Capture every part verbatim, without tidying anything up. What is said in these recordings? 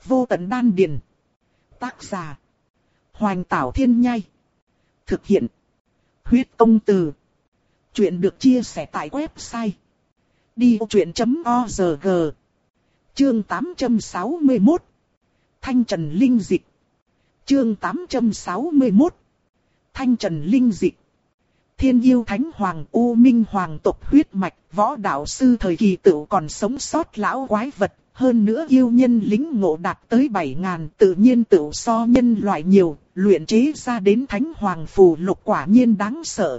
Vô tận đan điền. Tác giả. Hoành Tảo Thiên Nhai. Thực hiện. Huyết Công Từ. Chuyện được chia sẻ tại website đi vô chuyện chấm org. Chương tám trăm sáu mươi mốt. Thanh Trần Linh Dịch. Chương tám trăm sáu mươi mốt. Thanh Trần Linh Dịch. Thiên yêu thánh hoàng U Minh hoàng tộc huyết mạch, võ đạo sư thời kỳ tựu còn sống sót lão quái vật, hơn nữa yêu nhân lính ngộ đạt tới bảy ngàn, tự nhiên tựu so nhân loại nhiều, luyện chế ra đến thánh hoàng phù lục quả nhiên đáng sợ.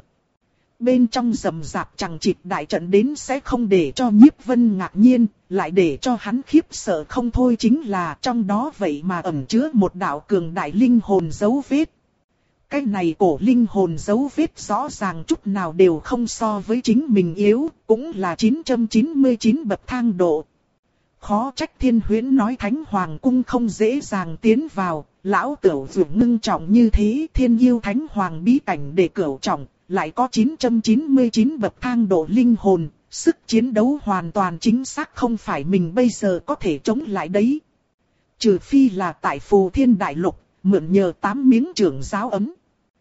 Bên trong rầm rạp chằng chịt đại trận đến sẽ không để cho Nhiếp Vân ngạc nhiên, lại để cho hắn khiếp sợ không thôi chính là trong đó vậy mà ẩn chứa một đạo cường đại linh hồn dấu vết. Cái này cổ linh hồn dấu vết rõ ràng chút nào đều không so với chính mình yếu, cũng là chín trăm chín mươi chín bậc thang độ. Khó trách Thiên Huyễn nói Thánh Hoàng Cung không dễ dàng tiến vào, lão tửu dường ngưng trọng như thế, thiên yêu Thánh Hoàng bí cảnh để cửu trọng, lại có chín trăm chín mươi chín bậc thang độ linh hồn, sức chiến đấu hoàn toàn chính xác không phải mình bây giờ có thể chống lại đấy. Trừ phi là tại Phù Thiên Đại Lục, mượn nhờ tám miếng trưởng giáo ấm.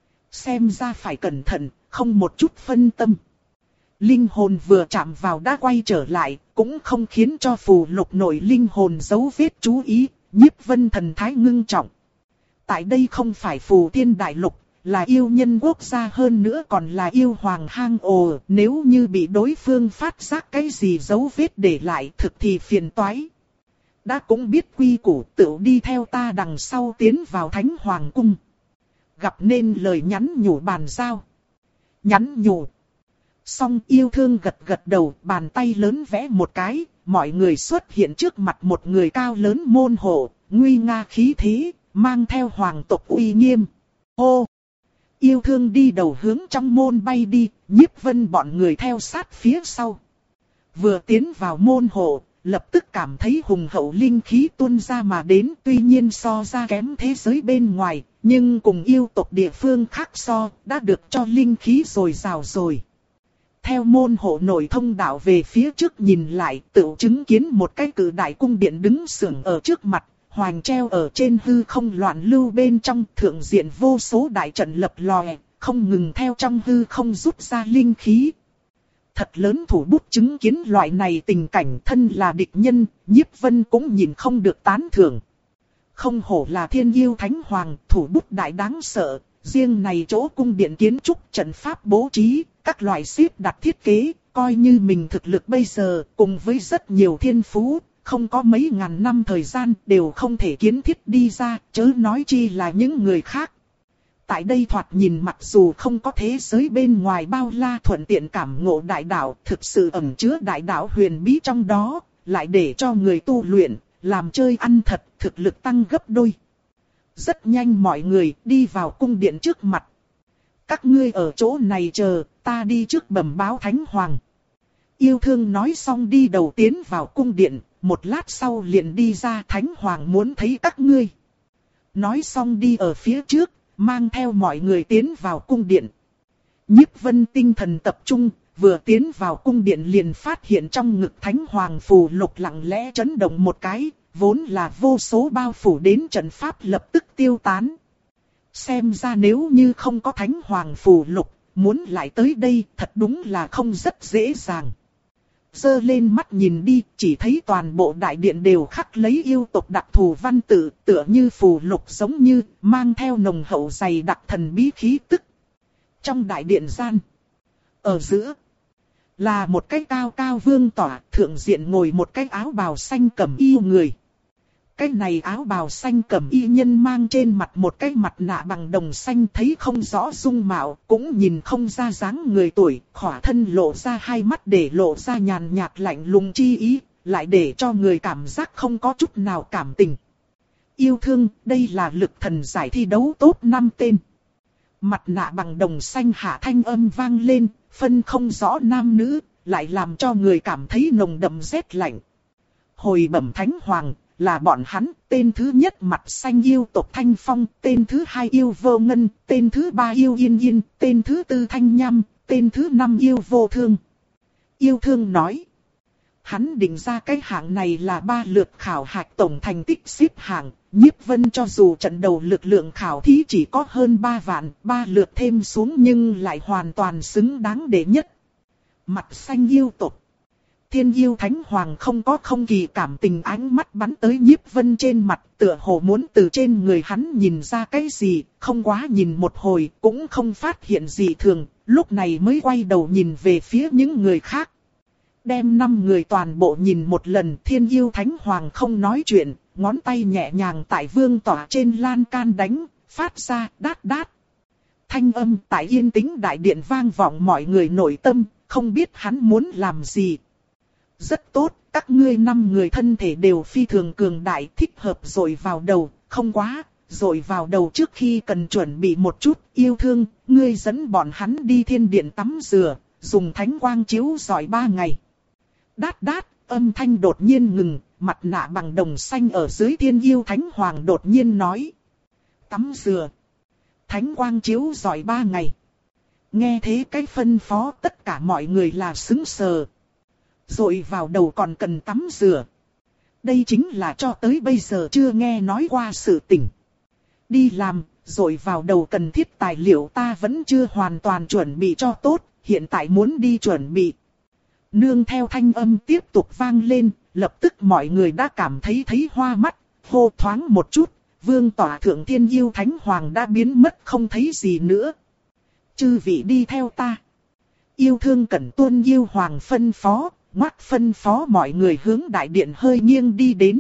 Xem ra phải cẩn thận, không một chút phân tâm. Linh hồn vừa chạm vào đã quay trở lại, cũng không khiến cho phù lục nổi linh hồn dấu vết chú ý, Nhiếp Vân thần thái ngưng trọng. Tại đây không phải Phù Thiên Đại Lục, là yêu nhân quốc gia, hơn nữa còn là yêu hoàng hang ồ, nếu như bị đối phương phát giác cái gì dấu vết để lại thực thì phiền toái. Đã cũng biết quy củ, tự đi theo ta đằng sau tiến vào Thánh Hoàng Cung. Gặp nên lời nhắn nhủ bàn giao. Nhắn nhủ. Song yêu thương gật gật đầu, bàn tay lớn vẽ một cái, mọi người xuất hiện trước mặt một người cao lớn môn hộ, nguy nga khí thế, mang theo hoàng tộc uy nghiêm. Hô! Yêu thương đi đầu hướng trong môn bay đi, Nhiếp Vân bọn người theo sát phía sau. Vừa tiến vào môn hộ, lập tức cảm thấy hùng hậu linh khí tuôn ra mà đến, tuy nhiên so ra kém thế giới bên ngoài, nhưng cùng yêu tộc địa phương khác so, đã được cho linh khí dồi dào rồi. Theo môn hộ nổi thông đạo về phía trước nhìn lại, tự chứng kiến một cái cự đại cung điện đứng sưởng ở trước mặt, hoành treo ở trên hư không loạn lưu bên trong, thượng diện vô số đại trận lập lòe, không ngừng theo trong hư không rút ra linh khí. Thật lớn thủ bút chứng kiến loại này tình cảnh, thân là địch nhân, Nhiếp Vân cũng nhìn không được tán thưởng. Không hổ là thiên yêu thánh hoàng, thủ bút đại đáng sợ, riêng này chỗ cung điện kiến trúc trận pháp bố trí, các loại xếp đặt thiết kế, coi như mình thực lực bây giờ, cùng với rất nhiều thiên phú, không có mấy ngàn năm thời gian đều không thể kiến thiết đi ra, chớ nói chi là những người khác. Tại đây thoạt nhìn mặc dù không có thế giới bên ngoài bao la, thuận tiện cảm ngộ đại đạo, thực sự ẩn chứa đại đạo huyền bí trong đó, lại để cho người tu luyện, làm chơi ăn thật, thực lực tăng gấp đôi. Rất nhanh mọi người đi vào cung điện trước mặt. Các ngươi ở chỗ này chờ, ta đi trước bẩm báo Thánh Hoàng. Yêu thương nói xong đi đầu tiến vào cung điện, một lát sau liền đi ra, Thánh Hoàng muốn thấy các ngươi. Nói xong đi ở phía trước, mang theo mọi người tiến vào cung điện. Nhiếp Vân tinh thần tập trung, vừa tiến vào cung điện liền phát hiện trong ngực Thánh Hoàng phù lục lặng lẽ chấn động một cái, vốn là vô số bao phủ đến trận pháp lập tức tiêu tán. Xem ra nếu như không có Thánh Hoàng phù lục, muốn lại tới đây thật đúng là không rất dễ dàng. Giơ lên mắt nhìn đi, chỉ thấy toàn bộ đại điện đều khắc lấy yêu tộc đặc thù văn tự, tựa như phù lục giống như, mang theo nồng hậu dày đặc thần bí khí tức. Trong đại điện gian, ở giữa, là một cái cao cao vương tỏa, thượng diện ngồi một cái áo bào xanh cẩm y người. Cái này áo bào xanh cẩm y nhân mang trên mặt một cái mặt nạ bằng đồng xanh, thấy không rõ dung mạo, cũng nhìn không ra dáng người tuổi, khỏa thân lộ ra hai mắt để lộ ra nhàn nhạt lạnh lùng chi ý, lại để cho người cảm giác không có chút nào cảm tình. Yêu thương, đây là lực thần giải thi đấu top năm tên. Mặt nạ bằng đồng xanh hạ thanh âm vang lên, phân không rõ nam nữ, lại làm cho người cảm thấy nồng đậm rét lạnh. Hồi bẩm Thánh Hoàng, là bọn hắn, tên thứ nhất mặt xanh yêu tộc Thanh Phong, tên thứ hai yêu Vô Ngân, tên thứ ba yêu Yên Yên, tên thứ tư Thanh Nham, tên thứ năm yêu Vô Thương. Yêu Thương nói, Hắn định ra cái hạng này là ba lượt khảo hạch tổng thành tích xếp hạng. Nhiếp Vân cho dù trận đầu lực lượng khảo thí chỉ có hơn ba vạn, ba lượt thêm xuống nhưng lại hoàn toàn xứng đáng đệ nhất. Mặt xanh yêu tộc. Thiên yêu thánh hoàng không có không kỳ cảm tình, ánh mắt bắn tới Nhiếp Vân trên mặt, tựa hồ muốn từ trên người hắn nhìn ra cái gì, không quá nhìn một hồi cũng không phát hiện gì thường, lúc này mới quay đầu nhìn về phía những người khác. Đem năm người toàn bộ nhìn một lần, thiên yêu thánh hoàng không nói chuyện, ngón tay nhẹ nhàng tại vương tỏa trên lan can đánh, phát ra đát đát. Thanh âm tại yên tĩnh đại điện vang vọng mọi người nội tâm, không biết hắn muốn làm gì. Rất tốt, các ngươi năm người thân thể đều phi thường cường đại, thích hợp dội vào đầu, không quá, dội vào đầu trước khi cần chuẩn bị một chút, yêu thương, ngươi dẫn bọn hắn đi thiên điện tắm rửa, dùng thánh quang chiếu rọi ba ngày. Đát đát, âm thanh đột nhiên ngừng, mặt nạ bằng đồng xanh ở dưới thiên yêu thánh hoàng đột nhiên nói. Tắm rửa, thánh quang chiếu rọi ba ngày. Nghe thế cái phân phó tất cả mọi người là sững sờ. Rồi vào đầu còn cần tắm rửa. Đây chính là cho tới bây giờ chưa nghe nói qua sự tình. Đi làm, rồi vào đầu cần thiết tài liệu ta vẫn chưa hoàn toàn chuẩn bị cho tốt, hiện tại muốn đi chuẩn bị. Nương theo thanh âm tiếp tục vang lên, lập tức mọi người đã cảm thấy thấy hoa mắt, hô thoáng một chút, vương tỏa thượng thiên yêu thánh hoàng đã biến mất không thấy gì nữa. Chư vị đi theo ta. Yêu thương cẩn tuân yêu hoàng phân phó, ngoắt phân phó mọi người hướng đại điện hơi nghiêng đi đến.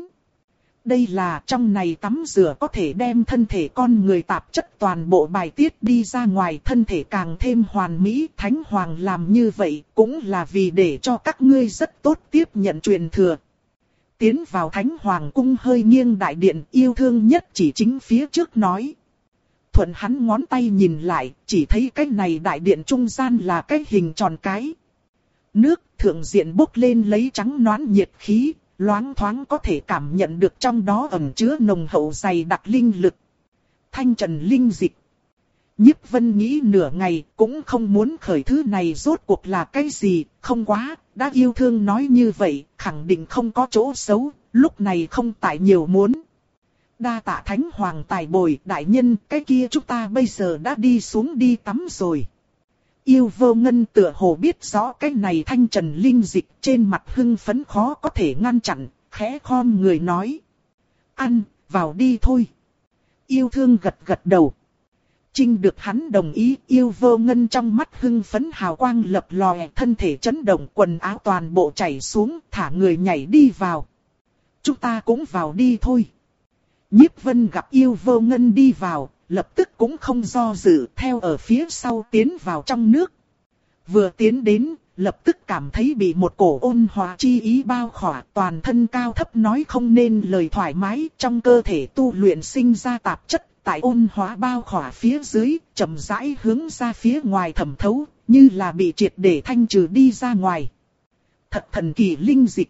Đây là trong này tắm rửa có thể đem thân thể con người tạp chất toàn bộ bài tiết đi ra ngoài, thân thể càng thêm hoàn mỹ. Thánh hoàng làm như vậy cũng là vì để cho các ngươi rất tốt tiếp nhận truyền thừa. Tiến vào thánh hoàng cung hơi nghiêng đại điện, yêu thương nhất chỉ chính phía trước nói. Thuận hắn ngón tay nhìn lại, chỉ thấy cái này đại điện trung gian là cái hình tròn cái. Nước thượng diện bốc lên lấy trắng nõn nhiệt khí, loáng thoáng có thể cảm nhận được trong đó ẩn chứa nồng hậu dày đặc linh lực. Thanh trần linh dịch. Nhiếp Vân nghĩ nửa ngày cũng không muốn khởi thứ này rốt cuộc là cái gì, không quá, đã yêu thương nói như vậy, khẳng định không có chỗ xấu, lúc này không tại nhiều muốn. Đa tạ thánh hoàng tài bồi, đại nhân, cái kia chúng ta bây giờ đã đi xuống đi tắm rồi. Yêu Vô Ngân tựa hồ biết rõ cái này thanh trần linh dịch, trên mặt hưng phấn khó có thể ngăn chặn, khẽ khom người nói. Ăn, vào đi thôi. Yêu thương gật gật đầu. Trinh được hắn đồng ý, Yêu Vô Ngân trong mắt hưng phấn hào quang lập lòe, thân thể chấn động, quần áo toàn bộ chảy xuống, thả người nhảy đi vào. Chúng ta cũng vào đi thôi. Nhiếp Vân gặp Yêu Vô Ngân đi vào, lập tức cũng không do dự, theo ở phía sau tiến vào trong nước. Vừa tiến đến, lập tức cảm thấy bị một cổ ôn hòa chi ý bao khỏa, toàn thân cao thấp nói không nên lời thoải mái, trong cơ thể tu luyện sinh ra tạp chất, tại ôn hóa bao khỏa phía dưới, chậm rãi hướng ra phía ngoài thẩm thấu, như là bị triệt để thanh trừ đi ra ngoài. Thật thần kỳ linh dịch.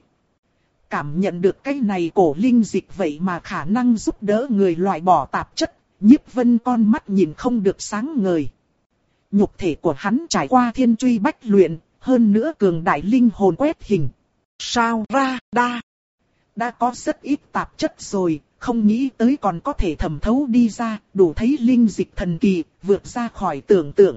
Cảm nhận được cái này cổ linh dịch vậy mà khả năng giúp đỡ người loại bỏ tạp chất, Nhiếp Vân con mắt nhìn không được sáng ngời. Nhục thể của hắn trải qua thiên truy bách luyện, hơn nữa cường đại linh hồn quét hình. Sao ra đa. Đã có rất ít tạp chất rồi, không nghĩ tới còn có thể thẩm thấu đi ra, đủ thấy linh dịch thần kỳ, vượt ra khỏi tưởng tượng.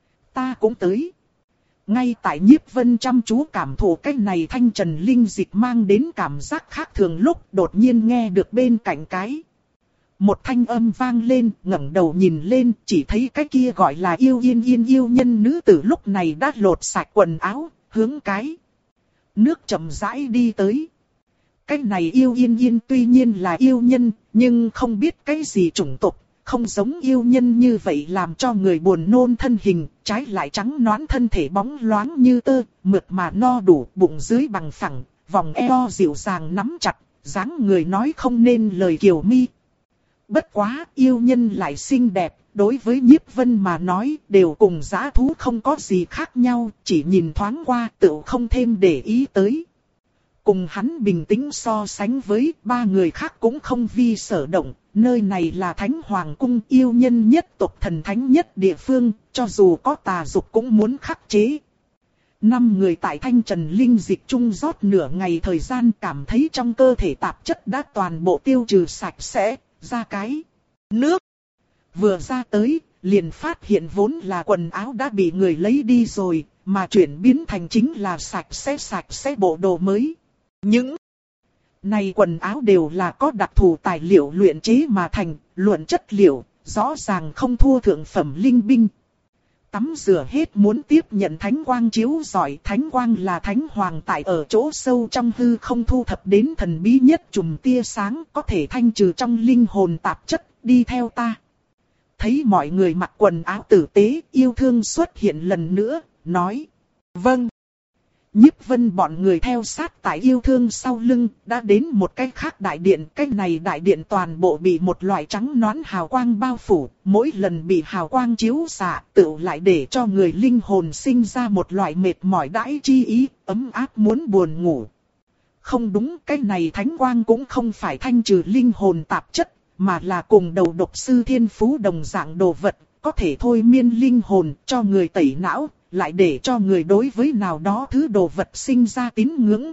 Ta cũng tới. Ngay tại Nhiếp Vân chăm chú cảm thụ cái này thanh trần linh dịch mang đến cảm giác khác thường lúc đột nhiên nghe được bên cạnh cái. Một thanh âm vang lên, ngẩng đầu nhìn lên, chỉ thấy cái kia gọi là yêu yên yên yêu nhân nữ tử lúc này đã lột sạch quần áo, hướng cái nước chậm rãi đi tới. Cái này yêu yên yên tuy nhiên là yêu nhân, nhưng không biết cái gì chủng tộc, không giống yêu nhân như vậy làm cho người buồn nôn thân hình, trái lại trắng nõn thân thể bóng loáng như tơ, mượt mà no đủ, bụng dưới bằng phẳng, vòng eo dịu dàng nắm chặt, dáng người nói không nên lời kiều mi. Bất quá, yêu nhân lại xinh đẹp, đối với Nhiếp Vân mà nói, đều cùng dã thú không có gì khác nhau, chỉ nhìn thoáng qua tự không thêm để ý tới. Cùng hắn bình tĩnh so sánh với ba người khác cũng không vi sở động, nơi này là Thánh Hoàng Cung, yêu nhân nhất tộc thần thánh nhất địa phương, cho dù có tà dục cũng muốn khắc chế. Năm người tại thanh trần linh dịch chung rót nửa ngày thời gian, cảm thấy trong cơ thể tạp chất đã toàn bộ tiêu trừ sạch sẽ, ra cái nước. Vừa ra tới, liền phát hiện vốn là quần áo đã bị người lấy đi rồi, mà chuyển biến thành chính là sạch sẽ sạch sẽ bộ đồ mới. Những này quần áo đều là có đặc thù tài liệu luyện chế mà thành, luận chất liệu, rõ ràng không thua thượng phẩm linh binh. Tắm rửa hết muốn tiếp nhận thánh quang chiếu rọi. Thánh quang là thánh hoàng tại ở chỗ sâu trong hư không thu thập đến thần bí nhất chùm tia sáng, có thể thanh trừ trong linh hồn tạp chất. Đi theo ta. Thấy mọi người mặc quần áo tử tế, yêu thương xuất hiện lần nữa, nói: vâng. Nhiếp Vân bọn người theo sát tại yêu thương sau lưng, đã đến một cái khác đại điện. Cái này đại điện toàn bộ bị một loại trắng nõn hào quang bao phủ, mỗi lần bị hào quang chiếu xạ, tự lại để cho người linh hồn sinh ra một loại mệt mỏi đãi chi ý, ấm áp muốn buồn ngủ. Không đúng, cái này thánh quang cũng không phải thanh trừ linh hồn tạp chất, mà là cùng đầu độc sư thiên phú đồng dạng đồ vật, có thể thôi miên linh hồn, cho người tẩy não, lại để cho người đối với nào đó thứ đồ vật sinh ra tín ngưỡng.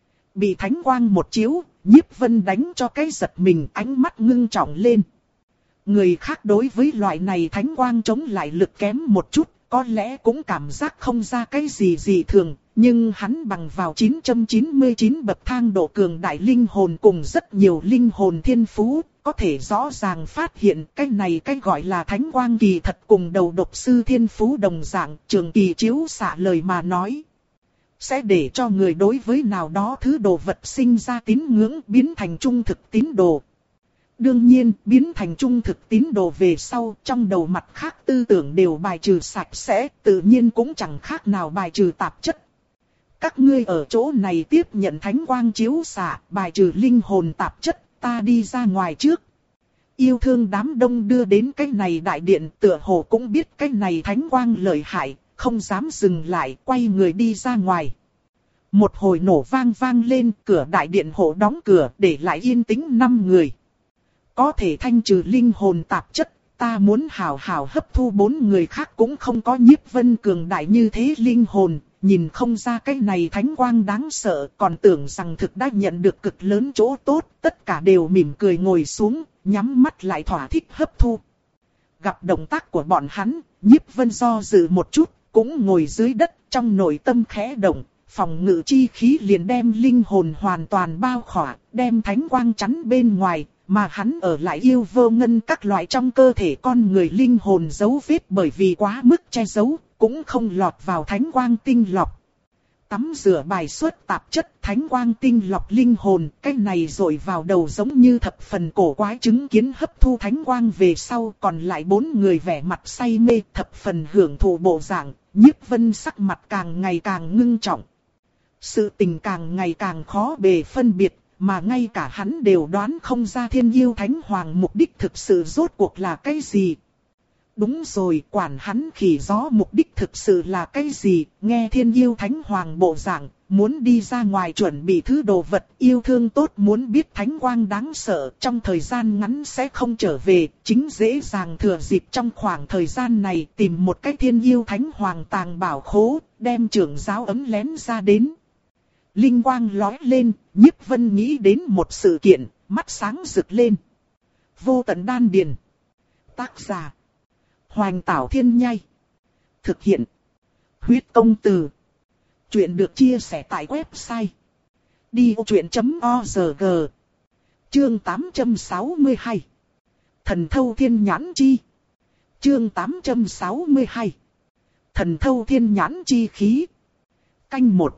Bị thánh quang một chiếu, Nhiếp Vân đánh cho cái giật mình, ánh mắt ngưng trọng lên. Người khác đối với loại này thánh quang chống lại lực kém một chút, có lẽ cũng cảm giác không ra cái gì gì thường, nhưng hắn bằng vào chín trăm chín mươi chín bậc thang độ cường đại linh hồn cùng rất nhiều linh hồn thiên phú, có thể rõ ràng phát hiện cái này cái gọi là thánh quang kỳ thật cùng đầu độc sư thiên phú đồng dạng, trường kỳ chiếu xạ lời mà nói. Sẽ để cho người đối với nào đó thứ đồ vật sinh ra tín ngưỡng, biến thành trung thực tín đồ. Đương nhiên, biến thành trung thực tín đồ về sau, trong đầu mặt khác tư tưởng đều bài trừ sạch sẽ, tự nhiên cũng chẳng khác nào bài trừ tạp chất. Các ngươi ở chỗ này tiếp nhận thánh quang chiếu xạ, bài trừ linh hồn tạp chất, ta đi ra ngoài trước. Yêu thương đám đông đưa đến cái này đại điện, tựa hồ cũng biết cái này thánh quang lợi hại, không dám dừng lại, quay người đi ra ngoài. Một hồi nổ vang vang lên, cửa đại điện hộ đóng cửa, để lại yên tĩnh năm người. Có thể thanh trừ linh hồn tạp chất, ta muốn hào hào hấp thu bốn người khác cũng không có Nhiếp Vân cường đại như thế linh hồn, nhìn không ra cái này thánh quang đáng sợ, còn tưởng rằng thực đã nhận được cực lớn chỗ tốt, tất cả đều mỉm cười ngồi xuống, nhắm mắt lại thỏa thích hấp thu. Gặp động tác của bọn hắn, Nhiếp Vân do dự một chút, cũng ngồi dưới đất, trong nội tâm khẽ động, phòng ngự chi khí liền đem linh hồn hoàn toàn bao khỏa, đem thánh quang chắn bên ngoài. Mà hắn ở lại yêu vô ngân các loại trong cơ thể con người linh hồn dấu vết bởi vì quá mức che giấu, cũng không lọt vào thánh quang tinh lọc. Tắm rửa bài xuất tạp chất thánh quang tinh lọc linh hồn, cái này rồi vào đầu giống như thập phần cổ quái chứng kiến hấp thu thánh quang về sau, còn lại bốn người vẻ mặt say mê, thập phần hưởng thụ bộ dạng, Nhiếp Vân sắc mặt càng ngày càng ngưng trọng. Sự tình càng ngày càng khó bề phân biệt. Mà ngay cả hắn đều đoán không ra Thiên Yêu Thánh Hoàng mục đích thực sự rốt cuộc là cái gì. Đúng rồi, quản hắn khỉ gió mục đích thực sự là cái gì, nghe Thiên Yêu Thánh Hoàng bộ dạng, muốn đi ra ngoài chuẩn bị thứ đồ vật yêu thương tốt muốn biết thánh quang đáng sợ trong thời gian ngắn sẽ không trở về, chính dễ dàng thừa dịp trong khoảng thời gian này tìm một cái Thiên Yêu Thánh Hoàng tàng bảo khố, đem trưởng giáo ấm lén ra đến. Linh quang lóe lên, Nhiếp Vân nghĩ đến một sự kiện, mắt sáng rực lên. Vô tận đan điền. Tác giả: Hoành Tảo Thiên Nhai. Thực hiện: Huyết Công Từ. Chuyện được chia sẻ tại website đi ô chuyện chấm org. Chương tám trăm sáu mươi hai. Thần thâu thiên nhãn chi. Chương tám trăm sáu mươi hai. Thần thâu thiên nhãn chi khí. Canh một.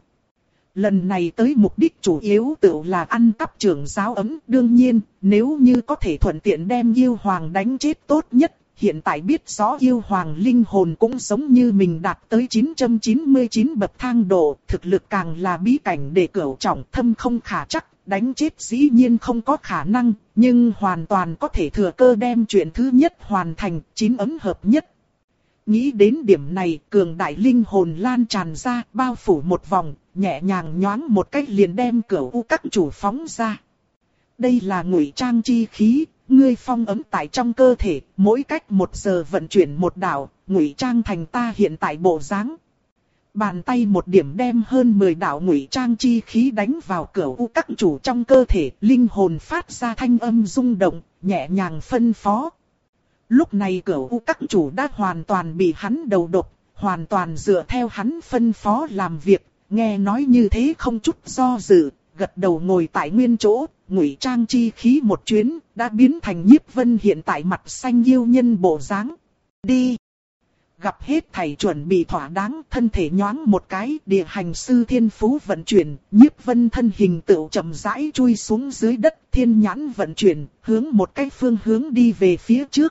Lần này tới mục đích chủ yếu tự là ăn cắp trưởng giáo ấm. Đương nhiên, nếu như có thể thuận tiện đem yêu hoàng đánh chết tốt nhất. Hiện tại biết rõ yêu hoàng linh hồn cũng giống như mình đạt tới chín trăm chín mươi chín bậc thang độ. Thực lực càng là bí cảnh để cửu trọng thâm không khả chắc. Đánh chết dĩ nhiên không có khả năng. Nhưng hoàn toàn có thể thừa cơ đem chuyện thứ nhất hoàn thành, chín ấm hợp nhất. Nghĩ đến điểm này, cường đại linh hồn lan tràn ra, bao phủ một vòng, nhẹ nhàng nhoáng một cách liền đem cửu u các chủ phóng ra. Đây là ngụy trang chi khí, ngươi phong ấm tại trong cơ thể, mỗi cách một giờ vận chuyển một đạo, ngụy trang thành ta hiện tại bộ dáng. Bàn tay một điểm đem hơn mười đạo ngụy trang chi khí đánh vào Cửu U các chủ trong cơ thể, linh hồn phát ra thanh âm rung động, nhẹ nhàng phân phó. Lúc này Cửu U các chủ đã hoàn toàn bị hắn đầu độc, hoàn toàn dựa theo hắn phân phó làm việc, nghe nói như thế không chút do dự, gật đầu ngồi tại nguyên chỗ, ngụy trang chi khí một chuyến, đã biến thành Nhiếp Vân hiện tại mặt xanh yêu nhân bộ dáng. Đi! Gặp hết thảy chuẩn bị thỏa đáng, thân thể nhoáng một cái, địa hành sư thiên phú vận chuyển, Nhiếp Vân thân hình tựu chậm rãi chui xuống dưới đất, thiên nhãn vận chuyển, hướng một cái phương hướng đi về phía trước.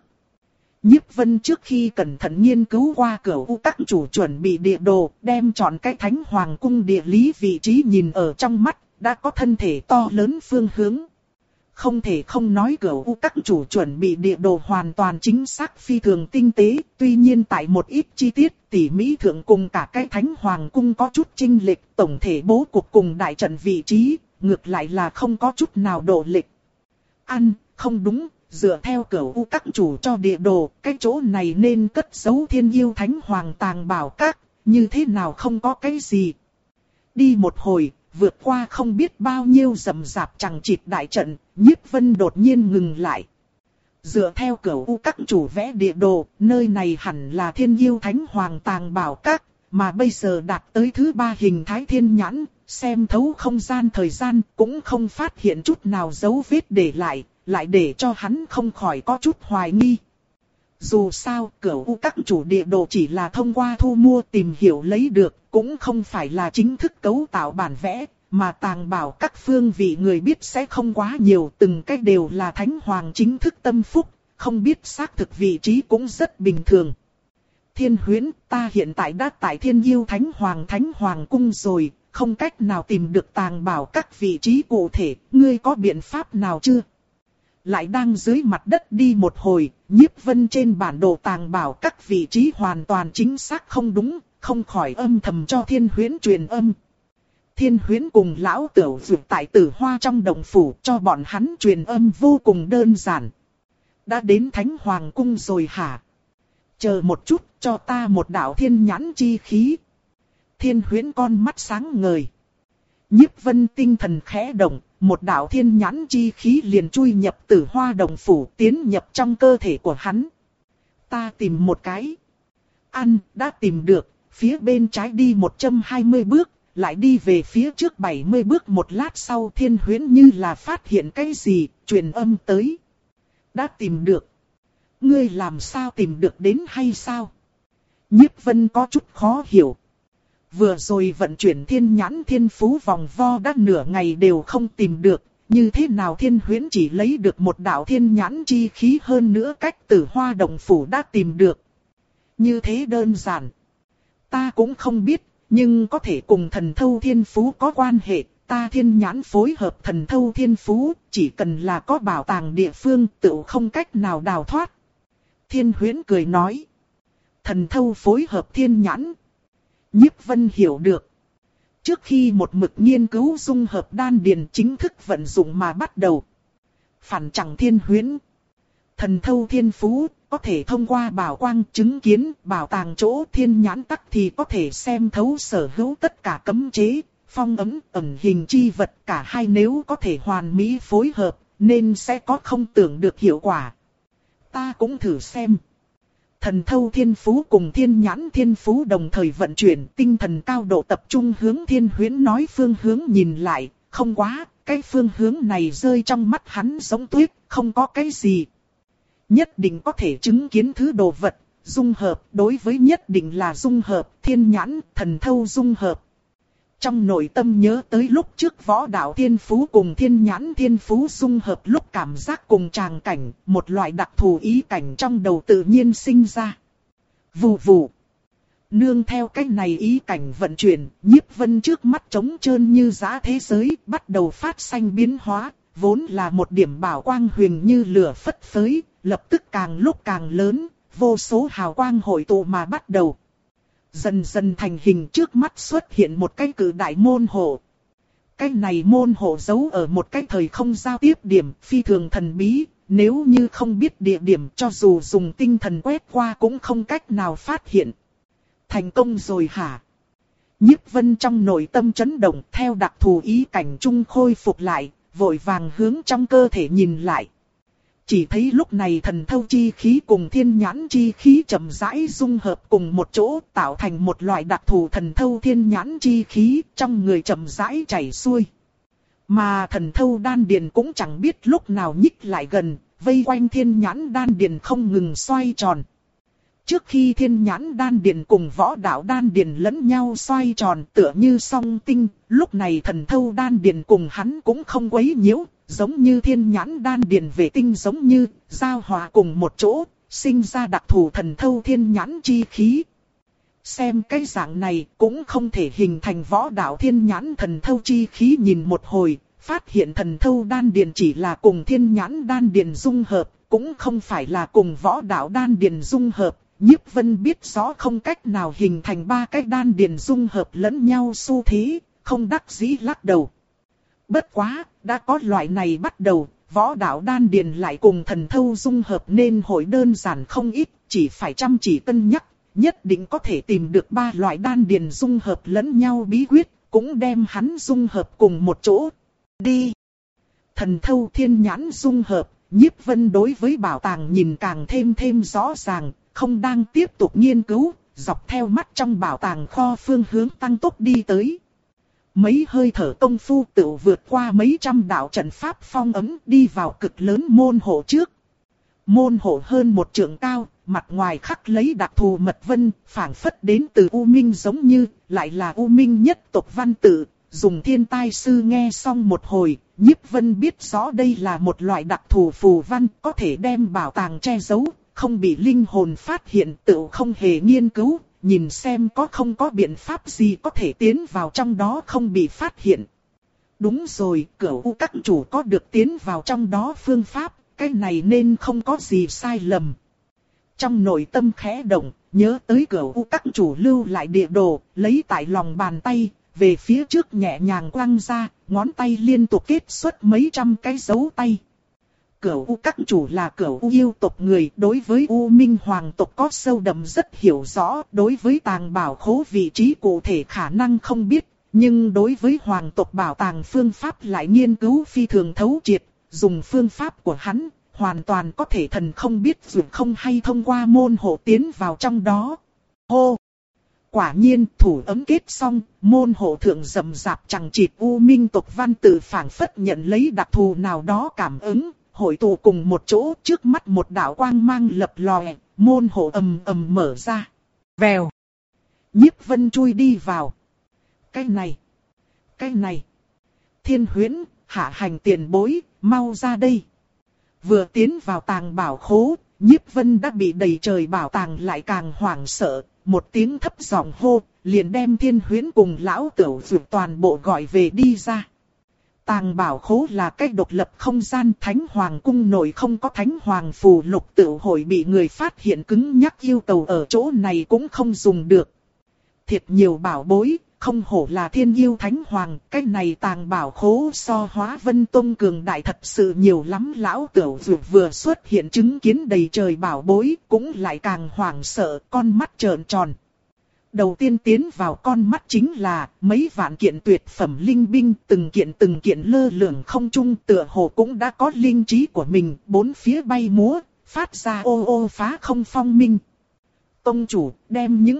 Nhiếp Vân trước khi cẩn thận nghiên cứu qua Cửu U các chủ chuẩn bị địa đồ, đem chọn cái Thánh Hoàng cung địa lý vị trí nhìn ở trong mắt, đã có thân thể to lớn phương hướng. Không thể không nói Cửu U các chủ chuẩn bị địa đồ hoàn toàn chính xác phi thường tinh tế, tuy nhiên tại một ít chi tiết tỉ mỉ thượng cùng cả cái Thánh Hoàng cung có chút chênh lệch, tổng thể bố cục cùng đại trận vị trí, ngược lại là không có chút nào độ lệch. Ăn, không đúng, dựa theo Cửu U các chủ cho địa đồ, cái chỗ này nên cất giấu Thiên Yêu Thánh Hoàng tàng bảo các, như thế nào không có cái gì. Đi một hồi, vượt qua không biết bao nhiêu rậm rạp chằng chịt đại trận, Nhiếp Vân đột nhiên ngừng lại. Dựa theo Cửu U các chủ vẽ địa đồ, nơi này hẳn là Thiên Yêu Thánh Hoàng tàng bảo các, mà bây giờ đạt tới thứ ba hình thái thiên nhãn, xem thấu không gian thời gian, cũng không phát hiện chút nào dấu vết để lại, lại để cho hắn không khỏi có chút hoài nghi. Dù sao, Cửu U các chủ địa đồ chỉ là thông qua thu mua tìm hiểu lấy được, cũng không phải là chính thức cấu tạo bản vẽ, mà tàng bảo các phương vị người biết sẽ không quá nhiều, từng cách đều là Thánh Hoàng chính thức tâm phúc, không biết xác thực vị trí cũng rất bình thường. Thiên Huyễn, ta hiện tại đã tại Thiên Yêu Thánh Hoàng Thánh Hoàng cung rồi, không cách nào tìm được tàng bảo các vị trí cụ thể, ngươi có biện pháp nào chưa? Lại đang dưới mặt đất đi một hồi, Nhiếp Vân trên bản đồ tàng bảo các vị trí hoàn toàn chính xác không đúng, không khỏi âm thầm cho Thiên Huyễn truyền âm. Thiên Huyễn cùng lão Tửu Dược tại Tử Hoa trong đồng phủ, cho bọn hắn truyền âm vô cùng đơn giản. Đã đến Thánh Hoàng cung rồi hả? Chờ một chút, cho ta một đạo thiên nhãn chi khí. Thiên Huyễn con mắt sáng ngời. Nhiếp Vân tinh thần khẽ động, một đạo thiên nhãn chi khí liền chui nhập Tử Hoa đồng phủ, tiến nhập trong cơ thể của hắn. Ta tìm một cái. Ăn, đã tìm được, phía bên trái đi một trăm hai mươi bước, lại đi về phía trước bảy mươi bước. Một lát sau Thiên Huyễn như là phát hiện cái gì, truyền âm tới. Đã tìm được. Ngươi làm sao tìm được đến hay sao? Nhiếp Vân có chút khó hiểu. Vừa rồi vận chuyển thiên nhãn thiên phú vòng vo đã nửa ngày đều không tìm được, như thế nào Thiên Huyễn chỉ lấy được một đạo thiên nhãn chi khí, hơn nữa cách Tử Hoa đồng phủ đã tìm được. Như thế đơn giản. Ta cũng không biết, nhưng có thể cùng thần thâu thiên phú có quan hệ, ta thiên nhãn phối hợp thần thâu thiên phú, chỉ cần là có bảo tàng địa phương tự không cách nào đào thoát. Thiên Huyễn cười nói. Thần thâu phối hợp thiên nhãn. Nhiếp Vân hiểu được. Trước khi một mực nghiên cứu dung hợp đan điền chính thức vận dụng mà bắt đầu. Phản chẳng Thiên Huyễn. Thần thâu thiên phú, có thể thông qua bảo quang chứng kiến bảo tàng chỗ, thiên nhãn tắc thì có thể xem thấu sở hữu tất cả cấm chế, phong ấn, ẩn hình chi vật, cả hai nếu có thể hoàn mỹ phối hợp, nên sẽ có không tưởng được hiệu quả. Ta cũng thử xem. Thần thâu thiên phú cùng thiên nhãn thiên phú đồng thời vận chuyển, tinh thần cao độ tập trung hướng Thiên Huyễn nói phương hướng nhìn lại, không quá, cái phương hướng này rơi trong mắt hắn giống tuyết, không có cái gì. Nhất định có thể chứng kiến thứ đồ vật, dung hợp, đối với nhất định là dung hợp, thiên nhãn, thần thâu dung hợp. Trong nội tâm nhớ tới lúc trước võ đạo thiên phú cùng thiên nhãn thiên phú dung hợp lúc cảm giác cùng tràng cảnh, một loại đặc thù ý cảnh trong đầu tự nhiên sinh ra. Vù vù. Nương theo cách này ý cảnh vận chuyển, Nhiếp Vân trước mắt trống trơn như giá thế giới, bắt đầu phát sinh biến hóa, vốn là một điểm bảo quang huyền như lửa phất phới, lập tức càng lúc càng lớn, vô số hào quang hội tụ mà bắt đầu. Dần dần thành hình, trước mắt xuất hiện một cái cử đại môn hộ. Cái này môn hộ giấu ở một cái thời không giao tiếp điểm phi thường thần bí, nếu như không biết địa điểm cho dù dùng tinh thần quét qua cũng không cách nào phát hiện. Thành công rồi hả? Nhiếp Vân trong nội tâm chấn động, theo đặc thù ý cảnh trung khôi phục lại, vội vàng hướng trong cơ thể nhìn lại. Chỉ thấy lúc này thần thâu chi khí cùng thiên nhãn chi khí chậm rãi dung hợp cùng một chỗ, tạo thành một loại đặc thù thần thâu thiên nhãn chi khí trong người chậm rãi chảy xuôi. Mà thần thâu đan điền cũng chẳng biết lúc nào nhích lại gần, vây quanh thiên nhãn đan điền không ngừng xoay tròn. Trước khi thiên nhãn đan điền cùng võ đạo đan điền lẫn nhau xoay tròn tựa như song tinh, lúc này thần thâu đan điền cùng hắn cũng không quấy nhiễu, giống như thiên nhãn đan điền vệ tinh giống như, giao hòa cùng một chỗ, sinh ra đặc thù thần thâu thiên nhãn chi khí. Xem cái dạng này cũng không thể hình thành võ đạo thiên nhãn thần thâu chi khí, nhìn một hồi, phát hiện thần thâu đan điền chỉ là cùng thiên nhãn đan điền dung hợp, cũng không phải là cùng võ đạo đan điền dung hợp. Nhiếp Vân biết rõ không cách nào hình thành ba cái đan điền dung hợp lẫn nhau xu thế, không đắc dĩ lắc đầu. Bất quá, đã có loại này bắt đầu, võ đạo đan điền lại cùng thần thâu dung hợp nên hội đơn giản không ít, chỉ phải chăm chỉ cân nhắc, nhất định có thể tìm được ba loại đan điền dung hợp lẫn nhau bí quyết, cũng đem hắn dung hợp cùng một chỗ. Đi! Thần thâu thiên nhãn dung hợp, Nhiếp Vân đối với bảo tàng nhìn càng thêm thêm rõ ràng, không đang tiếp tục nghiên cứu, dọc theo mắt trong bảo tàng kho phương hướng tăng tốc đi tới. Mấy hơi thở công phu tự vượt qua mấy trăm đạo trận pháp phong ấm đi vào cực lớn môn hộ trước. Môn hộ hơn một trượng cao, mặt ngoài khắc lấy đặc thù mật vân, phảng phất đến từ U Minh giống như, lại là U Minh nhất tộc văn tự. Dùng thiên tai sư nghe xong một hồi, Nhiếp Vân biết rõ đây là một loại đặc thù phù văn, có thể đem bảo tàng che giấu, không bị linh hồn phát hiện, tự không hề nghiên cứu, nhìn xem có không có biện pháp gì có thể tiến vào trong đó không bị phát hiện. Đúng rồi, Cửu U các chủ có được tiến vào trong đó phương pháp, cái này nên không có gì sai lầm. Trong nội tâm khẽ động, nhớ tới Cửu U các chủ lưu lại địa đồ, lấy tại lòng bàn tay, về phía trước nhẹ nhàng quăng ra, ngón tay liên tục kết xuất mấy trăm cái dấu tay. Cửu U các chủ là Cửu U yêu tộc người, đối với U Minh hoàng tộc có sâu đậm rất hiểu rõ, đối với tàng bảo khố vị trí cụ thể khả năng không biết, nhưng đối với hoàng tộc bảo tàng phương pháp lại nghiên cứu phi thường thấu triệt, dùng phương pháp của hắn, hoàn toàn có thể thần không biết dù không hay thông qua môn hộ tiến vào trong đó. Hô! Quả nhiên thủ ấm kết xong, môn hộ thượng rậm rạp chằng chịt U Minh tộc văn tự phảng phất nhận lấy đặc thù nào đó cảm ứng, hội tụ cùng một chỗ, trước mắt một đạo quang mang lập lòe, môn hộ ầm ầm mở ra. Vèo! Nhiếp Vân chui đi vào. Cái này! Cái này! Thiên Huyễn, Hạ Hành tiền bối, mau ra đây! Vừa tiến vào tàng bảo khố, Nhiếp Vân đã bị đầy trời bảo tàng lại càng hoảng sợ. Một tiếng thấp giọng hô, liền đem Thiên Huyễn cùng lão Tửu Dược toàn bộ gọi về đi ra. Tàng bảo khố là cách độc lập không gian, Thánh Hoàng cung nội không có Thánh Hoàng phù lục tự hội bị người phát hiện cứng nhắc, yêu cầu ở chỗ này cũng không dùng được. Thiệt nhiều bảo bối, không hổ là thiên yêu Thánh Hoàng, cái này tàng bảo khố so Hóa Vân Tông cường đại thật sự nhiều lắm. Lão Tửu Dược vừa xuất hiện chứng kiến đầy trời bảo bối, cũng lại càng hoảng sợ, con mắt trợn tròn. Đầu tiên tiến vào con mắt chính là mấy vạn kiện tuyệt phẩm linh binh, từng kiện từng kiện lơ lửng không trung, tựa hồ cũng đã có linh trí của mình, bốn phía bay múa, phát ra ô ô phá không phong minh. Tông chủ đem những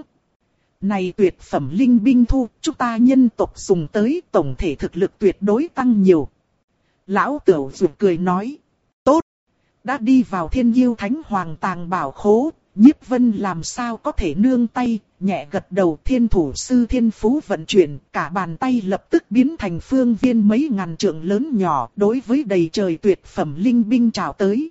này tuyệt phẩm linh binh thu, chúng ta nhân tộc dùng tới, tổng thể thực lực tuyệt đối tăng nhiều. Lão Tửu Dược cười nói, tốt, đã đi vào thiên yêu Thánh Hoàng tàng bảo khố. Nhiếp Vân làm sao có thể nương tay, nhẹ gật đầu, thiên thủ sư thiên phú vận chuyển, cả bàn tay lập tức biến thành phương viên mấy ngàn trượng lớn nhỏ, đối với đầy trời tuyệt phẩm linh binh trào tới.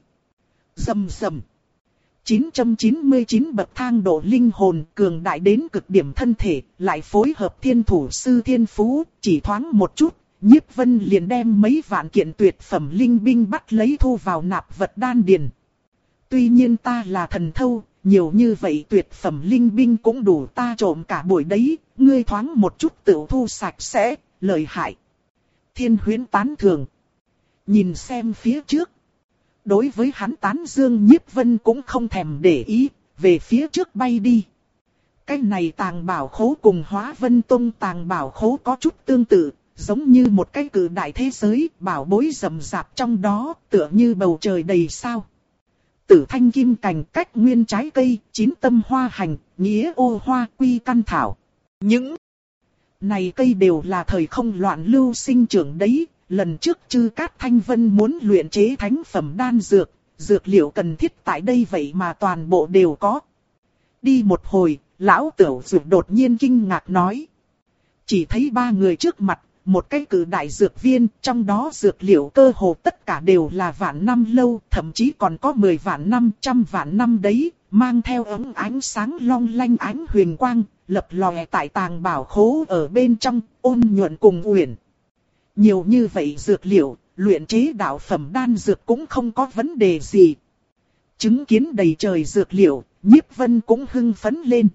Rầm rầm. chín trăm chín mươi chín bậc thang độ linh hồn, cường đại đến cực điểm thân thể, lại phối hợp thiên thủ sư thiên phú, chỉ thoáng một chút, Nhiếp Vân liền đem mấy vạn kiện tuyệt phẩm linh binh bắt lấy thu vào nạp vật đan điền. Tuy nhiên ta là thần thâu, nhiều như vậy tuyệt phẩm linh binh cũng đủ ta trộm cả buổi đấy, ngươi thoáng một chút tự thu sạch sẽ, lợi hại. Thiên Huyễn tán thưởng. Nhìn xem phía trước. Đối với hắn tán dương, Nhiếp Vân cũng không thèm để ý, về phía trước bay đi. Cái này tàng bảo khố cùng Hóa Vân Tông tàng bảo khố có chút tương tự, giống như một cái cự đại thế giới, bảo bối rầm rạp trong đó, tựa như bầu trời đầy sao. Tử thanh kim cành, cách nguyên trái cây, chín tâm hoa hành, nghĩa ô hoa, quy căn thảo. Những này cây đều là thời không loạn lưu sinh trưởng đấy. Lần trước Chư Cát Thanh Vân muốn luyện chế thánh phẩm đan dược, dược liệu cần thiết tại đây vậy mà toàn bộ đều có. Đi một hồi, lão Tửu Dược đột nhiên kinh ngạc nói. Chỉ thấy ba người trước mặt, một cái cự đại dược viên, trong đó dược liệu cơ hồ tất cả đều là vạn năm lâu, thậm chí còn có mười vạn năm, trăm vạn năm đấy, mang theo ống ánh sáng long lanh ánh huyền quang, lập lòe tại tàng bảo khố ở bên trong, ôn nhuận cùng uyển. Nhiều như vậy dược liệu, luyện chế đạo phẩm đan dược cũng không có vấn đề gì. Chứng kiến đầy trời dược liệu, Nhiếp Vân cũng hưng phấn lên.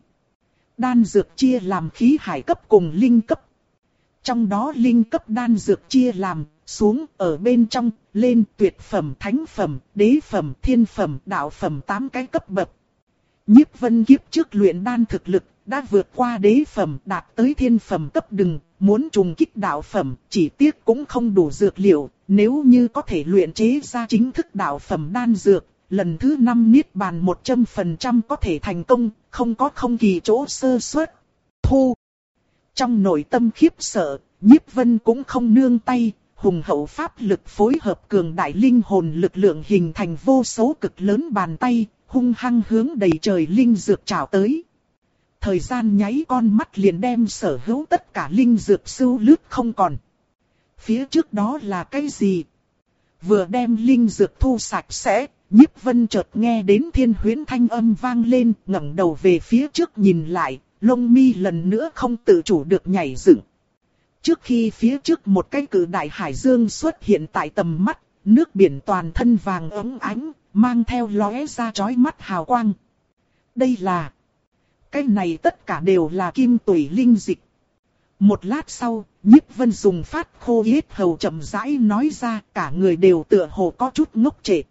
Đan dược chia làm khí hải cấp cùng linh cấp. Trong đó linh cấp đan dược chia làm, xuống, ở bên trong, lên tuyệt phẩm, thánh phẩm, đế phẩm, thiên phẩm, đạo phẩm tám cái cấp bậc. Nhiếp Vân kiếp trước luyện đan thực lực, đã vượt qua đế phẩm, đạt tới thiên phẩm cấp đừng, muốn trùng kích đạo phẩm, chỉ tiếc cũng không đủ dược liệu, nếu như có thể luyện chế ra chính thức đạo phẩm đan dược, lần thứ năm niết bàn một trăm phần trăm có thể thành công, không có không kỳ chỗ sơ suất. Thu. Trong nội tâm khiếp sợ, Nhiếp Vân cũng không nương tay, hùng hậu pháp lực phối hợp cường đại linh hồn lực lượng hình thành vô số cực lớn bàn tay, hung hăng hướng đầy trời linh dược trào tới. Thời gian nháy con mắt liền đem sở hữu tất cả linh dược sưu lướt không còn. Phía trước đó là cái gì? Vừa đem linh dược thu sạch sẽ, Nhiếp Vân chợt nghe đến thiên huyễn thanh âm vang lên, ngẩng đầu về phía trước nhìn lại, lông mi lần nữa không tự chủ được nhảy dựng. Trước khi phía trước một cái cự đại hải dương xuất hiện tại tầm mắt, nước biển toàn thân vàng óng ánh, mang theo lóe ra chói mắt hào quang. Đây là... Cái này tất cả đều là kim tủy linh dịch. Một lát sau, Nhiếp Vân dùng phát khô yết hầu chậm rãi nói ra, cả người đều tựa hồ có chút ngốc trệ.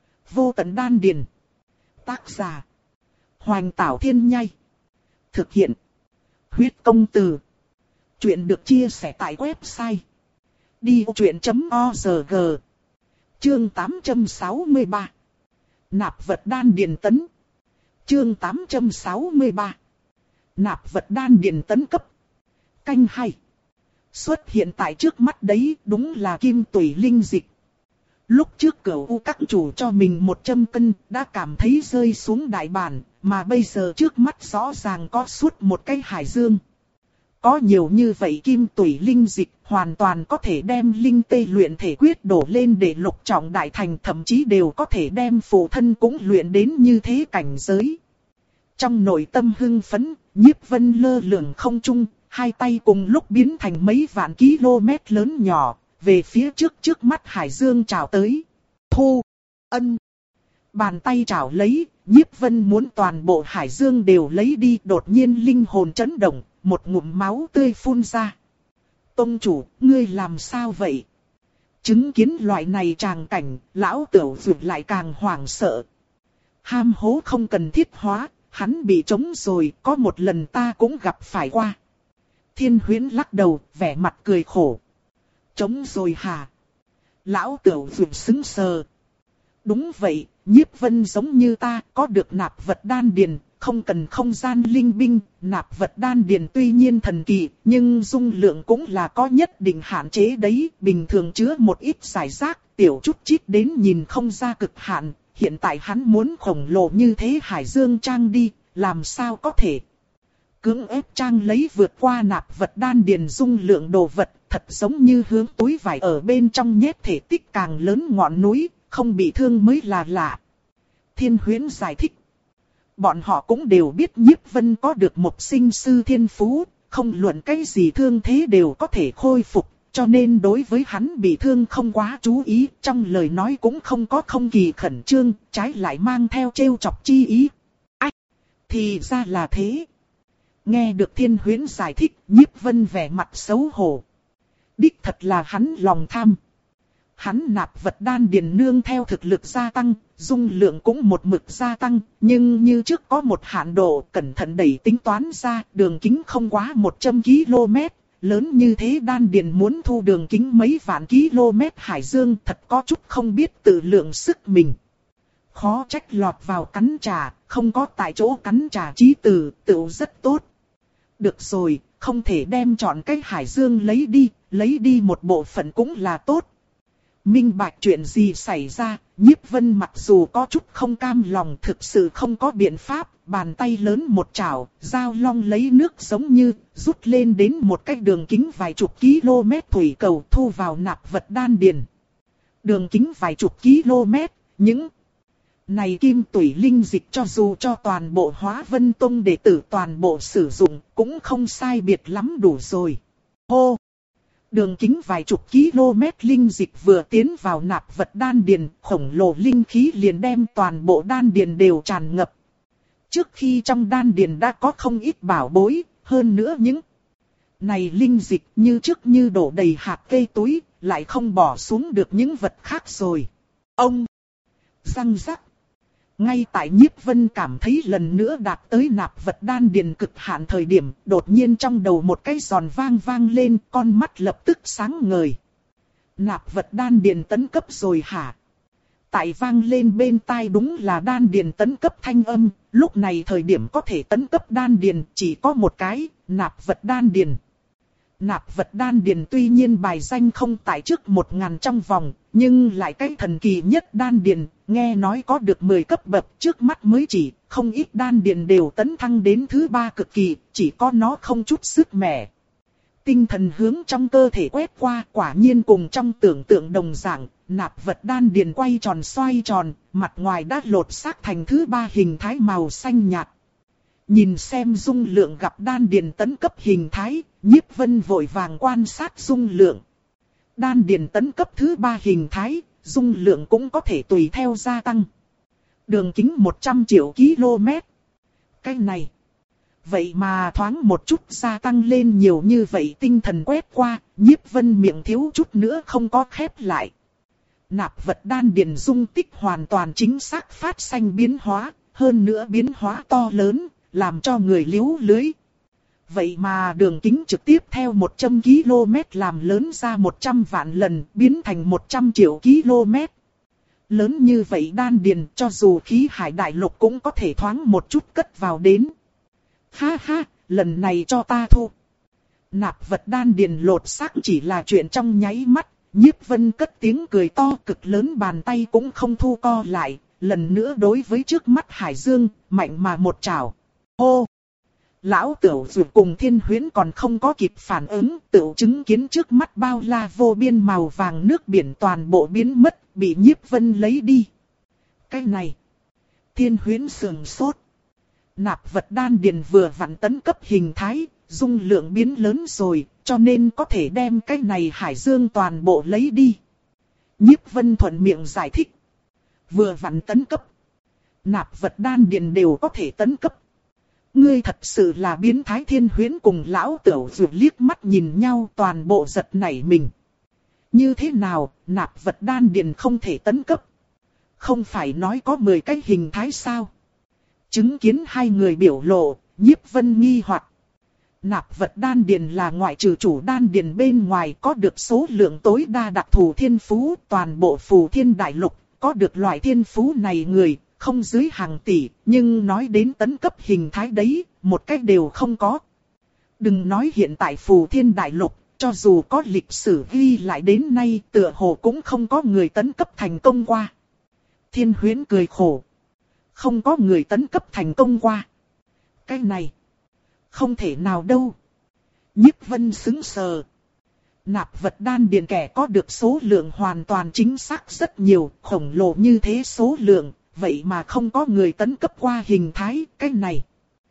Vô tận đan điền. Tác giả. Hoành Tảo Thiên Nhai. Thực hiện. Huyết công từ. Chuyện được chia sẻ tại website. đi ô chuyện chấm org. Chương tám trăm sáu mươi ba. Nạp vật đan điền tấn. Chương tám trăm sáu mươi ba. Nạp vật đan điền tấn cấp. Canh hai. Xuất hiện tại trước mắt đấy đúng là kim tủy linh dịch. Lúc trước Cửu U các chủ cho mình một trăm cân đã cảm thấy rơi xuống đại bản, mà bây giờ trước mắt rõ ràng có suốt một cái hải dương. Có nhiều như vậy kim tủy linh dịch hoàn toàn có thể đem linh tê luyện thể quyết đổ lên để lục trọng đại thành, thậm chí đều có thể đem phụ thân cũng luyện đến như thế cảnh giới. Trong nội tâm hưng phấn, Nhiếp Vân lơ lửng không trung, hai tay cùng lúc biến thành mấy vạn km lớn nhỏ, về phía trước trước mắt hải dương trào tới. Thu, ân, bàn tay trào lấy, Nhiếp Vân muốn toàn bộ hải dương đều lấy đi, đột nhiên linh hồn chấn động, một ngụm máu tươi phun ra. Tông chủ, ngươi làm sao vậy? Chứng kiến loại này tràng cảnh, lão Tửu Dược lại càng hoảng sợ. Ham hố không cần thiết hóa, hắn bị trống rồi, có một lần ta cũng gặp phải qua. Thiên Huyễn lắc đầu, vẻ mặt cười khổ. Trống rồi hả? Lão Tửu Dược sững sờ. Đúng vậy, Nhiếp Vân giống như ta, có được nạp vật đan điền, không cần không gian linh binh. Nạp vật đan điền tuy nhiên thần kỳ, nhưng dung lượng cũng là có nhất định hạn chế đấy. Bình thường chứa một ít giải rác, tiểu chút chít đến nhìn không ra cực hạn. Hiện tại hắn muốn khổng lồ như thế hải dương trang đi, làm sao có thể? Cưỡng ép trang lấy vượt qua nạp vật đan điền dung lượng đồ vật, thật giống như hướng túi vải ở bên trong nhét thể tích càng lớn ngọn núi, không bị thương mới là lạ. Thiên Huyễn giải thích. Bọn họ cũng đều biết Nhiếp Vân có được một sinh sư thiên phú, không luận cái gì thương thế đều có thể khôi phục, cho nên đối với hắn bị thương không quá chú ý, trong lời nói cũng không có không kỳ khẩn trương, trái lại mang theo trêu chọc chi ý. Ách, thì ra là thế. Nghe được Thiên Huyễn giải thích, Nhiếp Vân vẻ mặt xấu hổ. Đích thật là hắn lòng tham. hắn nạp vật đan điền nương theo thực lực gia tăng, dung lượng cũng một mực gia tăng, nhưng như trước có một hạn độ, cẩn thận đẩy tính toán ra, đường kính không quá một trăm ki lô mét, lớn như thế đan điền muốn thu đường kính mấy vạn km hải dương thật có chút không biết tự lượng sức mình. Khó trách lọt vào cắn trà, không có tại chỗ cắn trà chí tử, tựu rất tốt. Được rồi, không thể đem chọn cái hải dương lấy đi, lấy đi một bộ phận cũng là tốt. Minh bạch chuyện gì xảy ra, Nhiếp Vân mặc dù có chút không cam lòng, thực sự không có biện pháp, bàn tay lớn một chảo, dao long lấy nước giống như, rút lên đến một cái đường kính vài chục km thủy cầu thu vào nạp vật đan điền. Đường kính vài chục km, những này kim tủy linh dịch cho dù cho toàn bộ Hóa Vân Tông đệ tử toàn bộ sử dụng, cũng không sai biệt lắm đủ rồi. Hô! Đường kính vài chục km linh dịch vừa tiến vào nạp vật đan điền, khổng lồ linh khí liền đem toàn bộ đan điền đều tràn ngập. Trước khi trong đan điền đã có không ít bảo bối, hơn nữa những này linh dịch như trước như đổ đầy hạt cây túi, lại không bỏ xuống được những vật khác rồi. Ông! Răng rắc! Ngay tại Nhiếp Vân cảm thấy lần nữa đạt tới nạp vật đan điền cực hạn thời điểm, đột nhiên trong đầu một cái giòn vang vang lên, con mắt lập tức sáng ngời. Nạp vật đan điền tấn cấp rồi hả? Tại vang lên bên tai đúng là đan điền tấn cấp thanh âm, lúc này thời điểm có thể tấn cấp đan điền chỉ có một cái, nạp vật đan điền. Nạp vật đan điền tuy nhiên bài danh không tại trước một ngàn trong vòng, nhưng lại cái thần kỳ nhất đan điền, nghe nói có được mười cấp bậc, trước mắt mới chỉ, không ít đan điền đều tấn thăng đến thứ ba cực kỳ, chỉ có nó không chút sức mẻ. Tinh thần hướng trong cơ thể quét qua, quả nhiên cùng trong tưởng tượng đồng dạng, nạp vật đan điền quay tròn xoay tròn, mặt ngoài đã lột xác thành thứ ba hình thái màu xanh nhạt. Nhìn xem dung lượng gặp đan điền tấn cấp hình thái, Nhiếp Vân vội vàng quan sát dung lượng. Đan điền tấn cấp thứ ba hình thái, dung lượng cũng có thể tùy theo gia tăng. Đường kính một trăm triệu km. Cái này, vậy mà thoáng một chút gia tăng lên nhiều như vậy, tinh thần quét qua, Nhiếp Vân miệng thiếu chút nữa không có khép lại. Nạp vật đan điền dung tích hoàn toàn chính xác phát sinh biến hóa, hơn nữa biến hóa to lớn, làm cho người liếu lưới. Vậy mà đường kính trực tiếp theo một trăm km làm lớn ra một trăm vạn lần, biến thành một trăm triệu km. Lớn như vậy đan điền cho dù khí hải đại lục cũng có thể thoáng một chút cất vào đến. Ha ha, lần này cho ta thu. Nạp vật đan điền lột xác chỉ là chuyện trong nháy mắt, Nhiếp Vân cất tiếng cười to, cực lớn bàn tay cũng không thu co lại, lần nữa đối với trước mắt hải dương, mạnh mà một chảo. Hô! Lão Tửu dù cùng Thiên Huyễn còn không có kịp phản ứng, Tửu chứng kiến trước mắt bao la vô biên màu vàng nước biển toàn bộ biến mất, bị Nhiếp Vân lấy đi. Cái này! Thiên Huyễn sườn sốt. Nạp vật đan điền vừa vặn tấn cấp hình thái, dung lượng biến lớn rồi, cho nên có thể đem cái này hải dương toàn bộ lấy đi. Nhiếp Vân thuận miệng giải thích. Vừa vặn tấn cấp. Nạp vật đan điền đều có thể tấn cấp. Ngươi thật sự là biến thái. Thiên Huyễn cùng Lão Tửu dù liếc mắt nhìn nhau, toàn bộ giật nảy mình. Như thế nào, nạp vật đan điền không thể tấn cấp? Không phải nói có mười cái hình thái sao? Chứng kiến hai người biểu lộ, Nhiếp Vân nghi hoặc. Nạp vật đan điền là ngoại trừ chủ đan điền bên ngoài có được số lượng tối đa đặc thù thiên phú, toàn bộ phù thiên đại lục, có được loại thiên phú này người, không dưới hàng tỷ, nhưng nói đến tấn cấp hình thái đấy, một cách đều không có. Đừng nói hiện tại phù thiên đại lục, cho dù có lịch sử ghi lại đến nay, tựa hồ cũng không có người tấn cấp thành công qua. Thiên Huyễn cười khổ. Không có người tấn cấp thành công qua. Cái này, không thể nào đâu. Nhiếp Vân sững sờ. Nạp vật đan điền kẻ có được số lượng hoàn toàn chính xác rất nhiều, khổng lồ như thế số lượng, vậy mà không có người tấn cấp qua hình thái, cái này.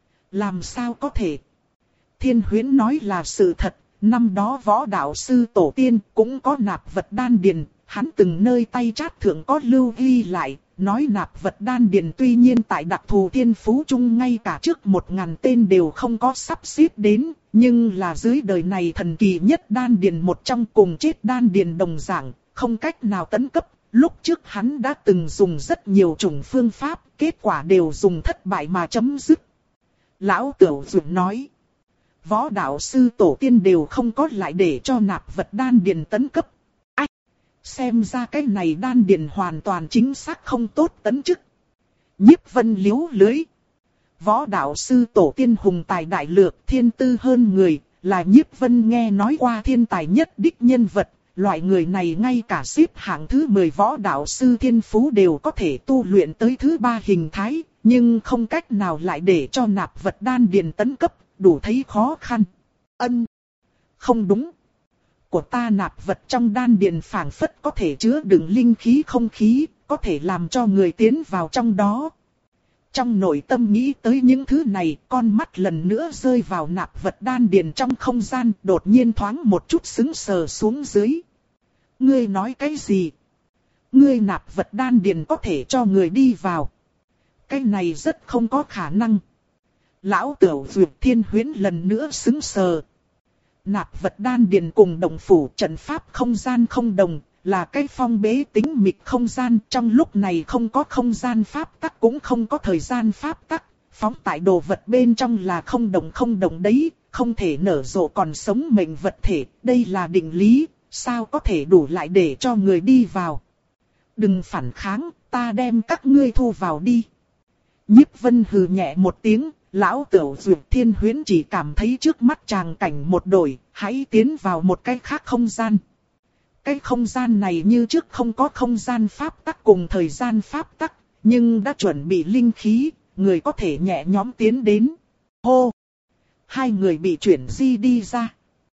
Làm sao có thể? Thiên Huyễn nói là sự thật, năm đó võ đạo sư tổ tiên cũng có nạp vật đan điền, hắn từng nơi tay chát thượng có lưu ghi lại. Nói nạp vật đan điền tuy nhiên tại đặc thù thiên phú chung ngay cả trước một ngàn tên đều không có sắp xếp đến, nhưng là dưới đời này thần kỳ nhất đan điền một trong cùng chết đan điền đồng dạng, không cách nào tấn cấp. Lúc trước hắn đã từng dùng rất nhiều chủng phương pháp, kết quả đều dùng thất bại mà chấm dứt. Lão Tửu Dược nói, võ đạo sư tổ tiên đều không có lại để cho nạp vật đan điền tấn cấp. Ách, xem ra cái này đan điền hoàn toàn chính xác không tốt tấn chức. Nhiếp Vân liếu lưới. Võ đạo sư tổ tiên hùng tài đại lược, thiên tư hơn người, là Nhiếp Vân nghe nói qua thiên tài nhất đích nhân vật. Loại người này ngay cả xếp hạng thứ mười võ đạo sư thiên phú đều có thể tu luyện tới thứ ba hình thái, nhưng không cách nào lại để cho nạp vật đan điền tấn cấp, đủ thấy khó khăn. Ân, không đúng. Của ta nạp vật trong đan điền phảng phất có thể chứa đựng linh khí không khí, có thể làm cho người tiến vào trong đó. Trong nội tâm nghĩ tới những thứ này, con mắt lần nữa rơi vào nạp vật đan điền trong không gian, đột nhiên thoáng một chút sững sờ xuống dưới. Ngươi nói cái gì? Ngươi nạp vật đan điền có thể cho người đi vào. Cái này rất không có khả năng. Lão Tửu Dược Thiên Huyễn lần nữa sững sờ. Nạp vật đan điền cùng động phủ trận pháp không gian không đồng, là cái phong bế tính mịch không gian, trong lúc này không có không gian pháp tắc cũng không có thời gian pháp tắc, phóng tại đồ vật bên trong là không đồng không đồng đấy, không thể nở rộ còn sống mệnh vật thể, đây là định lý, sao có thể đủ lại để cho người đi vào. Đừng phản kháng, ta đem các ngươi thu vào đi. Nhiếp Vân hừ nhẹ một tiếng, Lão Tửu Dược Thiên Huyễn chỉ cảm thấy trước mắt tràng cảnh một đổi, hãy tiến vào một cái khác không gian. Cái không gian này như trước không có không gian pháp tắc cùng thời gian pháp tắc, nhưng đã chuẩn bị linh khí, người có thể nhẹ nhõm tiến đến. Hô! Hai người bị chuyển di đi ra.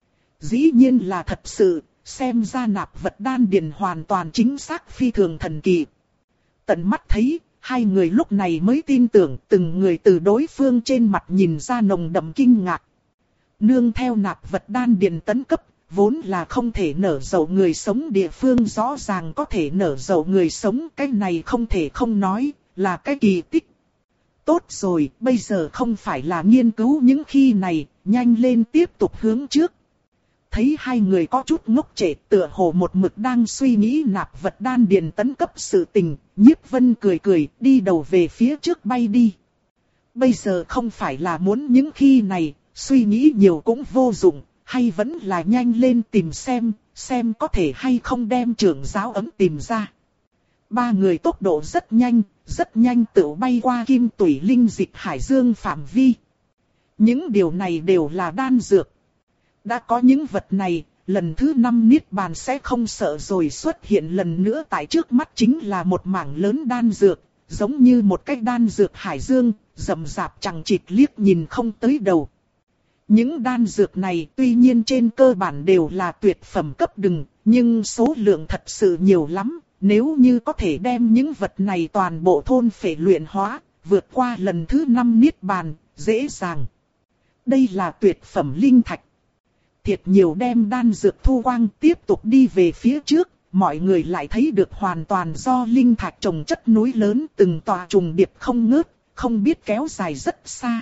Dĩ nhiên là thật sự, xem ra nạp vật đan điền hoàn toàn chính xác phi thường thần kỳ. Tận mắt thấy, hai người lúc này mới tin tưởng từng người từ đối phương trên mặt nhìn ra nồng đậm kinh ngạc. Nương theo nạp vật đan điền tấn cấp, vốn là không thể nở rộ người sống địa phương rõ ràng có thể nở rộ người sống, cái này không thể không nói, là cái kỳ tích. Tốt rồi, bây giờ không phải là nghiên cứu những khi này, nhanh lên tiếp tục hướng trước. Thấy hai người có chút ngốc trệ, tựa hồ một mực đang suy nghĩ nạp vật đan điền tấn cấp sự tình, Nhiếp Vân cười cười, đi đầu về phía trước bay đi. Bây giờ không phải là muốn những khi này, suy nghĩ nhiều cũng vô dụng, hay vẫn là nhanh lên tìm xem, xem có thể hay không đem trưởng giáo ấm tìm ra. Ba người tốc độ rất nhanh, rất nhanh tự bay qua kim tủy linh dịch hải dương phạm vi. Những điều này đều là đan dược. Đã có những vật này, lần thứ năm niết bàn sẽ không sợ rồi xuất hiện lần nữa tại trước mắt chính là một mảng lớn đan dược, giống như một cái đan dược hải dương, rậm rạp chằng chịt liếc nhìn không tới đầu. Những đan dược này tuy nhiên trên cơ bản đều là tuyệt phẩm cấp đừng, nhưng số lượng thật sự nhiều lắm, nếu như có thể đem những vật này toàn bộ thôn phệ luyện hóa, vượt qua lần thứ năm niết bàn, dễ dàng. Đây là tuyệt phẩm linh thạch. Thiệt nhiều đem đan dược thu quang tiếp tục đi về phía trước, mọi người lại thấy được hoàn toàn do linh thạch trồng chất núi lớn từng tòa trùng điệp không ngớt, không biết kéo dài rất xa.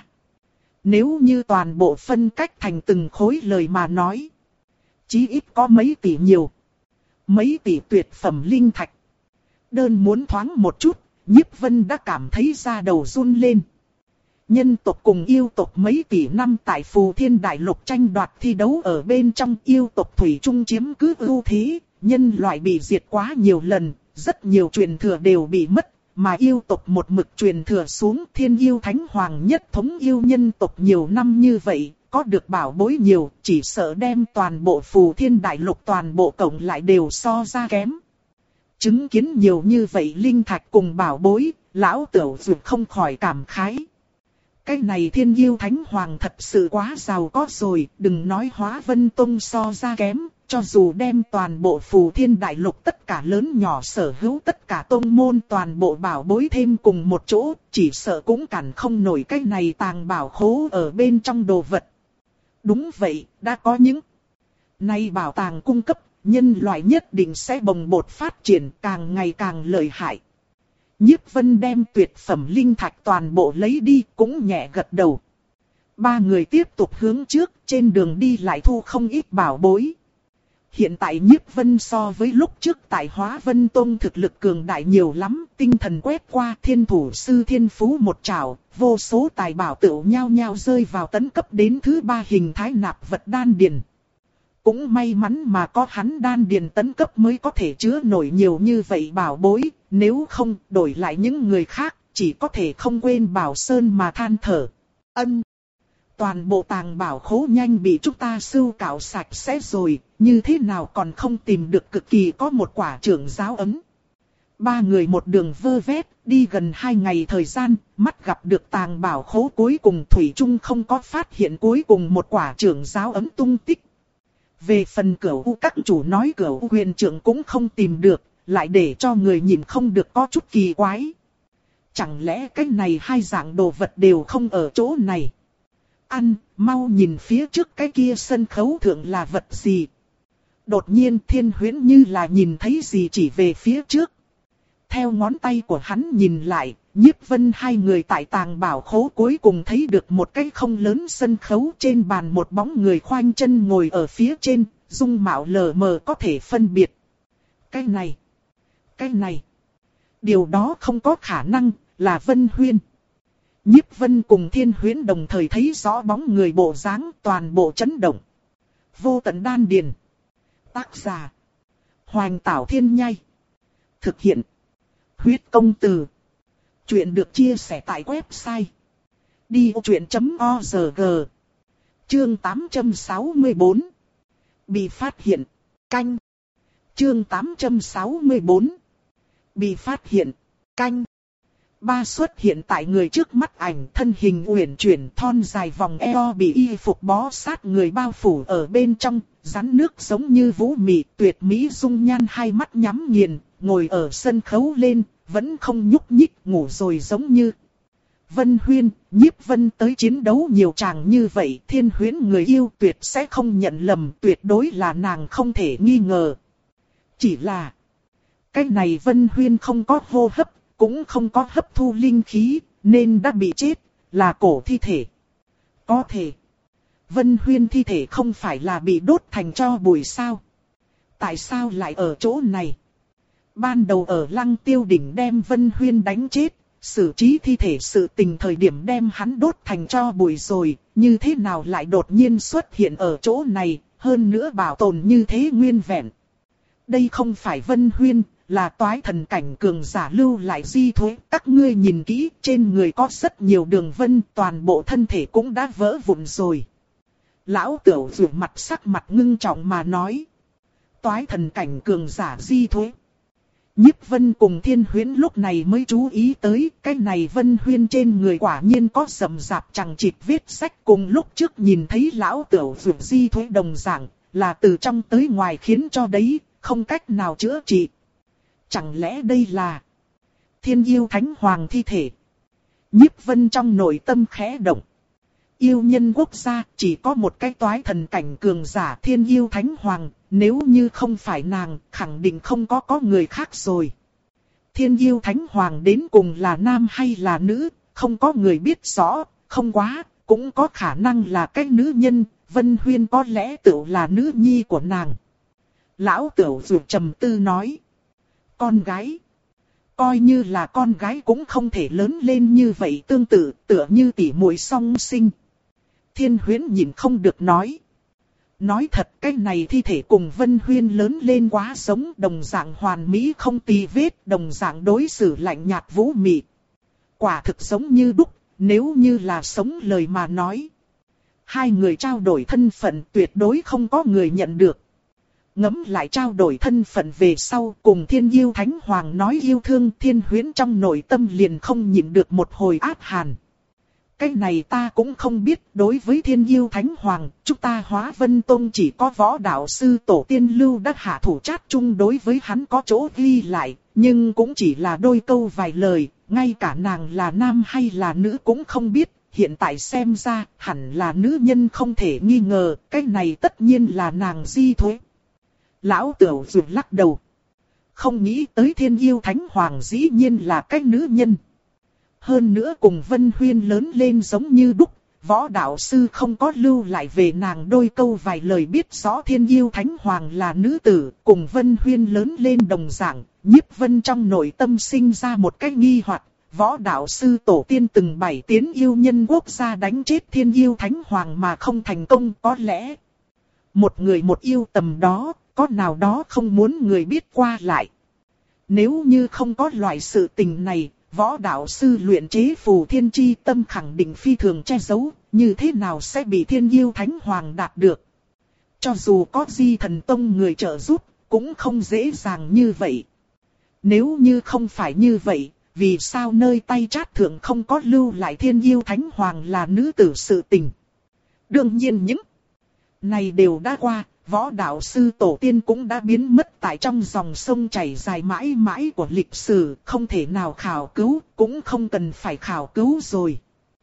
Nếu như toàn bộ phân cách thành từng khối lời mà nói, chí ít có mấy tỷ nhiều. Mấy tỷ tuyệt phẩm linh thạch. Đơn muốn thoáng một chút, Nhiếp Vân đã cảm thấy da đầu run lên. Nhân tộc cùng yêu tộc mấy tỷ năm tại Phù Thiên Đại Lục tranh đoạt thi đấu ở bên trong, yêu tộc thủy chung chiếm cứ ưu thế, nhân loại bị diệt quá nhiều lần, rất nhiều truyền thừa đều bị mất, mà yêu tộc một mực truyền thừa xuống. Thiên yêu thánh hoàng nhất thống yêu nhân tộc nhiều năm như vậy, có được bảo bối nhiều, chỉ sợ đem toàn bộ Phù Thiên Đại Lục toàn bộ cộng lại đều so ra kém. Chứng kiến nhiều như vậy linh thạch cùng bảo bối, Lão Tửu Dược không khỏi cảm khái. Cái này thiên yêu thánh hoàng thật sự quá giàu có rồi, đừng nói Hóa Vân Tông so ra kém, cho dù đem toàn bộ Phù Thiên Đại Lục tất cả lớn nhỏ sở hữu tất cả tông môn toàn bộ bảo bối thêm cùng một chỗ, chỉ sợ cũng cản không nổi cái này tàng bảo khố ở bên trong đồ vật. Đúng vậy, đã có những nay bảo tàng cung cấp, nhân loại nhất định sẽ bồng bột phát triển càng ngày càng lợi hại. Nhiếp Vân đem tuyệt phẩm linh thạch toàn bộ lấy đi, cũng nhẹ gật đầu. Ba người tiếp tục hướng trước, trên đường đi lại thu không ít bảo bối. hiện tại Nhiếp Vân so với lúc trước tại Hóa Vân Tông thực lực cường đại nhiều lắm, tinh thần quét qua thiên thủ sư thiên phú một trảo, vô số tài bảo tựu nhao nhao rơi vào tấn cấp đến thứ ba hình thái nạp vật đan điền. Cũng may mắn mà có hắn đan điền tấn cấp mới có thể chứa nổi nhiều như vậy bảo bối, nếu không đổi lại những người khác, chỉ có thể không quên Bảo Sơn mà than thở. Ân. Toàn bộ tàng bảo khố nhanh bị chúng ta sưu cạo sạch sẽ rồi, như thế nào còn không tìm được cực kỳ có một quả trưởng giáo ấm. Ba người một đường vơ vét, đi gần hai ngày thời gian, mắt gặp được tàng bảo khố cuối cùng Thủy Trung không có phát hiện cuối cùng một quả trưởng giáo ấm tung tích. Về phần Cửu U các chủ nói Cửu U huyền trưởng cũng không tìm được, lại để cho người nhìn không được có chút kỳ quái. Chẳng lẽ cái này hai dạng đồ vật đều không ở chỗ này? Ăn, mau nhìn phía trước cái kia sân khấu thượng là vật gì? Đột nhiên Thiên Huyễn như là nhìn thấy gì chỉ về phía trước. Theo ngón tay của hắn nhìn lại, Nhiếp Vân hai người tại tàng bảo khố cuối cùng thấy được một cái không lớn sân khấu, trên bàn một bóng người khoanh chân ngồi ở phía trên, dung mạo lờ mờ có thể phân biệt. Cái này, cái này, điều đó không có khả năng, là Vân Huyên. Nhiếp Vân cùng Thiên Huyễn đồng thời thấy rõ bóng người bộ dáng, toàn bộ chấn động. Vô tận đan điền. Tác giả: Hoành Tảo Thiên Nhai. Thực hiện: Huyết Công Từ. Chuyện được chia sẻ tại website đi ô chuyện chấm org. Chương tám trăm sáu mươi tư. Bị phát hiện. Canh. Chương tám trăm sáu mươi tư. Bị phát hiện. Canh. Ba xuất hiện tại người trước mắt ảnh, thân hình uyển chuyển, thon dài vòng eo bị y phục bó sát người bao phủ ở bên trong, rắn nước giống như vũ mị, tuyệt mỹ dung nhan, hai mắt nhắm nghiền, ngồi ở sân khấu lên, vẫn không nhúc nhích, ngủ rồi giống như. Vân Huyên, Nhiếp Vân tới chiến đấu nhiều chàng như vậy, Thiên Huyễn người yêu tuyệt sẽ không nhận lầm, tuyệt đối là nàng không thể nghi ngờ. Chỉ là, cái này Vân Huyên không có hô hấp, cũng không có hấp thu linh khí, nên đã bị chết, là cổ thi thể. Có thể, Vân Huyên thi thể không phải là bị đốt thành tro bụi sao? Tại sao lại ở chỗ này? Ban đầu ở Lăng Tiêu Đỉnh đem Vân Huyên đánh chết, xử trí thi thể sự tình thời điểm đem hắn đốt thành tro bụi rồi, như thế nào lại đột nhiên xuất hiện ở chỗ này, hơn nữa bảo tồn như thế nguyên vẹn. Đây không phải Vân Huyên, là toái thần cảnh cường giả lưu lại di thối. Các ngươi nhìn kỹ, trên người có rất nhiều đường vân, toàn bộ thân thể cũng đã vỡ vụn rồi. Lão Tửu rủ mặt sắc mặt ngưng trọng mà nói. Toái thần cảnh cường giả di thối. Nhiếp Vân cùng Thiên Huyễn lúc này mới chú ý tới, cái này Vân Huyên trên người quả nhiên có rậm rạp chằng chịt vết sách, cùng lúc trước nhìn thấy lão Tửu rủ di thối đồng dạng, là từ trong tới ngoài khiến cho đấy, không cách nào chữa trị. Chẳng lẽ đây là Thiên Yêu Thánh Hoàng thi thể? Nhiếp Vân trong nội tâm khẽ động. Yêu nhân quốc gia chỉ có một cái toái thần cảnh cường giả Thiên Yêu Thánh Hoàng, nếu như không phải nàng, khẳng định không có có người khác rồi. Thiên Yêu Thánh Hoàng đến cùng là nam hay là nữ, không có người biết rõ, không quá, cũng có khả năng là cái nữ nhân, Vân Huyên có lẽ tựu là nữ nhi của nàng. Lão Tửu dù trầm tư nói. Con gái. Coi như là con gái cũng không thể lớn lên như vậy, tương tự, tựa như tỷ muội song sinh. Thiên Huyễn nhìn không được nói. Nói thật, cái này thi thể cùng Vân Huyên lớn lên quá giống, đồng dạng hoàn mỹ không tì vết, đồng dạng đối xử lạnh nhạt vũ mị. Quả thực giống như đúc, nếu như là sống lời mà nói. Hai người trao đổi thân phận tuyệt đối không có người nhận được. Ngẫm lại trao đổi thân phận về sau, cùng Thiên Yêu Thánh Hoàng nói yêu thương, Thiên Huyễn trong nội tâm liền không nhịn được một hồi áp hàn. Cái này ta cũng không biết, đối với Thiên Yêu Thánh Hoàng, chúng ta Hóa Vân Tông chỉ có võ đạo sư tổ tiên lưu đắc hạ thủ trát chung đối với hắn có chỗ ghi lại, nhưng cũng chỉ là đôi câu vài lời, ngay cả nàng là nam hay là nữ cũng không biết, hiện tại xem ra hẳn là nữ nhân không thể nghi ngờ, cái này tất nhiên là nàng di thối. Lão Tửu rụt lắc đầu. Không nghĩ tới Thiên Yêu Thánh Hoàng dĩ nhiên là cái nữ nhân. Hơn nữa cùng Vân Huyên lớn lên giống như đúc, võ đạo sư không có lưu lại về nàng đôi câu vài lời biết rõ Thiên Yêu Thánh Hoàng là nữ tử, cùng Vân Huyên lớn lên đồng dạng, Nhiếp Vân trong nội tâm sinh ra một cái nghi hoặc, võ đạo sư tổ tiên từng bảy tiến yêu nhân quốc gia đánh chết Thiên Yêu Thánh Hoàng mà không thành công, có lẽ một người một yêu tầm đó, có nào đó không muốn người biết qua lại. Nếu như không có loại sự tình này, võ đạo sư luyện chế phù thiên chi tâm khẳng định phi thường che giấu, như thế nào sẽ bị Thiên Yêu Thánh Hoàng đạt được. Cho dù có Di Thần Tông người trợ giúp, cũng không dễ dàng như vậy. Nếu như không phải như vậy, vì sao nơi tay trát thượng không có lưu lại Thiên Yêu Thánh Hoàng là nữ tử sự tình. Đương nhiên những này đều đã qua, võ đạo sư tổ tiên cũng đã biến mất tại trong dòng sông chảy dài mãi mãi của lịch sử, không thể nào khảo cứu, cũng không cần phải khảo cứu rồi.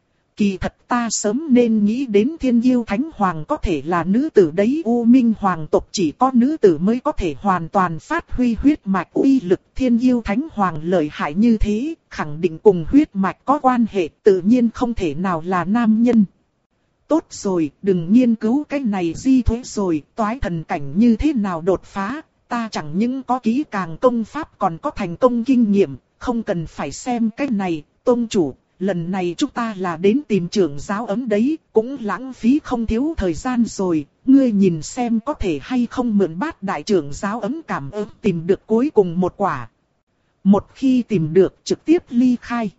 Kỳ thật ta sớm nên nghĩ đến Thiên Yêu Thánh Hoàng có thể là nữ tử đấy, U Minh Hoàng tộc chỉ có nữ tử mới có thể hoàn toàn phát huy huyết mạch uy lực. Thiên Yêu Thánh Hoàng lợi hại như thế, khẳng định cùng huyết mạch có quan hệ, tự nhiên không thể nào là nam nhân. Tốt rồi, đừng nghiên cứu cái này di thuế rồi, toái thần cảnh như thế nào đột phá, ta chẳng những có kỹ càng công pháp còn có thành công kinh nghiệm, không cần phải xem cái này, tôn chủ, lần này chúng ta là đến tìm trưởng giáo ấm đấy, cũng lãng phí không thiếu thời gian rồi, ngươi nhìn xem có thể hay không mượn bát đại trưởng giáo ấm cảm ứng tìm được cuối cùng một quả. Một khi tìm được trực tiếp ly khai.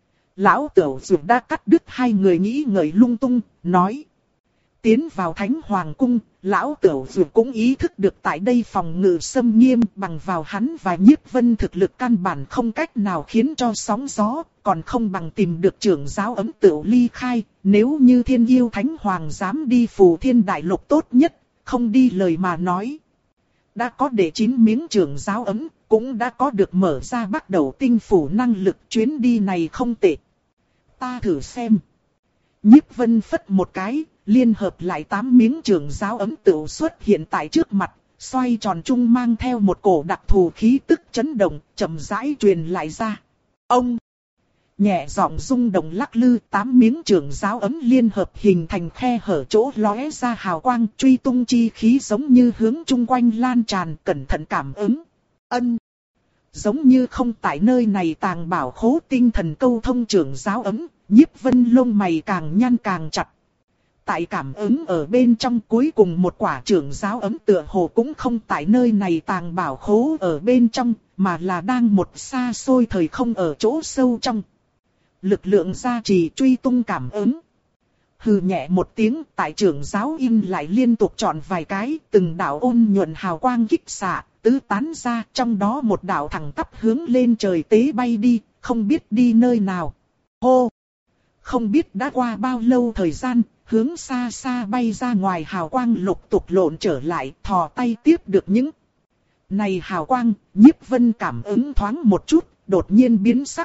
Lão Tửu Dược đã cắt đứt hai người nghĩ ngợi lung tung, nói. Tiến vào Thánh Hoàng Cung, Lão Tửu Dược cũng ý thức được tại đây phòng ngự xâm nghiêm, bằng vào hắn và Nhiếp Vân thực lực căn bản không cách nào khiến cho sóng gió, còn không bằng tìm được trưởng giáo ấm tửu ly khai. Nếu như Thiên Yêu Thánh Hoàng dám đi Phù Thiên Đại Lục tốt nhất, không đi lời mà nói. Đã có để chín miếng trưởng giáo ấm, cũng đã có được mở ra bắt đầu tinh phủ năng lực, chuyến đi này không tệ. Ta thử xem. Nhiếp Vân phất một cái, liên hợp lại tám miếng trưởng giáo ấm tựu xuất hiện tại trước mặt, xoay tròn trung mang theo một cổ đặc thù khí tức chấn động, chậm rãi truyền lại ra. Ông! Nhẹ giọng rung động lắc lư, tám miếng trưởng giáo ấm liên hợp hình thành khe hở chỗ lóe ra hào quang, truy tung chi khí giống như hướng chung quanh lan tràn, cẩn thận cảm ứng. Ân! Giống như không tại nơi này tàng bảo khố tinh thần câu thông trưởng giáo ấm, Nhiếp Vân lông mày càng nhăn càng chặt. Tại cảm ứng ở bên trong, cuối cùng một quả trưởng giáo ấm tựa hồ cũng không tại nơi này tàng bảo khố ở bên trong, mà là đang một xa xôi thời không ở chỗ sâu trong. Lực lượng gia trì truy tung cảm ứng. Hừ nhẹ một tiếng, tại trưởng giáo in lại liên tục chọn vài cái, từng đạo ôn nhuận hào quang kích xạ, tứ tán ra, trong đó một đạo thẳng tắp hướng lên trời tế bay đi, không biết đi nơi nào. Hô! Không biết đã qua bao lâu thời gian, hướng xa xa bay ra ngoài hào quang lục tục lộn trở lại, thò tay tiếp được những này hào quang. Nhiếp Vân cảm ứng thoáng một chút, đột nhiên biến sắc.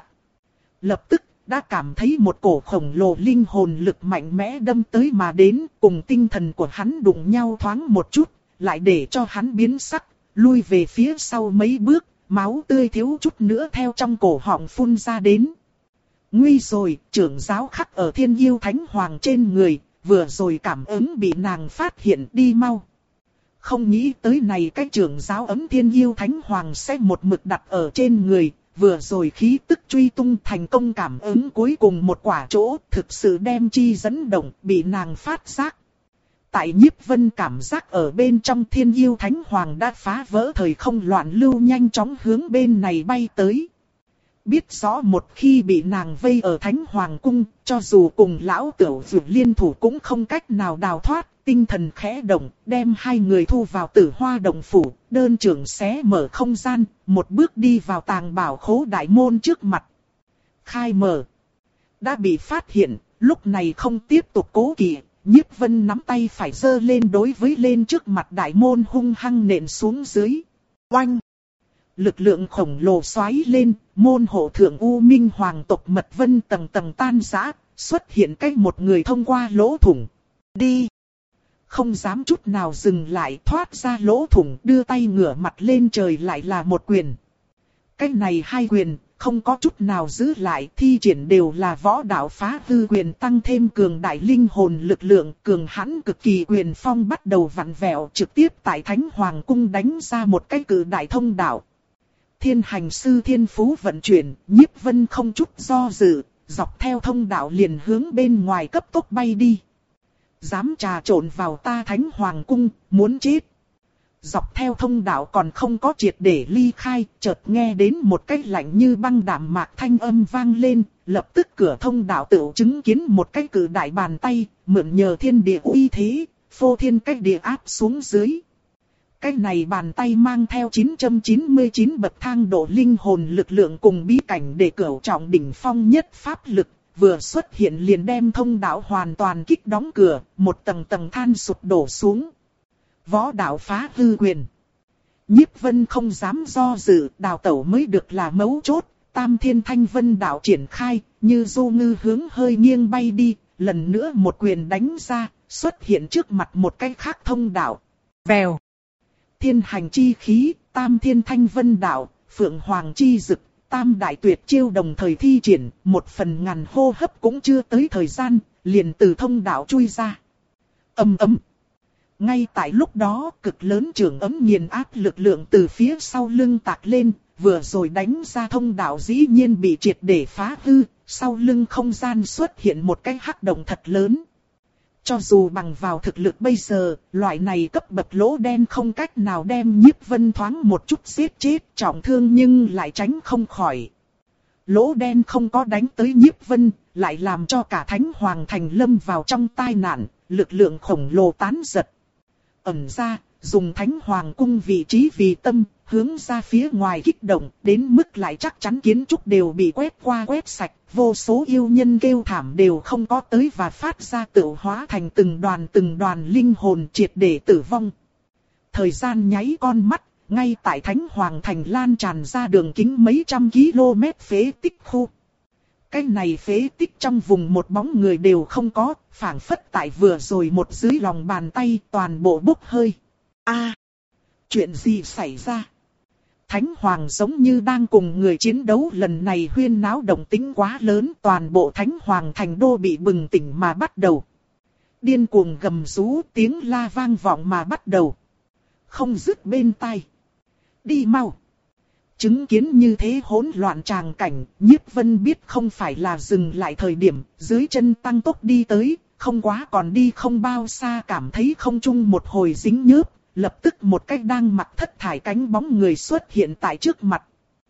Lập tức, đã cảm thấy một cổ khổng lồ linh hồn lực mạnh mẽ đâm tới mà đến, cùng tinh thần của hắn đụng nhau thoáng một chút, lại để cho hắn biến sắc, lui về phía sau mấy bước, máu tươi thiếu chút nữa theo trong cổ họng phun ra đến. Nguy rồi, trưởng giáo khắc ở Thiên Yêu Thánh Hoàng trên người, vừa rồi cảm ứng bị nàng phát hiện, đi mau. Không nghĩ tới này cái trưởng giáo ấm Thiên Yêu Thánh Hoàng sẽ một mực đặt ở trên người, vừa rồi khí tức truy tung thành công cảm ứng cuối cùng một quả chỗ, thực sự đem chi dẫn động, bị nàng phát giác. Tại Nhiếp Vân cảm giác ở bên trong, Thiên Yêu Thánh Hoàng đã phá vỡ thời không loạn lưu, nhanh chóng hướng bên này bay tới. Biết rõ một khi bị nàng vây ở Thánh Hoàng Cung, cho dù cùng Lão Tửu Dược liên thủ cũng không cách nào đào thoát, tinh thần khẽ động, đem hai người thu vào Tử Hoa Động Phủ, đơn trưởng xé mở không gian, một bước đi vào tàng bảo khố đại môn trước mặt. Khai mở. Đã bị phát hiện, lúc này không tiếp tục cố kỵ, Nhiếp Vân nắm tay phải giơ lên đối với lên trước mặt đại môn hung hăng nện xuống dưới. Oanh! Lực lượng khổng lồ xoáy lên, môn hộ thượng U Minh Hoàng tộc Mật Vân tầng tầng tan rã, xuất hiện cách một người thông qua lỗ thủng. Đi! Không dám chút nào dừng lại, thoát ra lỗ thủng, đưa tay ngửa mặt lên trời lại là một quyền. Cách này hai quyền, không có chút nào giữ lại, thi triển đều là võ đạo phá hư quyền tăng thêm cường đại linh hồn lực lượng, cường hãn cực kỳ quyền phong bắt đầu vặn vẹo, trực tiếp tại Thánh Hoàng cung đánh ra một cái cử đại thông đạo. Thiên hành sư thiên phú vận chuyển, Nhiếp Vân không chút do dự, dọc theo thông đạo liền hướng bên ngoài cấp tốc bay đi. Dám trà trộn vào ta Thánh Hoàng cung, muốn chết. Dọc theo thông đạo còn không có triệt để ly khai, chợt nghe đến một cái lạnh như băng đạm mạc thanh âm vang lên, lập tức cửa thông đạo tự chứng kiến một cái cử đại bàn tay, mượn nhờ thiên địa uy thế, phô thiên cách địa áp xuống dưới. Cái này bàn tay mang theo chín trăm chín mươi chín bậc thang độ linh hồn lực lượng cùng bí cảnh để cửu trọng đỉnh phong nhất pháp lực, vừa xuất hiện liền đem thông đạo hoàn toàn kích đóng cửa, một tầng tầng than sụp đổ xuống. Võ đạo phá hư quyền. Nhiếp Vân không dám do dự, đào tẩu mới được là mấu chốt, Tam Thiên Thanh Vân đạo triển khai, như du ngư hướng hơi nghiêng bay đi, lần nữa một quyền đánh ra, xuất hiện trước mặt một cái khác thông đạo. Vèo. Thiên hành chi khí, Tam Thiên Thanh Vân đạo, Phượng Hoàng chi dực, Tam đại tuyệt chiêu đồng thời thi triển, một phần ngàn hô hấp cũng chưa tới thời gian, liền từ thông đạo chui ra. Ầm ầm. Ngay tại lúc đó, cực lớn trường ấm nghiền áp lực lượng từ phía sau lưng tạc lên, vừa rồi đánh ra thông đạo dĩ nhiên bị triệt để phá hư, sau lưng không gian xuất hiện một cái hắc động thật lớn. Cho dù bằng vào thực lực bây giờ, loại này cấp bậc lỗ đen không cách nào đem Nhiếp Vân thoáng một chút giết chết, trọng thương nhưng lại tránh không khỏi. Lỗ đen không có đánh tới Nhiếp Vân, lại làm cho cả Thánh Hoàng thành lâm vào trong tai nạn, lực lượng khổng lồ tán giật. Ẩn ra, dùng Thánh Hoàng cung vị trí vì tâm, hướng ra phía ngoài kích động, đến mức lại chắc chắn kiến trúc đều bị quét qua quét sạch, vô số yêu nhân kêu thảm đều không có tới và phát ra tự hóa thành từng đoàn từng đoàn linh hồn triệt để tử vong. Thời gian nháy con mắt, ngay tại Thánh Hoàng thành lan tràn ra đường kính mấy trăm km phế tích khu. Cái này phế tích trong vùng một bóng người đều không có, phảng phất tại vừa rồi một dưới lòng bàn tay toàn bộ bốc hơi. A, chuyện gì xảy ra? Thánh Hoàng giống như đang cùng người chiến đấu, lần này huyên náo động tĩnh quá lớn, toàn bộ Thánh Hoàng thành đô bị bừng tỉnh mà bắt đầu. Điên cuồng gầm rú, tiếng la vang vọng mà bắt đầu. Không dứt bên tai. Đi mau. Chứng kiến như thế hỗn loạn tràng cảnh, Nhiếp Vân biết không phải là dừng lại thời điểm, dưới chân tăng tốc đi tới, không quá còn đi không bao xa cảm thấy không trung một hồi dính nhớp, lập tức một cách đang mặc thất thải cánh bóng người xuất hiện tại trước mặt.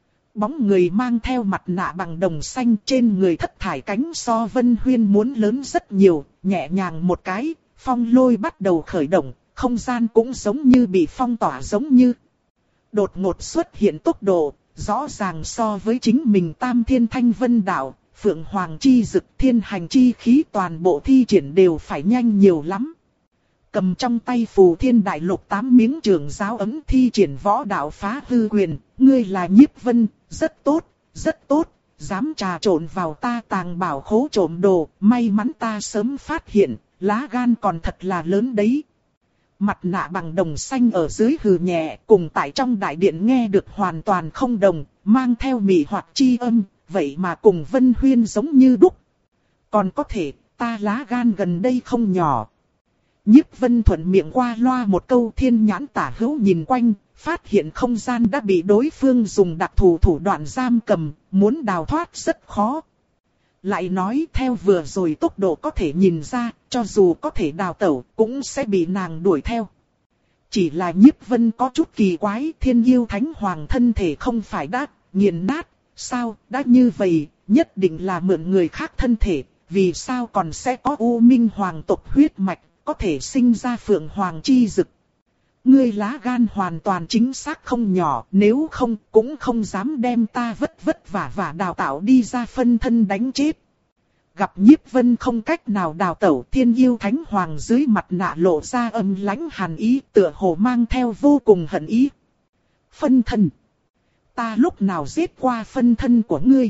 Bóng người mang theo mặt nạ bằng đồng xanh, trên người thất thải cánh so Vân Huyên muốn lớn rất nhiều, nhẹ nhàng một cái, phong lôi bắt đầu khởi động, không gian cũng giống như bị phong tỏa giống như. Đột ngột xuất hiện tốc độ, rõ ràng so với chính mình Tam Thiên Thanh Vân đạo, Phượng Hoàng chi dực, Thiên hành chi khí toàn bộ thi triển đều phải nhanh nhiều lắm. Cầm trong tay Phù Thiên Đại Lục tám miếng trường giáo ấm thi triển võ đạo phá hư quyền, ngươi là Nhiếp Vân, rất tốt, rất tốt, dám trà trộn vào ta tàng bảo khố trộm đồ, may mắn ta sớm phát hiện, lá gan còn thật là lớn đấy. Mặt nạ bằng đồng xanh ở dưới hừ nhẹ, cùng tại trong đại điện nghe được hoàn toàn không đồng, mang theo mị hoặc chi âm, vậy mà cùng Vân Huyên giống như đúc. Còn có thể, ta lá gan gần đây không nhỏ. Nhiếp Vân thuận miệng qua loa một câu, thiên nhãn tả hữu nhìn quanh, phát hiện không gian đã bị đối phương dùng đặc thù thủ đoạn giam cầm, muốn đào thoát rất khó. Lại nói theo vừa rồi tốc độ có thể nhìn ra, cho dù có thể đào tẩu, cũng sẽ bị nàng đuổi theo. Chỉ là Nhiếp Vân có chút kỳ quái, Thiên Yêu Thánh Hoàng thân thể không phải đã nghiền nát, sao đã như vậy, nhất định là mượn người khác thân thể, vì sao còn sẽ có U Minh Hoàng tộc huyết mạch, có thể sinh ra Phượng Hoàng chi dực. Ngươi lá gan hoàn toàn chính xác không nhỏ, nếu không cũng không dám đem ta vất vất vả vả đào tạo đi ra phân thân đánh chết. Gặp Nhiếp Vân không cách nào đào tẩu, Thiên Yêu Thánh Hoàng dưới mặt nạ lộ ra âm lãnh hàn ý, tựa hồ mang theo vô cùng hận ý. Phân thân. Ta lúc nào giết qua phân thân của ngươi?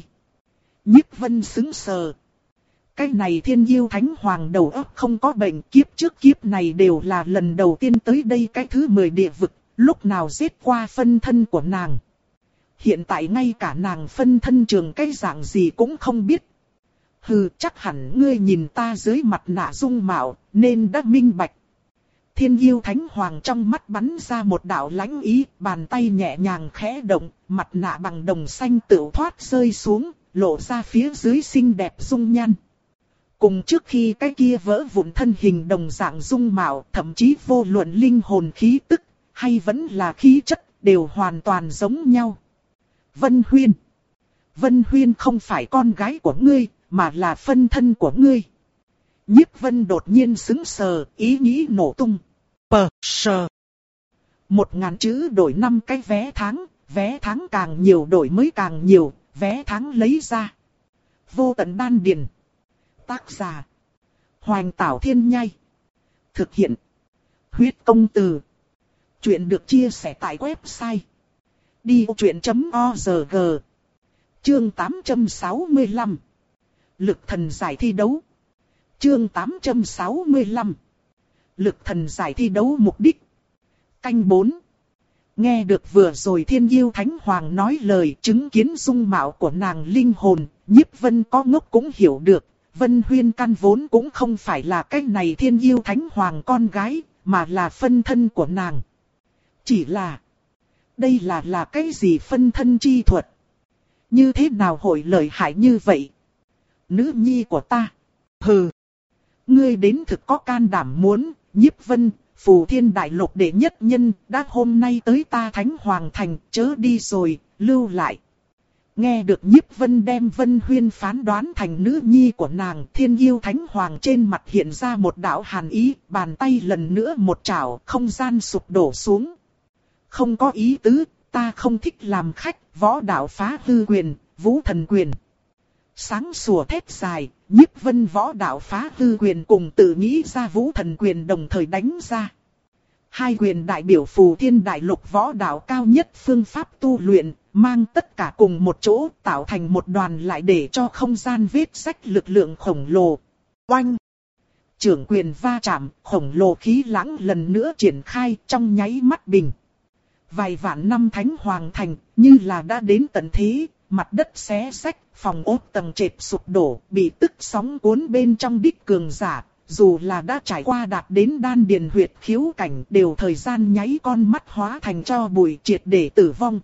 Nhiếp Vân sững sờ. Cái này Thiên Yêu Thánh Hoàng đầu óc không có bệnh, kiếp trước kiếp này đều là lần đầu tiên tới đây cái thứ mười địa vực, lúc nào giết qua phân thân của nàng. hiện tại ngay cả nàng phân thân trường cái dạng gì cũng không biết. Hừ, chắc hẳn ngươi nhìn ta dưới mặt nạ dung mạo, nên đã minh bạch. Thiên yêu thánh hoàng trong mắt bắn ra một đạo lãnh ý, bàn tay nhẹ nhàng khẽ động, mặt nạ bằng đồng xanh tựu thoát rơi xuống, lộ ra phía dưới xinh đẹp dung nhan. Cùng trước khi cái kia vỡ vụn thân hình đồng dạng dung mạo, thậm chí vô luận linh hồn khí tức, hay vẫn là khí chất, đều hoàn toàn giống nhau. Vân Huyên. Vân Huyên không phải con gái của ngươi, mà là phân thân của ngươi. Nhiếp Vân đột nhiên sững sờ, ý nghĩ nổ tung. Pờ, sờ. Một ngàn chữ đổi năm cái vé tháng, vé tháng càng nhiều đổi mới càng nhiều, vé tháng lấy ra. Vô tận đan điền. Tác giả. Hoành Tảo Thiên Nhai. Thực hiện. Huyết Công Từ. Chuyện được chia sẻ tại website. đi ô chuyện chấm o rờ giê. Chương tám trăm sáu mươi lăm. Lực thần giải thi đấu. Chương tám trăm sáu mươi lăm. Lực thần giải thi đấu mục đích. Canh bốn. Nghe được vừa rồi Thiên Yêu Thánh Hoàng nói lời, chứng kiến dung mạo của nàng linh hồn, Nhiếp Vân có ngốc cũng hiểu được. Vân Huyên căn vốn cũng không phải là cái này Thiên Yêu Thánh Hoàng con gái, mà là phân thân của nàng. Chỉ là, đây là là cái gì phân thân chi thuật? Như thế nào hội lợi hại như vậy? Nữ nhi của ta. Hừ. Ngươi đến thực có can đảm muốn, Nhiếp Vân, Phù Thiên Đại Lục đệ nhất nhân, đã hôm nay tới ta Thánh Hoàng Thành, chớ đi rồi, lưu lại. Nghe được Nhiếp Vân đem Vân Huyên phán đoán thành nữ nhi của nàng, Thiên Yêu Thánh Hoàng trên mặt hiện ra một đạo hàn ý, bàn tay lần nữa một chảo, không gian sụp đổ xuống. Không có ý tứ, ta không thích làm khách, võ đạo phá hư quyền, vũ thần quyền. Sáng sủa thét dài, Nhiếp Vân võ đạo phá hư quyền cùng tự nghĩ ra vũ thần quyền đồng thời đánh ra. Hai quyền đại biểu Phù Thiên Đại Lục võ đạo cao nhất phương pháp tu luyện, mang tất cả cùng một chỗ tạo thành một đoàn lại để cho không gian vết rách lực lượng khổng lồ. Oanh! Trưởng quyền va chạm, khổng lồ khí lãng lần nữa triển khai trong nháy mắt bình. Vài vạn năm Thánh Hoàng Thành như là đã đến tận thế, mặt đất xé xách, phòng ốt tầng trệt sụp đổ, bị tức sóng cuốn bên trong đích cường giả. Dù là đã trải qua đạt đến đan điền huyệt khiếu cảnh đều thời gian nháy con mắt hóa thành cho bụi triệt để tử vong.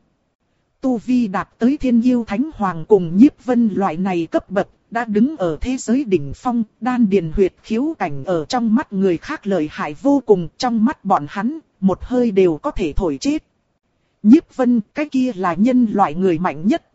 Tu vi đạt tới Thiên Yêu Thánh Hoàng cùng Nhiếp Vân loại này cấp bậc, đã đứng ở thế giới đỉnh phong, đan điền huyệt khiếu cảnh ở trong mắt người khác lợi hại vô cùng, trong mắt bọn hắn, một hơi đều có thể thổi chết. Nhiếp Vân, cái kia là nhân loại người mạnh nhất.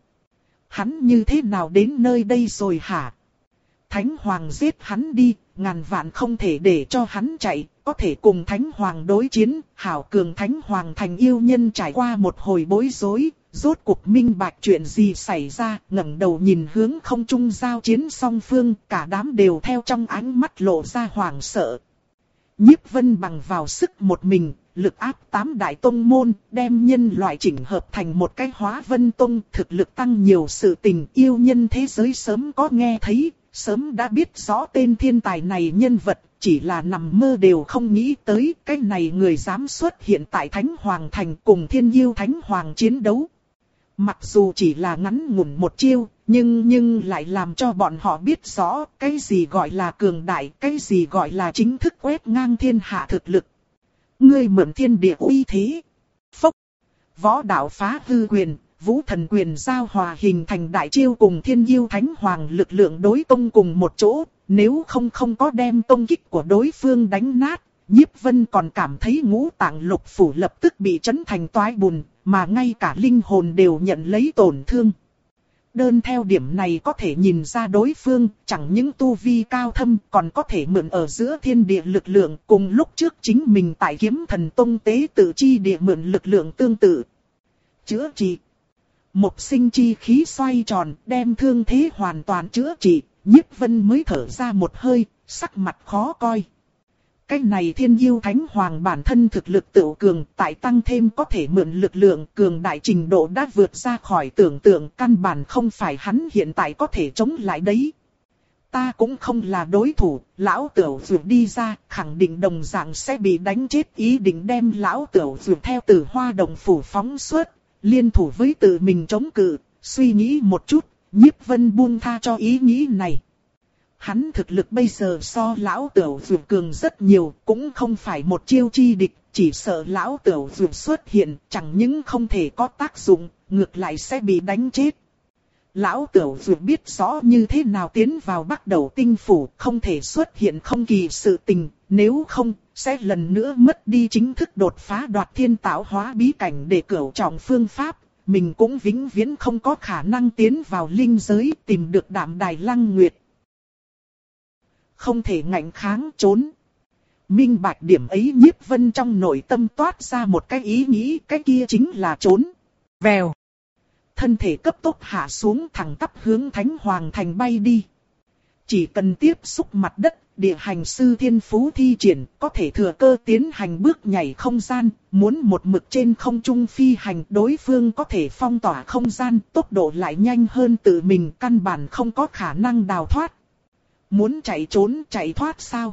Hắn như thế nào đến nơi đây rồi hả? Thánh Hoàng giết hắn đi, ngàn vạn không thể để cho hắn chạy, có thể cùng Thánh Hoàng đối chiến, hảo cường Thánh Hoàng thành yêu nhân trải qua một hồi bối rối, rốt cuộc minh bạch chuyện gì xảy ra, ngẩng đầu nhìn hướng không trung giao chiến song phương, cả đám đều theo trong ánh mắt lộ ra hoảng sợ. Nhiếp Vân bằng vào sức một mình, lực áp tám đại tông môn, đem nhân loại chỉnh hợp thành một cái Hóa Vân Tông, thực lực tăng nhiều sự tình yêu nhân thế giới sớm có nghe thấy, sớm đã biết rõ tên thiên tài này nhân vật, chỉ là nằm mơ đều không nghĩ tới cái này người dám xuất hiện tại Thánh Hoàng Thành cùng Thiên Yêu Thánh Hoàng chiến đấu. Mặc dù chỉ là ngắn ngủn một chiêu, nhưng nhưng lại làm cho bọn họ biết rõ cái gì gọi là cường đại, cái gì gọi là chính thức quét ngang thiên hạ thực lực. Ngươi mượn thiên địa uy thế. Phốc. Võ đạo phá hư quyền, vũ thần quyền giao hòa hình thành đại chiêu cùng Thiên Yêu Thánh Hoàng lực lượng đối công cùng một chỗ. Nếu không không có đem công kích của đối phương đánh nát, Nhiếp Vân còn cảm thấy ngũ tạng lục phủ lập tức bị chấn thành toái bùn, mà ngay cả linh hồn đều nhận lấy tổn thương. Đơn theo điểm này có thể nhìn ra đối phương chẳng những tu vi cao thâm còn có thể mượn ở giữa thiên địa lực lượng cùng lúc trước chính mình tại Kiếm Thần Tông tế tự chi địa mượn lực lượng tương tự. Chữa trị. Một sinh chi khí xoay tròn đem thương thế hoàn toàn chữa trị, Nhiếp Vân mới thở ra một hơi, sắc mặt khó coi. Cái này Thiên Yêu Thánh Hoàng bản thân thực lực tự cường, tại tăng thêm có thể mượn lực lượng cường đại trình độ đã vượt ra khỏi tưởng tượng, căn bản không phải hắn hiện tại có thể chống lại đấy. Ta cũng không là đối thủ, lão tửu vượt đi ra, khẳng định đồng dạng sẽ bị đánh chết, ý định đem lão tửu vượt theo Tử Hoa Đồng phủ phóng xuất, liên thủ với tự mình chống cự, suy nghĩ một chút, Nhiếp Vân buông tha cho ý nghĩ này. Hắn thực lực bây giờ so lão Tửu Dược cường rất nhiều, cũng không phải một chiêu chi địch, chỉ sợ lão Tửu Dược xuất hiện, chẳng những không thể có tác dụng, ngược lại sẽ bị đánh chết. Lão Tửu Dược biết rõ như thế nào tiến vào Bắc Đầu Tinh Phủ, không thể xuất hiện không kỳ sự tình, nếu không, sẽ lần nữa mất đi chính thức đột phá đoạt thiên tạo hóa bí cảnh để cửu trọng phương pháp. Mình cũng vĩnh viễn không có khả năng tiến vào linh giới tìm được Đạm Đài Lăng Nguyệt. Không thể ngạnh kháng trốn. Minh bạch điểm ấy, Nhiếp Vân trong nội tâm toát ra một cái ý nghĩ, cái kia chính là trốn. Vèo. Thân thể cấp tốc hạ xuống thẳng tắp hướng Thánh Hoàng Thành bay đi. Chỉ cần tiếp xúc mặt đất, địa hành sư thiên phú thi triển, có thể thừa cơ tiến hành bước nhảy không gian, muốn một mực trên không trung phi hành, đối phương có thể phong tỏa không gian, tốc độ lại nhanh hơn tự mình, căn bản không có khả năng đào thoát. Muốn chạy trốn chạy thoát sao?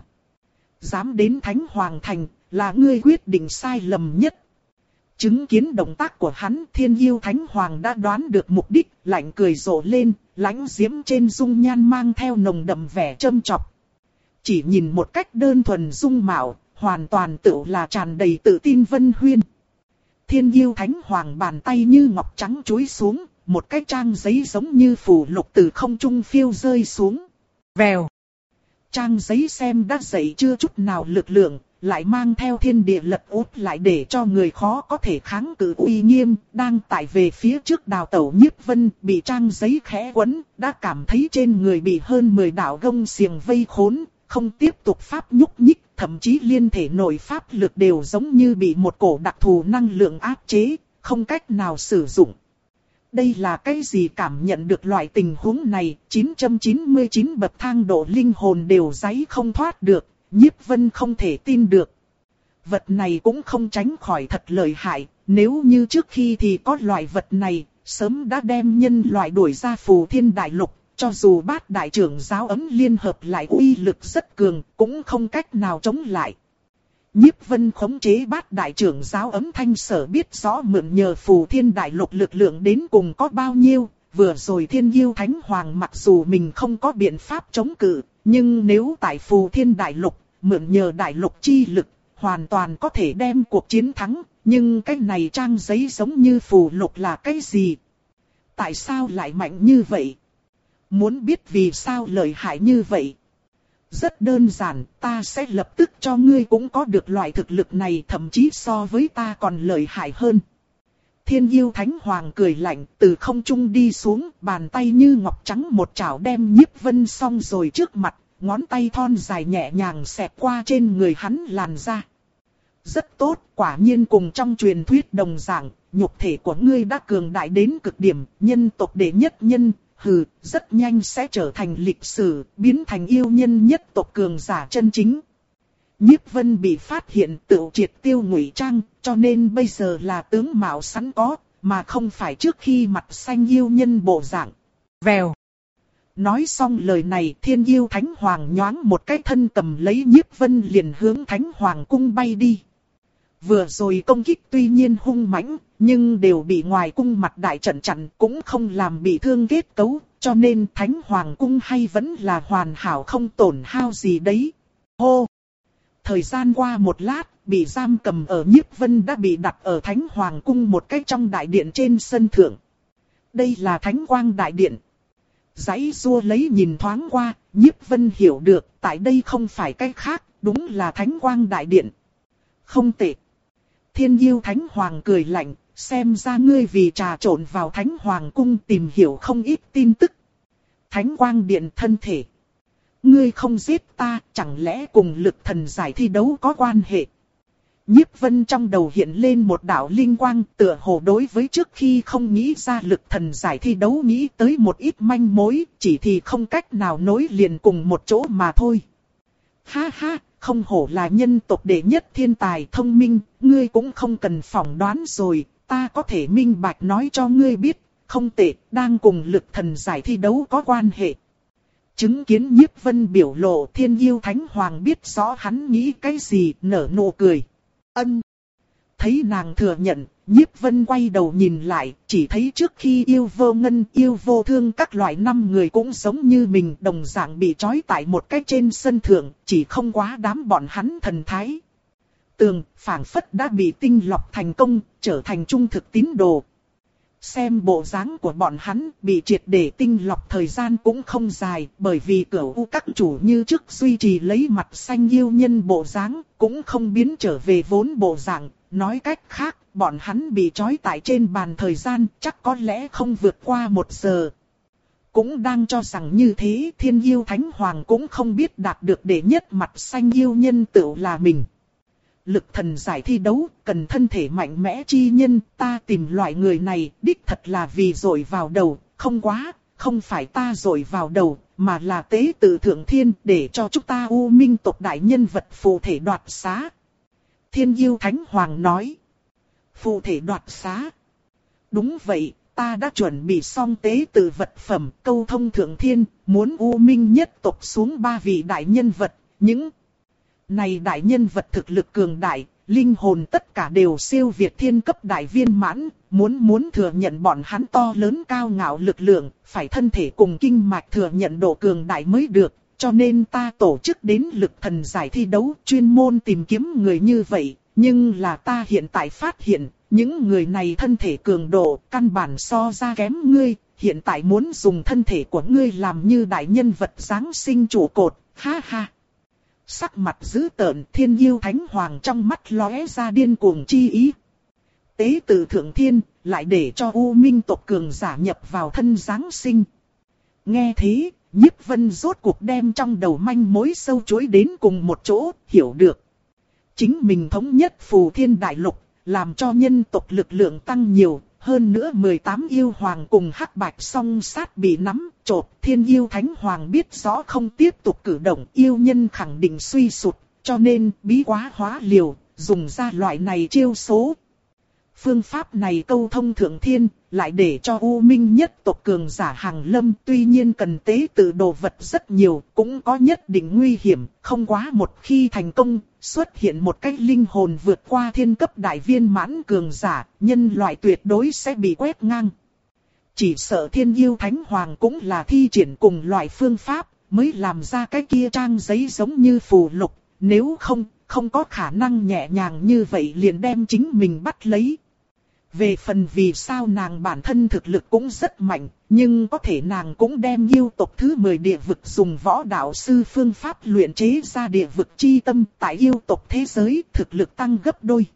Dám đến Thánh Hoàng Thành, là ngươi quyết định sai lầm nhất. Chứng kiến động tác của hắn, Thiên Yêu Thánh Hoàng đã đoán được mục đích, lạnh cười rộ lên, lãnh diễm trên dung nhan mang theo nồng đậm vẻ châm chọc. Chỉ nhìn một cách đơn thuần dung mạo, hoàn toàn tự là tràn đầy tự tin Vân Huyên. Thiên Yêu Thánh Hoàng bàn tay như ngọc trắng chúi xuống, một cái trang giấy giống như phù lục từ không trung phiêu rơi xuống. Vèo. Trang giấy xem đã dậy chưa chút nào lực lượng, lại mang theo thiên địa lật úp lại để cho người khó có thể kháng cự uy nghiêm, đang tải về phía trước đào tẩu Nhiếp Vân, bị trang giấy khẽ quấn, đã cảm thấy trên người bị hơn mười đạo gông xiềng vây khốn, không tiếp tục pháp nhúc nhích, thậm chí liên thể nội pháp lực đều giống như bị một cổ đặc thù năng lượng áp chế, không cách nào sử dụng. Đây là cái gì? Cảm nhận được loại tình huống này, chín trăm chín mươi chín bậc thang độ linh hồn đều giấy không thoát được, Nhiếp Vân không thể tin được. Vật này cũng không tránh khỏi thật lợi hại, nếu như trước khi thì có loại vật này, sớm đã đem nhân loại đuổi ra Phù Thiên Đại Lục, cho dù Bát Đại Trưởng Giáo ấm liên hợp lại uy lực rất cường, cũng không cách nào chống lại. Nhiếp Vân khống chế Bát Đại Trưởng Giáo ấm thanh sở biết rõ mượn nhờ Phù Thiên Đại Lục lực lượng đến cùng có bao nhiêu, vừa rồi Thiên Yêu Thánh Hoàng mặc dù mình không có biện pháp chống cự, nhưng nếu tại Phù Thiên Đại Lục, mượn nhờ Đại Lục chi lực, hoàn toàn có thể đem cuộc chiến thắng, nhưng cái này trang giấy giống như phù lục là cái gì? Tại sao lại mạnh như vậy? Muốn biết vì sao lợi hại như vậy? Rất đơn giản, ta sẽ lập tức cho ngươi cũng có được loại thực lực này, thậm chí so với ta còn lợi hại hơn. Thiên Yêu Thánh Hoàng cười lạnh, từ không trung đi xuống, bàn tay như ngọc trắng một chảo đem Nhiếp Vân xong rồi trước mặt, ngón tay thon dài nhẹ nhàng xẹt qua trên người hắn làn da. Rất tốt, quả nhiên cùng trong truyền thuyết đồng dạng, nhục thể của ngươi đã cường đại đến cực điểm, nhân tộc đệ nhất nhân, hừ, rất nhanh sẽ trở thành lịch sử, biến thành yêu nhân nhất tộc cường giả chân chính. Nhiếp Vân bị phát hiện tự triệt tiêu ngụy trang, cho nên bây giờ là tướng mạo sẵn có, mà không phải trước khi mặt xanh yêu nhân bộ dạng. Vèo. Nói xong lời này, Thiên Yêu Thánh Hoàng nhoáng một cái thân cầm lấy Nhiếp Vân liền hướng Thánh Hoàng cung bay đi. Vừa rồi công kích tuy nhiên hung mãnh, nhưng đều bị ngoài cung mặt đại trận chặn, cũng không làm bị thương kết cấu, cho nên Thánh Hoàng cung hay vẫn là hoàn hảo không tổn hao gì đấy. Hô! Thời gian qua một lát, bị giam cầm ở Nhiếp Vân đã bị đặt ở Thánh Hoàng cung một cách trong đại điện trên sân thượng. Đây là Thánh Quang Đại Điện. Giãy giụa lấy nhìn thoáng qua, Nhiếp Vân hiểu được, tại đây không phải cách khác, đúng là Thánh Quang Đại Điện. Không tệ. Thiên Yêu Thánh Hoàng cười lạnh, xem ra ngươi vì trà trộn vào Thánh Hoàng cung tìm hiểu không ít tin tức. Thánh Quang Điện thân thể. Ngươi không giết ta, chẳng lẽ cùng lực thần giải thi đấu có quan hệ? Nhiếp Vân trong đầu hiện lên một đạo linh quang, tựa hồ đối với trước khi không nghĩ ra lực thần giải thi đấu nghĩ tới một ít manh mối, chỉ thì không cách nào nối liền cùng một chỗ mà thôi. Ha ha, không hổ là nhân tộc đệ nhất thiên tài thông minh, ngươi cũng không cần phỏng đoán rồi, ta có thể minh bạch nói cho ngươi biết, không tệ, đang cùng lực thần giải thi đấu có quan hệ. Chứng kiến Nhiếp Vân biểu lộ, Thiên Yêu Thánh Hoàng biết rõ hắn nghĩ cái gì, nở nụ cười. Ân. Thấy nàng thừa nhận, Nhiếp Vân quay đầu nhìn lại, chỉ thấy trước khi yêu vô ngân, yêu vô thương các loại năm người cũng giống như mình đồng dạng bị trói tại một cái trên sân thượng, chỉ không quá đám bọn hắn thần thái. Tường, phảng phất đã bị tinh lọc thành công, trở thành trung thực tín đồ. Xem bộ dáng của bọn hắn bị triệt để tinh lọc thời gian cũng không dài, bởi vì cửu u các chủ như trước duy trì lấy mặt xanh yêu nhân bộ dáng, cũng không biến trở về vốn bộ dạng. Nói cách khác, bọn hắn bị trói tại trên bàn thời gian chắc có lẽ không vượt qua một giờ. Cũng đang cho rằng như thế, Thiên Yêu Thánh Hoàng cũng không biết đạt được đệ nhất mặt xanh yêu nhân tựu là mình. Lực thần giải thi đấu, cần thân thể mạnh mẽ chi nhân, ta tìm loại người này, đích thật là vì dội vào đầu, không quá, không phải ta dội vào đầu, mà là tế tự thượng thiên để cho chúng ta U Minh tộc đại nhân vật phù thể đoạt xá. Thiên Yêu Thánh Hoàng nói. Phù thể đoạt xá. Đúng vậy, ta đã chuẩn bị xong tế tự vật phẩm, câu thông thượng thiên, muốn U Minh nhất tộc xuống ba vị đại nhân vật, những này đại nhân vật thực lực cường đại, linh hồn tất cả đều siêu việt thiên cấp đại viên mãn, muốn muốn thừa nhận bọn hắn to lớn cao ngạo lực lượng, phải thân thể cùng kinh mạch thừa nhận độ cường đại mới được, cho nên ta tổ chức đến lực thần giải thi đấu chuyên môn tìm kiếm người như vậy, nhưng là ta hiện tại phát hiện, những người này thân thể cường độ căn bản so ra kém ngươi, hiện tại muốn dùng thân thể của ngươi làm như đại nhân vật giáng sinh trụ cột, ha ha. Sắc mặt dữ tợn, Thiên Yêu Thánh Hoàng trong mắt lóe ra điên cuồng chi ý. Tế tự thượng thiên, lại để cho U Minh tộc cường giả nhập vào thân giáng sinh. Nghe thế, Nhiếp Vân rốt cuộc đem trong đầu manh mối sâu chuỗi đến cùng một chỗ, hiểu được. Chính mình thống nhất phù thiên đại lục, làm cho nhân tộc lực lượng tăng nhiều. Hơn nữa mười tám yêu hoàng cùng hắc bạch song sát bị nắm, trột. Thiên Yêu Thánh Hoàng biết rõ không tiếp tục cử động, yêu nhân khẳng định suy sụt, cho nên bí quá hóa liều, dùng ra loại này chiêu số. Phương pháp này câu thông thượng thiên, lại để cho U Minh nhất tộc cường giả hàng lâm, tuy nhiên cần tế tự đồ vật rất nhiều, cũng có nhất định nguy hiểm, không quá một khi thành công, xuất hiện một cái linh hồn vượt qua thiên cấp đại viên mãn cường giả, nhân loại tuyệt đối sẽ bị quét ngang. Chỉ sợ Thiên Yêu Thánh Hoàng cũng là thi triển cùng loại phương pháp, mới làm ra cái kia trang giấy giống như phù lục, nếu không, không có khả năng nhẹ nhàng như vậy liền đem chính mình bắt lấy. Về phần vì sao nàng bản thân thực lực cũng rất mạnh, nhưng có thể nàng cũng đem yêu tộc thứ mười địa vực dùng võ đạo sư phương pháp luyện chế ra địa vực chi tâm, tại yêu tộc thế giới thực lực tăng gấp đôi.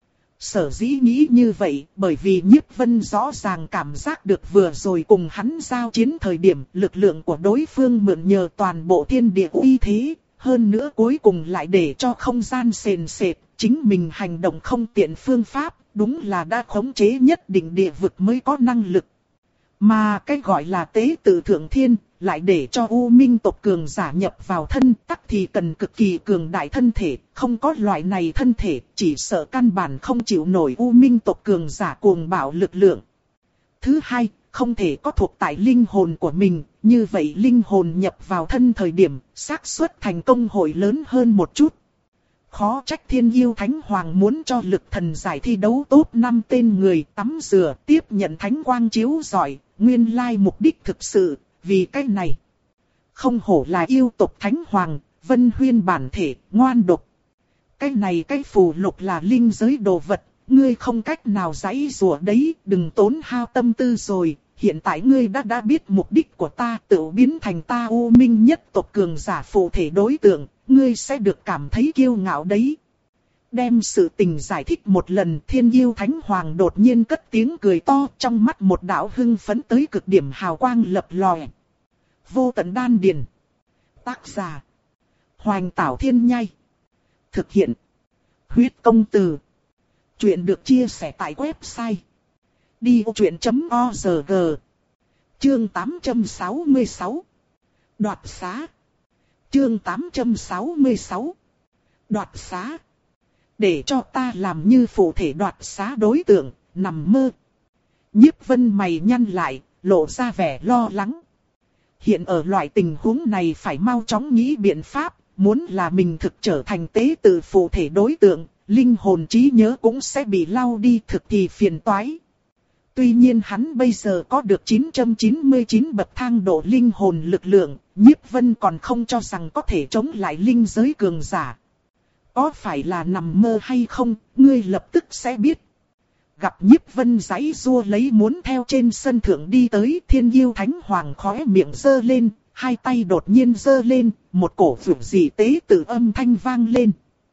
Sở dĩ nghĩ như vậy, bởi vì Nhiếp Vân rõ ràng cảm giác được vừa rồi cùng hắn giao chiến thời điểm lực lượng của đối phương mượn nhờ toàn bộ thiên địa uy thế, hơn nữa cuối cùng lại để cho không gian sền sệt, chính mình hành động không tiện phương pháp, đúng là đã khống chế nhất định địa vực mới có năng lực. Mà cái gọi là tế tự thượng thiên, lại để cho U Minh tộc cường giả nhập vào thân, tắc thì cần cực kỳ cường đại thân thể, không có loại này thân thể, chỉ sợ căn bản không chịu nổi U Minh tộc cường giả cuồng bạo lực lượng. Thứ hai, không thể có thuộc tại linh hồn của mình, như vậy linh hồn nhập vào thân thời điểm, xác suất thành công hội lớn hơn một chút. Khó trách Thiên Yêu Thánh Hoàng muốn cho lực thần giải thi đấu top năm tên người tắm rửa tiếp nhận thánh quang chiếu rọi, nguyên lai mục đích thực sự, vì cái này. Không hổ là yêu tộc Thánh Hoàng, Vân Huyên bản thể, ngoan độc. Cái này cái phù lục là linh giới đồ vật, ngươi không cách nào giãy rủa đấy, đừng tốn hao tâm tư rồi. Hiện tại ngươi đã đã biết mục đích của ta, tự biến thành ta U Minh nhất tộc cường giả phụ thể đối tượng, ngươi sẽ được cảm thấy kiêu ngạo đấy. Đem sự tình giải thích một lần, Thiên Yêu Thánh Hoàng đột nhiên cất tiếng cười to, trong mắt một đạo hưng phấn tới cực điểm hào quang lập lòe. Vô tận đan điền. Tác giả: Hoành Tảo Thiên Nhai. Thực hiện: Huyết Công Từ. Chuyện được chia sẻ tại website đi vô chuyện chấm org. Chương tám trăm sáu mươi sáu. Đoạt xá. Chương tám trăm sáu mươi sáu. Đoạt xá. Để cho ta làm như phụ thể đoạt xá đối tượng, nằm mơ. Nhiếp Vân mày nhăn lại, lộ ra vẻ lo lắng. Hiện ở loại tình huống này phải mau chóng nghĩ biện pháp, muốn là mình thực trở thành tế tự phụ thể đối tượng, linh hồn trí nhớ cũng sẽ bị lau đi, thực thì phiền toái. Tuy nhiên hắn bây giờ có được chín trăm chín mươi chín bậc thang độ linh hồn lực lượng, Nhiếp Vân còn không cho rằng có thể chống lại linh giới cường giả. Có phải là nằm mơ hay không, ngươi lập tức sẽ biết. Gặp Nhiếp Vân giãy giụa lấy muốn theo trên sân thượng đi tới, Thiên Yêu Thánh Hoàng khóe miệng giơ lên, hai tay đột nhiên giơ lên, một cổ vượng dị tế tự âm thanh vang lên.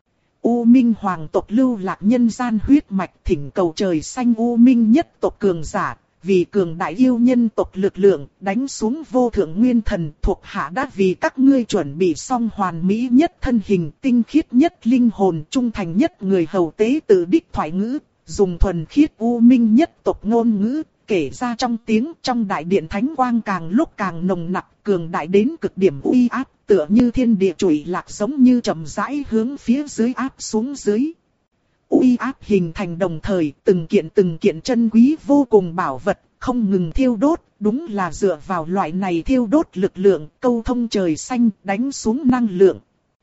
U Minh Hoàng tộc lưu lạc nhân gian huyết mạch, thỉnh cầu trời xanh U Minh nhất tộc cường giả, vì cường đại yêu nhân tộc lực lượng, đánh xuống vô thượng nguyên thần, thuộc hạ đã vì các ngươi chuẩn bị xong hoàn mỹ nhất thân hình, tinh khiết nhất linh hồn, trung thành nhất người hầu tế tự đích thoại ngữ, dùng thuần khiết U Minh nhất tộc ngôn ngữ, kể ra trong tiếng, trong đại điện thánh quang càng lúc càng nồng nặc, cường đại đến cực điểm uy áp, tựa như thiên địa trụy lạc, giống như chậm rãi hướng phía dưới áp xuống dưới. Uy áp hình thành đồng thời, từng kiện từng kiện chân quý vô cùng bảo vật, không ngừng thiêu đốt, đúng là dựa vào loại này thiêu đốt lực lượng, câu thông trời xanh, đánh xuống năng lượng.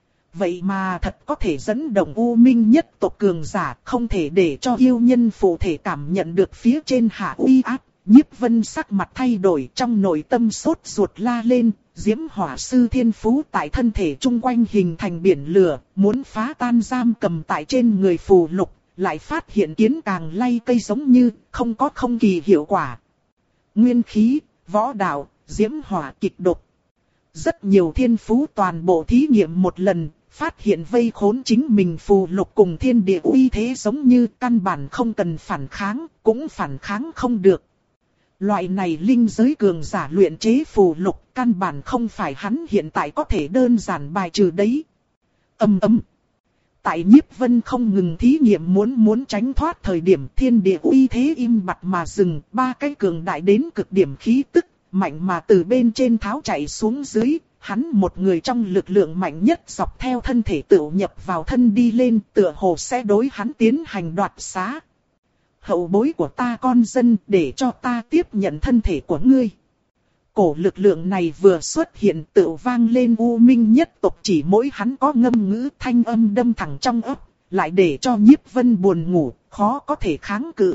Vậy mà thật có thể dẫn động U Minh nhất tộc cường giả, không thể để cho yêu nhân phụ thể cảm nhận được phía trên hạ uy áp. Nhiếp Vân sắc mặt thay đổi, trong nội tâm sốt ruột la lên, diễm hỏa sư thiên phú tại thân thể chung quanh hình thành biển lửa, muốn phá tan giam cầm tại trên người phù lục, lại phát hiện kiến càng lay cây giống như, không có không kỳ hiệu quả. Nguyên khí, võ đạo, diễm hỏa kịch độc. Rất nhiều thiên phú toàn bộ thí nghiệm một lần, phát hiện vây khốn chính mình phù lục cùng thiên địa uy thế giống như, căn bản không cần phản kháng, cũng phản kháng không được. Loại này linh giới cường giả luyện chế phù lục, căn bản không phải hắn hiện tại có thể đơn giản bài trừ đấy. Ầm ầm. Tại Nhiếp Vân không ngừng thí nghiệm muốn muốn tránh thoát thời điểm, thiên địa uy thế im bặt mà dừng, ba cái cường đại đến cực điểm khí tức, mạnh mà từ bên trên tháo chạy xuống dưới, hắn một người trong lực lượng mạnh nhất dọc theo thân thể tự nhập vào thân đi lên, tựa hồ sẽ đối hắn tiến hành đoạt xá. Hậu bối của ta con dân, để cho ta tiếp nhận thân thể của ngươi. Cổ lực lượng này vừa xuất hiện tự vang lên U Minh nhất tộc, chỉ mỗi hắn có ngâm ngữ thanh âm đâm thẳng trong ấp, lại để cho Nhiếp Vân buồn ngủ, khó có thể kháng cự.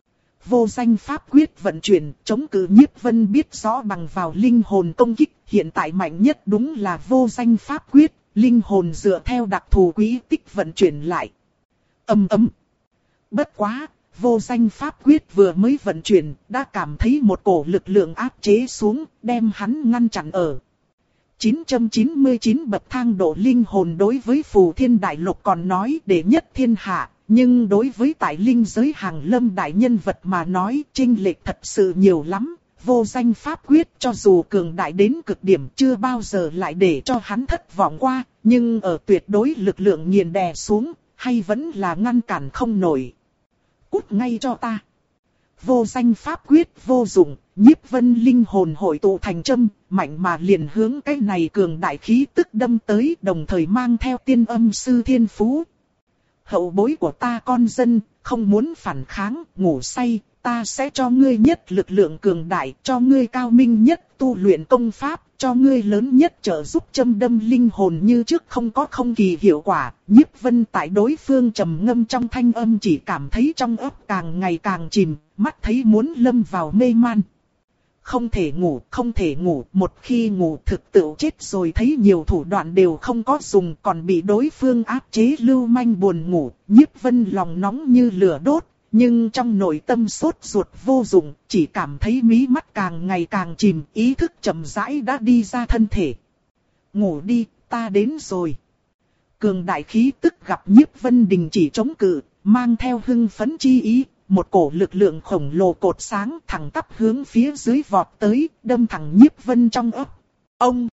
Vô danh pháp quyết vận chuyển, chống cự Nhiếp Vân biết rõ bằng vào linh hồn công kích, hiện tại mạnh nhất đúng là vô danh pháp quyết, linh hồn dựa theo đặc thù quỹ tích vận chuyển lại. Ầm ầm. Bất quá, vô danh pháp quyết vừa mới vận chuyển, đã cảm thấy một cổ lực lượng áp chế xuống, đem hắn ngăn chặn ở. chín trăm chín mươi chín bậc thang độ linh hồn đối với Phù Thiên Đại Lục còn nói đệ nhất thiên hạ, nhưng đối với tại linh giới hàng lâm đại nhân vật mà nói chênh lệch thật sự nhiều lắm. Vô danh pháp quyết cho dù cường đại đến cực điểm chưa bao giờ lại để cho hắn thất vọng qua, nhưng ở tuyệt đối lực lượng nghiền đè xuống, hay vẫn là ngăn cản không nổi. Cút ngay cho ta. Vô danh pháp quyết vô dụng, Nhiếp Vân linh hồn hội tụ thành châm, mạnh mà liền hướng cái này cường đại khí tức đâm tới, đồng thời mang theo tiên âm sư thiên phú. Hậu bối của ta con dân, không muốn phản kháng, ngủ say, ta sẽ cho ngươi nhất lực lượng cường đại, cho ngươi cao minh nhất tu luyện công pháp, cho ngươi lớn nhất trợ giúp châm đâm linh hồn như trước không có không kỳ hiệu quả. Nhiếp Vân tại đối phương trầm ngâm trong thanh âm chỉ cảm thấy trong óc càng ngày càng chìm, mắt thấy muốn lâm vào mê man. Không thể ngủ, không thể ngủ, một khi ngủ thực tự chết rồi, thấy nhiều thủ đoạn đều không có dùng, còn bị đối phương áp chế lưu manh buồn ngủ. Nhiếp Vân lòng nóng như lửa đốt, nhưng trong nội tâm sốt ruột vô dụng, chỉ cảm thấy mí mắt càng ngày càng chìm, ý thức chậm rãi đã đi ra thân thể. Ngủ đi, ta đến rồi. Cường đại khí tức gặp Nhiếp Vân đình chỉ chống cự, mang theo hưng phấn chi ý. Một cổ lực lượng khổng lồ cột sáng thẳng tắp hướng phía dưới vọt tới, đâm thẳng Nhiếp Vân trong ấp. Ông!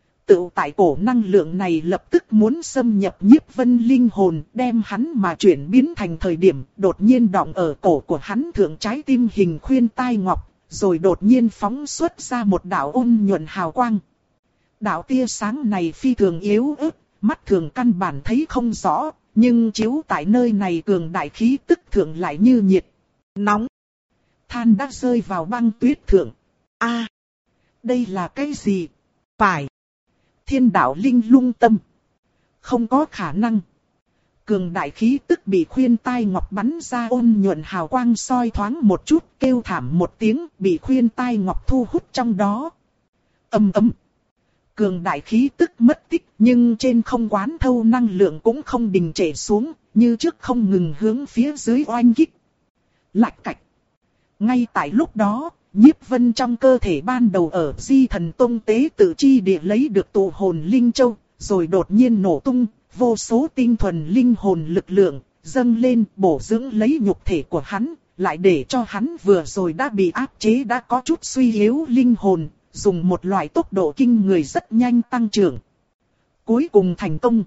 Tự tại cổ năng lượng này lập tức muốn xâm nhập Nhiếp Vân linh hồn, đem hắn mà chuyển biến thành thời điểm, đột nhiên đọng ở cổ của hắn thượng trái tim hình khuyên tai ngọc, rồi đột nhiên phóng xuất ra một đạo ôn nhuận hào quang. Đạo tia sáng này phi thường yếu ớt, mắt thường căn bản thấy không rõ. Nhưng chiếu tại nơi này cường đại khí tức thượng lại như nhiệt, nóng. Than đã rơi vào băng tuyết thượng. A, à, đây là cái gì? Phải. Thiên đạo linh lung tâm. Không có khả năng. Cường đại khí tức bị khuyên tai ngọc bắn ra ôn nhuận hào quang soi thoáng một chút, kêu thảm một tiếng, bị khuyên tai ngọc thu hút trong đó. Ầm ầm. Cường đại khí tức mất tích, nhưng trên không quán thâu năng lượng cũng không đình trệ xuống, như trước không ngừng hướng phía dưới oanh kích. Lạch cạch. Ngay tại lúc đó, Nhiếp Vân trong cơ thể ban đầu ở Di Thần Tông tế tự chi địa lấy được tụ hồn linh châu, rồi đột nhiên nổ tung, vô số tinh thuần linh hồn lực lượng dâng lên bổ dưỡng lấy nhục thể của hắn, lại để cho hắn vừa rồi đã bị áp chế đã có chút suy yếu linh hồn, dùng một loại tốc độ kinh người rất nhanh tăng trưởng. Cuối cùng thành công.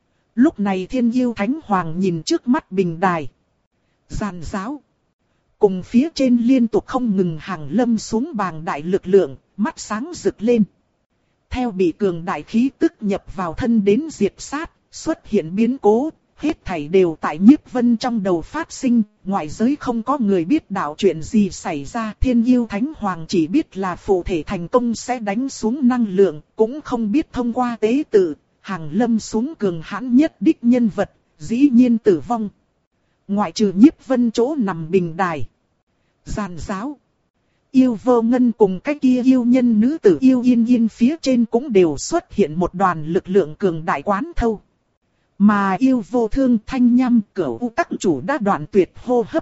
Lúc này Thiên Yêu Thánh Hoàng nhìn trước mắt bình đài. Giàn giáo. Cùng phía trên liên tục không ngừng hàng lâm xuống bàng đại lực lượng, mắt sáng rực lên. Theo bị cường đại khí tức nhập vào thân đến diệt sát, xuất hiện biến cố, hết thảy đều tại Nhiếp Vân trong đầu phát sinh, ngoại giới không có người biết đạo chuyện gì xảy ra. Thiên Yêu Thánh Hoàng chỉ biết là phụ thể thành công sẽ đánh xuống năng lượng, cũng không biết thông qua tế tự, hàng lâm xuống cường hãn nhất đích nhân vật, dĩ nhiên tử vong. Ngoại trừ Nhiếp Vân chỗ nằm bình đài, giàn giáo, Yêu Vô Ngân cùng cái kia yêu nhân nữ tử Yêu Yên Yên phía trên cũng đều xuất hiện một đoàn lực lượng cường đại quán thâu. Mà Yêu Vô Thương, Thanh Nham, Cửu U các chủ đã đoạn tuyệt hô hấp.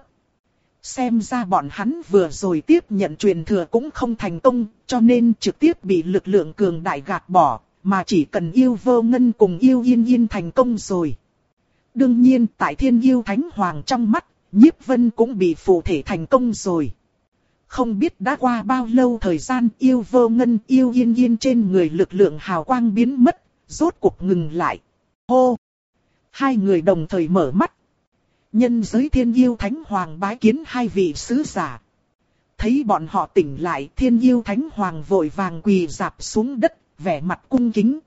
Xem ra bọn hắn vừa rồi tiếp nhận truyền thừa cũng không thành công, cho nên trực tiếp bị lực lượng cường đại gạt bỏ, mà chỉ cần Yêu Vô Ngân cùng Yêu Yên Yên thành công rồi. Đương nhiên tại Thiên Yêu Thánh Hoàng trong mắt, Nhiếp Vân cũng bị phụ thể thành công rồi. Không biết đã qua bao lâu thời gian, Yêu Vô Ngân, Yêu Yên Yên trên người lực lượng hào quang biến mất, rốt cuộc ngừng lại. Hô! Hai người đồng thời mở mắt. Nhân giới Thiên Yêu Thánh Hoàng bái kiến hai vị sứ giả. Thấy bọn họ tỉnh lại, Thiên Yêu Thánh Hoàng vội vàng quỳ rạp xuống đất, vẻ mặt cung kính.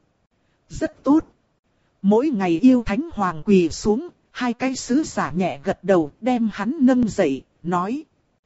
Rất tốt. Mỗi ngày Yêu Thánh Hoàng quỳ xuống, hai cái sứ giả nhẹ gật đầu đem hắn nâng dậy, nói.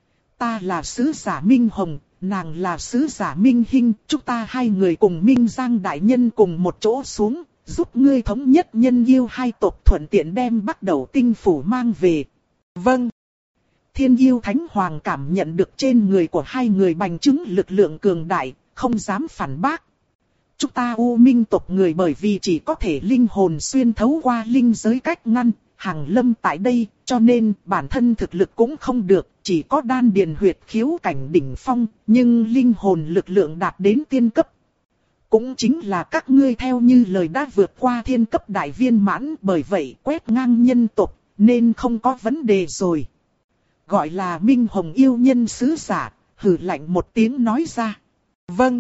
Ta là sứ giả Minh Hồng, nàng là sứ giả Minh Hinh, chúng ta hai người cùng Minh Giang Đại Nhân cùng một chỗ xuống, giúp ngươi thống nhất nhân yêu hai tộc thuận tiện đem bắt đầu tinh phủ mang về. Vâng. Thiên Yêu Thánh Hoàng cảm nhận được trên người của hai người bành chứng lực lượng cường đại, không dám phản bác. Chúng ta U Minh tộc người bởi vì chỉ có thể linh hồn xuyên thấu qua linh giới cách ngăn, hàng lâm tại đây, cho nên bản thân thực lực cũng không được, chỉ có đan điền huyệt khiếu cảnh đỉnh phong, nhưng linh hồn lực lượng đạt đến tiên cấp. Cũng chính là các ngươi theo như lời đã vượt qua thiên cấp đại viên mãn, bởi vậy quét ngang nhân tộc, nên không có vấn đề rồi. Gọi là Minh Hồng yêu nhân sứ giả, hừ lạnh một tiếng nói ra. Vâng.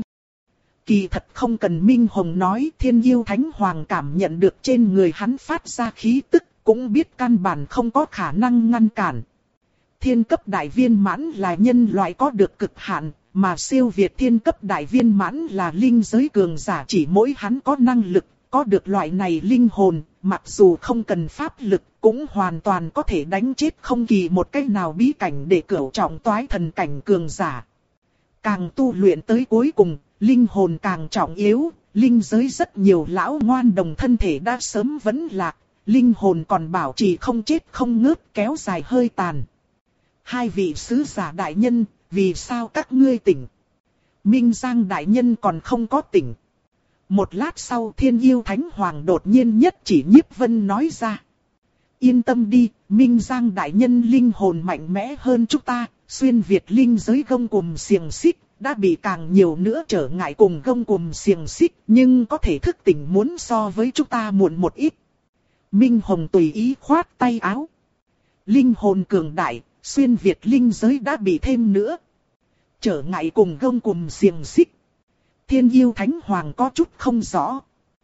Kỳ thật không cần Minh Hồng nói, Thiên Yêu Thánh Hoàng cảm nhận được trên người hắn phát ra khí tức, cũng biết căn bản không có khả năng ngăn cản. Thiên cấp đại viên mãn là nhân loại có được cực hạn, mà siêu việt thiên cấp đại viên mãn là linh giới cường giả, chỉ mỗi hắn có năng lực, có được loại này linh hồn, mặc dù không cần pháp lực, cũng hoàn toàn có thể đánh chết không kỳ một cách nào bí cảnh để cửu trọng toái thần cảnh cường giả. Càng tu luyện tới cuối cùng, linh hồn càng trọng yếu, linh giới rất nhiều lão ngoan đồng thân thể đã sớm vẫn lạc, linh hồn còn bảo trì không chết không ngớt kéo dài hơi tàn. Hai vị sứ giả đại nhân, vì sao các ngươi tỉnh? Minh Giang đại nhân còn không có tỉnh. Một lát sau Thiên Yêu Thánh Hoàng đột nhiên nhất chỉ Nhiếp Vân nói ra. Yên tâm đi, Minh Giang đại nhân linh hồn mạnh mẽ hơn chúng ta, xuyên việt linh giới gông cùm xiềng xích, đã bị càng nhiều nữa trở ngại cùng gông cùm xiềng xích, nhưng có thể thức tỉnh muốn so với chúng ta muộn một ít. Minh Hồng tùy ý khoát tay áo. Linh hồn cường đại, xuyên việt linh giới đã bị thêm nữa. Trở ngại cùng gông cùm xiềng xích. Thiên Yêu Thánh Hoàng có chút không rõ.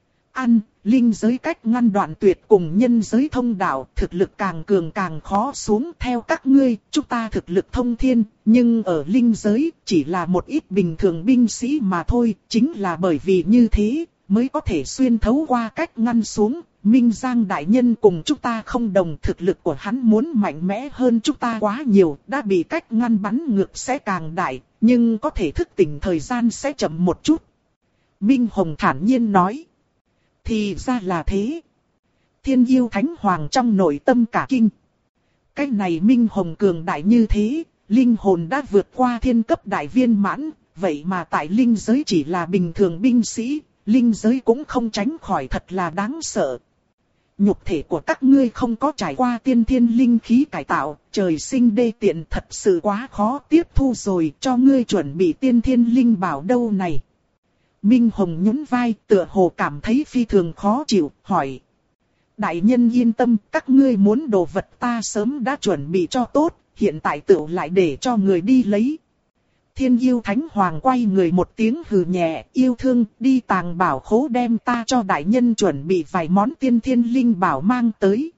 Ăn, linh giới cách ngăn đoạn tuyệt cùng nhân giới thông đạo, thực lực càng cường càng khó xuống. Theo các ngươi, chúng ta thực lực thông thiên, nhưng ở linh giới chỉ là một ít bình thường binh sĩ mà thôi. Chính là bởi vì như thế, mới có thể xuyên thấu qua cách ngăn xuống. Minh Giang đại nhân cùng chúng ta không đồng, thực lực của hắn muốn mạnh mẽ hơn chúng ta quá nhiều, đã bị cách ngăn bắn ngược sẽ càng đại, nhưng có thể thức tỉnh thời gian sẽ chậm một chút. Minh Hồng thản nhiên nói. Thì ra là thế. Thiên yêu thánh hoàng trong nội tâm cả kinh. Cái này Minh Hồng cường đại như thế, linh hồn đã vượt qua thiên cấp đại viên mãn, vậy mà tại linh giới chỉ là bình thường binh sĩ, linh giới cũng không tránh khỏi thật là đáng sợ. Nhục thể của các ngươi không có trải qua tiên thiên linh khí cải tạo, trời sinh đê tiện thật sự quá khó tiếp thu rồi, cho ngươi chuẩn bị tiên thiên linh bảo đâu này. Minh Hồng nhún vai, tựa hồ cảm thấy phi thường khó chịu, hỏi. Đại nhân yên tâm, các ngươi muốn đồ vật ta sớm đã chuẩn bị cho tốt, hiện tại tựu lại để cho người đi lấy. Thiên yêu thánh hoàng quay người một tiếng hừ nhẹ, yêu thương, đi tàng bảo khố đem ta cho đại nhân chuẩn bị vài món tiên thiên linh bảo mang tới.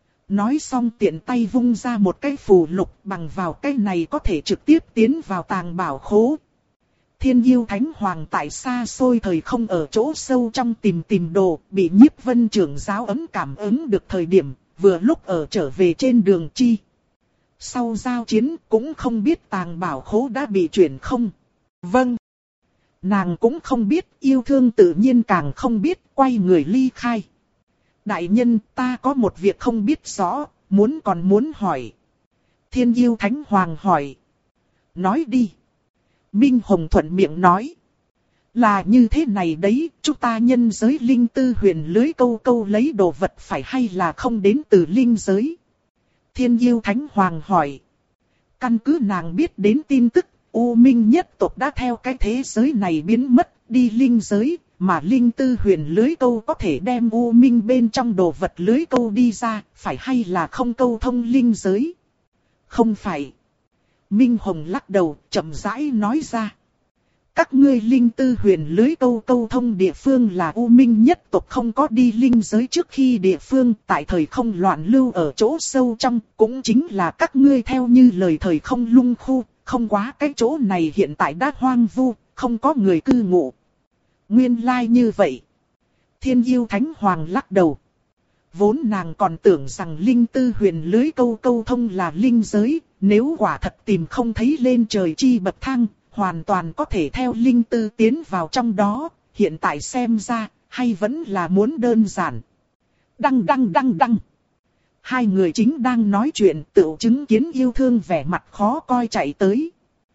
Nói xong tiện tay vung ra một cái phù lục, bằng vào cái này có thể trực tiếp tiến vào tàng bảo khố. Thiên yêu thánh hoàng tại xa xôi thời không ở chỗ sâu trong tìm tìm đồ, bị Nhiếp Vân trưởng giáo ấm cảm ứng được thời điểm, vừa lúc ở trở về trên đường chi. Sau giao chiến cũng không biết tàng bảo khố đã bị chuyển không. Vâng. Nàng cũng không biết, yêu thương tự nhiên càng không biết, quay người ly khai. Đại nhân, ta có một việc không biết rõ, muốn còn muốn hỏi. Thiên yêu thánh hoàng hỏi. Nói đi. Minh Hồng thuận miệng nói. Là như thế này đấy, chúng ta nhân giới linh tư huyền lưới câu câu lấy đồ vật phải hay là không đến từ linh giới? Thiên yêu thánh hoàng hỏi. Căn cứ nàng biết đến tin tức, U Minh nhất tộc đã theo cái thế giới này biến mất, đi linh giới, mà linh tư huyền lưới câu có thể đem U Minh bên trong đồ vật lưới câu đi ra, phải hay là không câu thông linh giới? Không phải. Minh Hồng lắc đầu, chậm rãi nói ra. Các ngươi linh tư huyền lưới câu câu thông địa phương là U Minh nhất tộc không có đi linh giới trước khi địa phương tại thời không loạn lưu ở chỗ sâu trong, cũng chính là các ngươi theo như lời thời không lung khu, không quá cái chỗ này hiện tại đã hoang vu, không có người cư ngụ. Nguyên lai like như vậy. Thiên yêu thánh hoàng lắc đầu. Vốn nàng còn tưởng rằng linh tư huyền lưới câu câu thông là linh giới, nếu quả thật tìm không thấy lên trời chi bậc thang, hoàn toàn có thể theo linh tư tiến vào trong đó, hiện tại xem ra, hay vẫn là muốn đơn giản. Đăng đăng đăng đăng. Hai người chính đang nói chuyện, tự chứng kiến yêu thương vẻ mặt khó coi chạy tới.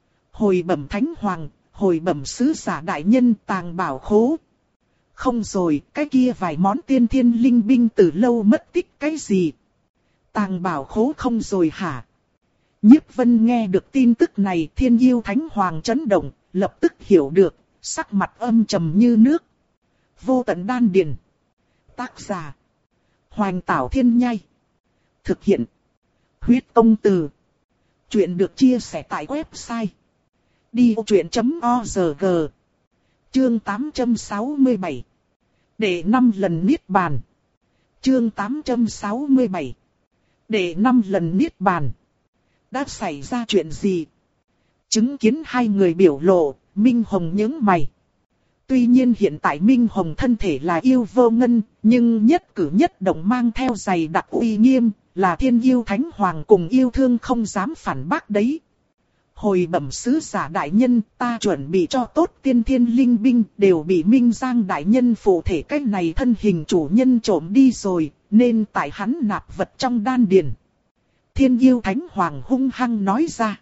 Hồi bẩm thánh hoàng, hồi bẩm sứ giả đại nhân tàng bảo khố. Không rồi, cái kia vài món tiên thiên linh binh từ lâu mất tích cái gì? Tàng bảo khố không rồi hả? Nhiếp Vân nghe được tin tức này, thiên yêu thánh hoàng chấn động, lập tức hiểu được, sắc mặt âm trầm như nước. Vô tận đan điền. Tác giả. Hoành Tảo Thiên Nhai. Thực hiện. Huyết Công Từ. Chuyện được chia sẻ tại website. đi ô chuyện chấm org. Chương tám trăm sáu mươi bảy. Để năm lần niết bàn. Chương tám trăm sáu mươi bảy. Để năm lần niết bàn. Đã xảy ra chuyện gì? Chứng kiến hai người biểu lộ, Minh Hồng nhướng mày. Tuy nhiên hiện tại Minh Hồng thân thể là yêu vô ngân, nhưng nhất cử nhất động mang theo dày đặc uy nghiêm, là thiên yêu thánh hoàng cùng yêu thương không dám phản bác đấy. Hồi bẩm sứ giả đại nhân, ta chuẩn bị cho tốt tiên thiên linh binh, đều bị Minh Giang đại nhân phụ thể cái này thân hình chủ nhân trộm đi rồi, nên tại hắn nạp vật trong đan điền. Thiên yêu thánh hoàng hung hăng nói ra.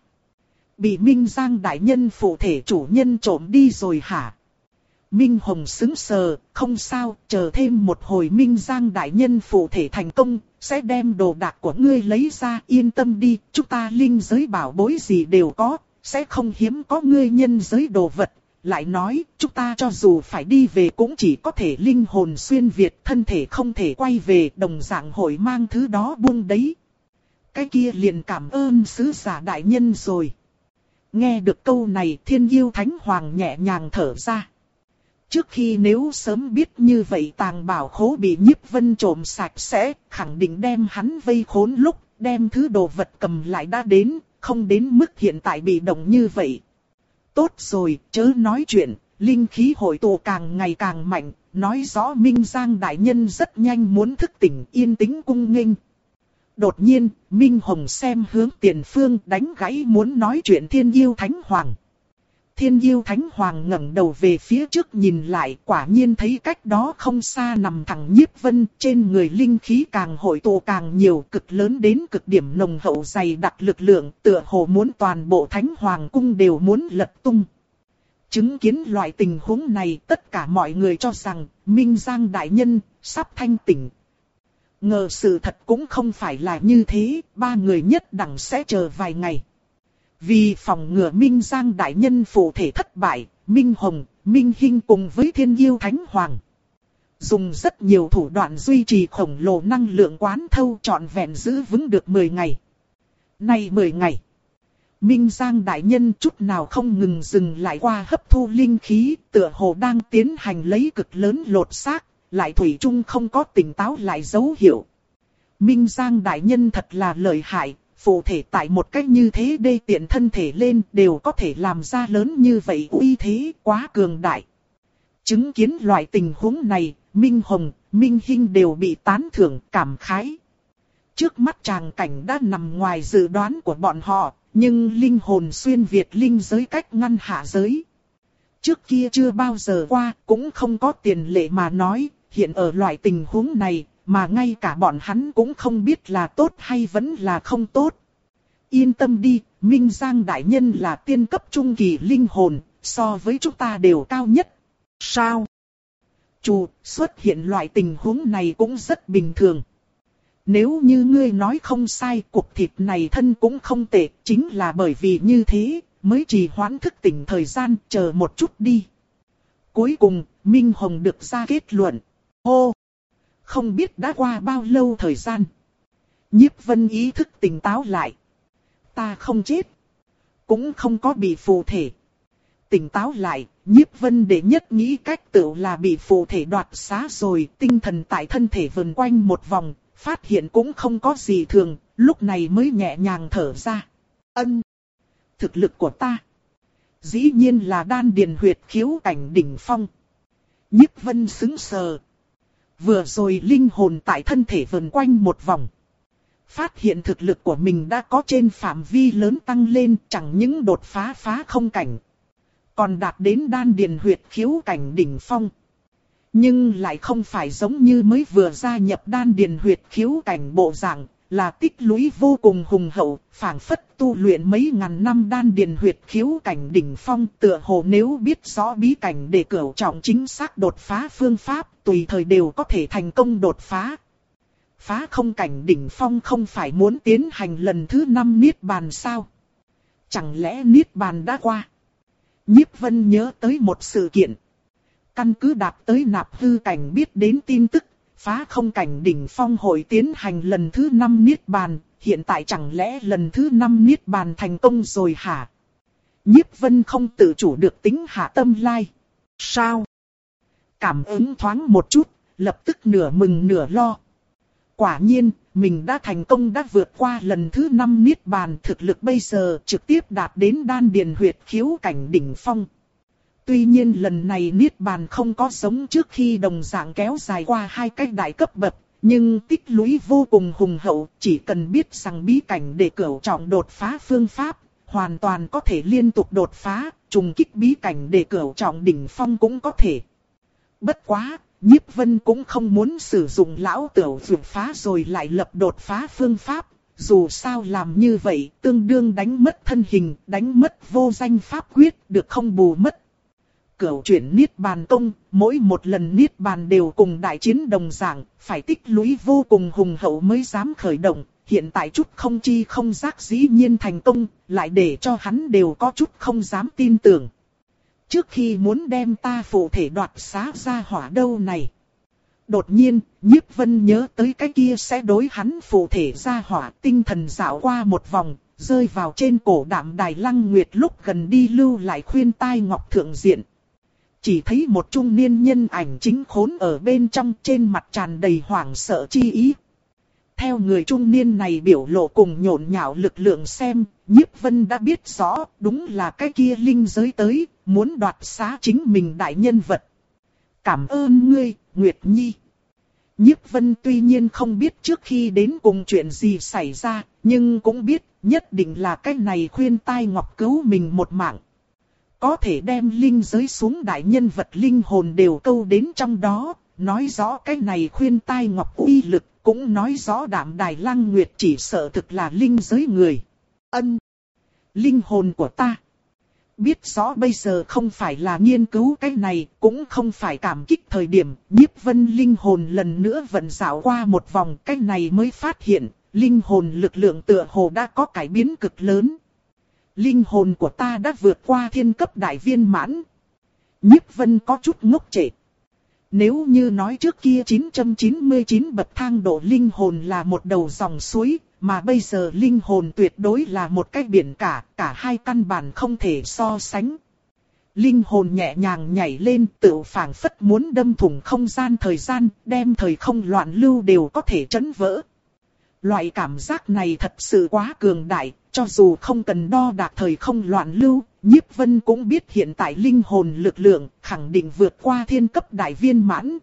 Bị Minh Giang đại nhân phụ thể chủ nhân trộm đi rồi hả? Minh Hồng sững sờ, không sao, chờ thêm một hồi Minh Giang đại nhân phụ thể thành công, sẽ đem đồ đạc của ngươi lấy ra, yên tâm đi, chúng ta linh giới bảo bối gì đều có, sẽ không hiếm có ngươi nhân giới đồ vật. Lại nói, chúng ta cho dù phải đi về cũng chỉ có thể linh hồn xuyên Việt, thân thể không thể quay về, đồng dạng hội mang thứ đó buông đấy. Cái kia liền cảm ơn sứ giả đại nhân rồi. Nghe được câu này, thiên yêu thánh hoàng nhẹ nhàng thở ra. Trước khi nếu sớm biết như vậy tàng bảo khố bị Nhiếp Vân trộm sạch sẽ, khẳng định đem hắn vây khốn lúc, đem thứ đồ vật cầm lại đã đến, không đến mức hiện tại bị động như vậy. Tốt rồi, chớ nói chuyện, linh khí hội tụ càng ngày càng mạnh, nói rõ Minh Giang đại nhân rất nhanh muốn thức tỉnh, yên tĩnh cung nghênh. Đột nhiên, Minh Hồng xem hướng tiền phương đánh gãy muốn nói chuyện thiên yêu thánh hoàng. Thiên Yêu Thánh Hoàng ngẩng đầu về phía trước nhìn lại, quả nhiên thấy cách đó không xa nằm thẳng Nhiếp Vân, trên người linh khí càng hội tụ càng nhiều, cực lớn đến cực điểm nồng hậu dày đặc lực lượng, tựa hồ muốn toàn bộ Thánh Hoàng cung đều muốn lật tung. Chứng kiến loại tình huống này, tất cả mọi người cho rằng Minh Giang đại nhân sắp thanh tỉnh. Ngờ sự thật cũng không phải là như thế, ba người nhất đẳng sẽ chờ vài ngày. Vì phòng ngừa Minh Giang đại nhân phụ thể thất bại, Minh Hồng, Minh Hinh cùng với Thiên Yêu Thánh Hoàng dùng rất nhiều thủ đoạn duy trì khổng lồ năng lượng quán thâu trọn vẹn giữ vững được mười ngày. Nay mười ngày, Minh Giang đại nhân chút nào không ngừng dừng lại qua hấp thu linh khí, tựa hồ đang tiến hành lấy cực lớn lột xác, lại thủy chung không có tỉnh táo lại dấu hiệu. Minh Giang đại nhân thật là lợi hại, phụ thể tại một cách như thế đê tiện thân thể lên đều có thể làm ra lớn như vậy, uy thế quá cường đại. Chứng kiến loại tình huống này, Minh Hồng, Minh Hinh đều bị tán thưởng cảm khái. Trước mắt tràng cảnh đã nằm ngoài dự đoán của bọn họ, nhưng linh hồn xuyên Việt linh giới cách ngăn hạ giới. Trước kia chưa bao giờ qua, cũng không có tiền lệ mà nói, hiện ở loại tình huống này, mà ngay cả bọn hắn cũng không biết là tốt hay vẫn là không tốt. Yên tâm đi, Minh Giang đại nhân là tiên cấp trung kỳ linh hồn, so với chúng ta đều cao nhất. Sao? Chủ, xuất hiện loại tình huống này cũng rất bình thường. Nếu như ngươi nói không sai, cục thịt này thân cũng không tệ, chính là bởi vì như thế, mới trì hoãn thức tỉnh thời gian, chờ một chút đi. Cuối cùng, Minh Hồng được ra kết luận. Hô! Không biết đã qua bao lâu thời gian. Nhiếp Vân ý thức tỉnh táo lại. Ta không chết. Cũng không có bị phù thể. Tỉnh táo lại, Nhiếp Vân đệ nhất nghĩ cách tự là bị phù thể đoạt xá rồi. Tinh thần tại thân thể vần quanh một vòng, phát hiện cũng không có gì thường, lúc này mới nhẹ nhàng thở ra. Ân! Thực lực của ta. Dĩ nhiên là đan điền huyệt khiếu cảnh đỉnh phong. Nhiếp Vân sững sờ. Vừa rồi linh hồn tại thân thể vần quanh một vòng. Phát hiện thực lực của mình đã có trên phạm vi lớn tăng lên, chẳng những đột phá phá không cảnh. Còn đạt đến đan điền huyệt khiếu cảnh đỉnh phong. Nhưng lại không phải giống như mới vừa gia nhập đan điền huyệt khiếu cảnh bộ dạng, là tích lũy vô cùng hùng hậu, phảng phất tu luyện mấy ngàn năm đan điền huyệt khiếu cảnh đỉnh phong, tựa hồ nếu biết rõ bí cảnh để cửu trọng chính xác đột phá phương pháp, tùy thời đều có thể thành công đột phá. Phá không cảnh đỉnh phong không phải muốn tiến hành lần thứ năm niết bàn sao? Chẳng lẽ niết bàn đã qua? Nhiếp Vân nhớ tới một sự kiện. Căn cứ đạt tới nạp hư cảnh biết đến tin tức, phá không cảnh đỉnh phong hội tiến hành lần thứ năm niết bàn, hiện tại chẳng lẽ lần thứ năm niết bàn thành công rồi hả? Nhiếp Vân không tự chủ được tính hạ tâm lai. Sao? Cảm ứng thoáng một chút, lập tức nửa mừng nửa lo. Quả nhiên, mình đã thành công đã vượt qua lần thứ năm niết bàn, thực lực bây giờ trực tiếp đạt đến đan điền huyệt khiếu cảnh đỉnh phong. Tuy nhiên lần này niết bàn không có giống trước khi đồng dạng kéo dài qua hai cái đại cấp bậc, nhưng tích lũy vô cùng hùng hậu, chỉ cần biết rằng bí cảnh để cửu trọng đột phá phương pháp, hoàn toàn có thể liên tục đột phá, trùng kích bí cảnh để cửu trọng đỉnh phong cũng có thể. Bất quá, Nhiếp Vân cũng không muốn sử dụng lão tửu vượt phá rồi lại lập đột phá phương pháp, dù sao làm như vậy tương đương đánh mất thân hình, đánh mất vô danh pháp quyết, được không bù mất. Cửu chuyển niết bàn công, mỗi một lần niết bàn đều cùng đại chiến đồng dạng, phải tích lũy vô cùng hùng hậu mới dám khởi động, hiện tại chút không chi không giác dĩ nhiên thành công, lại để cho hắn đều có chút không dám tin tưởng. Trước khi muốn đem ta phụ thể đoạt xá ra hỏa đâu này. Đột nhiên, Nhiếp Vân nhớ tới cái kia sẽ đối hắn phụ thể ra hỏa, tinh thần dạo qua một vòng, rơi vào trên cổ Đạm Đài Lăng Nguyệt lúc gần đi lưu lại khuyên tai ngọc thượng diện. Chỉ thấy một trung niên nhân ảnh chính khốn ở bên trong, trên mặt tràn đầy hoảng sợ chi ý. Theo người trung niên này biểu lộ cùng nhộn nhạo lực lượng xem, Nhiếp Vân đã biết rõ, đúng là cái kia linh giới tới, muốn đoạt xá chính mình đại nhân vật. Cảm ơn ngươi, Nguyệt Nhi. Nhiếp Vân tuy nhiên không biết trước khi đến cùng chuyện gì xảy ra, nhưng cũng biết nhất định là cái này khuyên tai ngọc cứu mình một mạng. có thể đem linh giới xuống đại nhân vật linh hồn đều câu đến trong đó, nói rõ cái này khuyên tai ngọc uy lực, cũng nói rõ Đạm Đài Lăng Nguyệt chỉ sợ thực là linh giới người. Ân, linh hồn của ta. Biết rõ bây giờ không phải là nghiên cứu cái này, cũng không phải cảm kích thời điểm, Nhiếp Vân linh hồn lần nữa vận dạo qua một vòng, cái này mới phát hiện, linh hồn lực lượng tựa hồ đã có cải biến cực lớn. Linh hồn của ta đã vượt qua thiên cấp đại viên mãn. Nhiếp Vân có chút ngốc trệ. Nếu như nói trước kia chín trăm chín mươi chín bậc thang độ linh hồn là một đầu dòng suối, mà bây giờ linh hồn tuyệt đối là một cái biển cả, cả hai căn bản không thể so sánh. Linh hồn nhẹ nhàng nhảy lên, tự phảng phất muốn đâm thủng không gian thời gian, đem thời không loạn lưu đều có thể chấn vỡ. Loại cảm giác này thật sự quá cường đại, cho dù không cần đo đạc thời không loạn lưu, Nhiếp Vân cũng biết hiện tại linh hồn lực lượng khẳng định vượt qua thiên cấp đại viên mãn.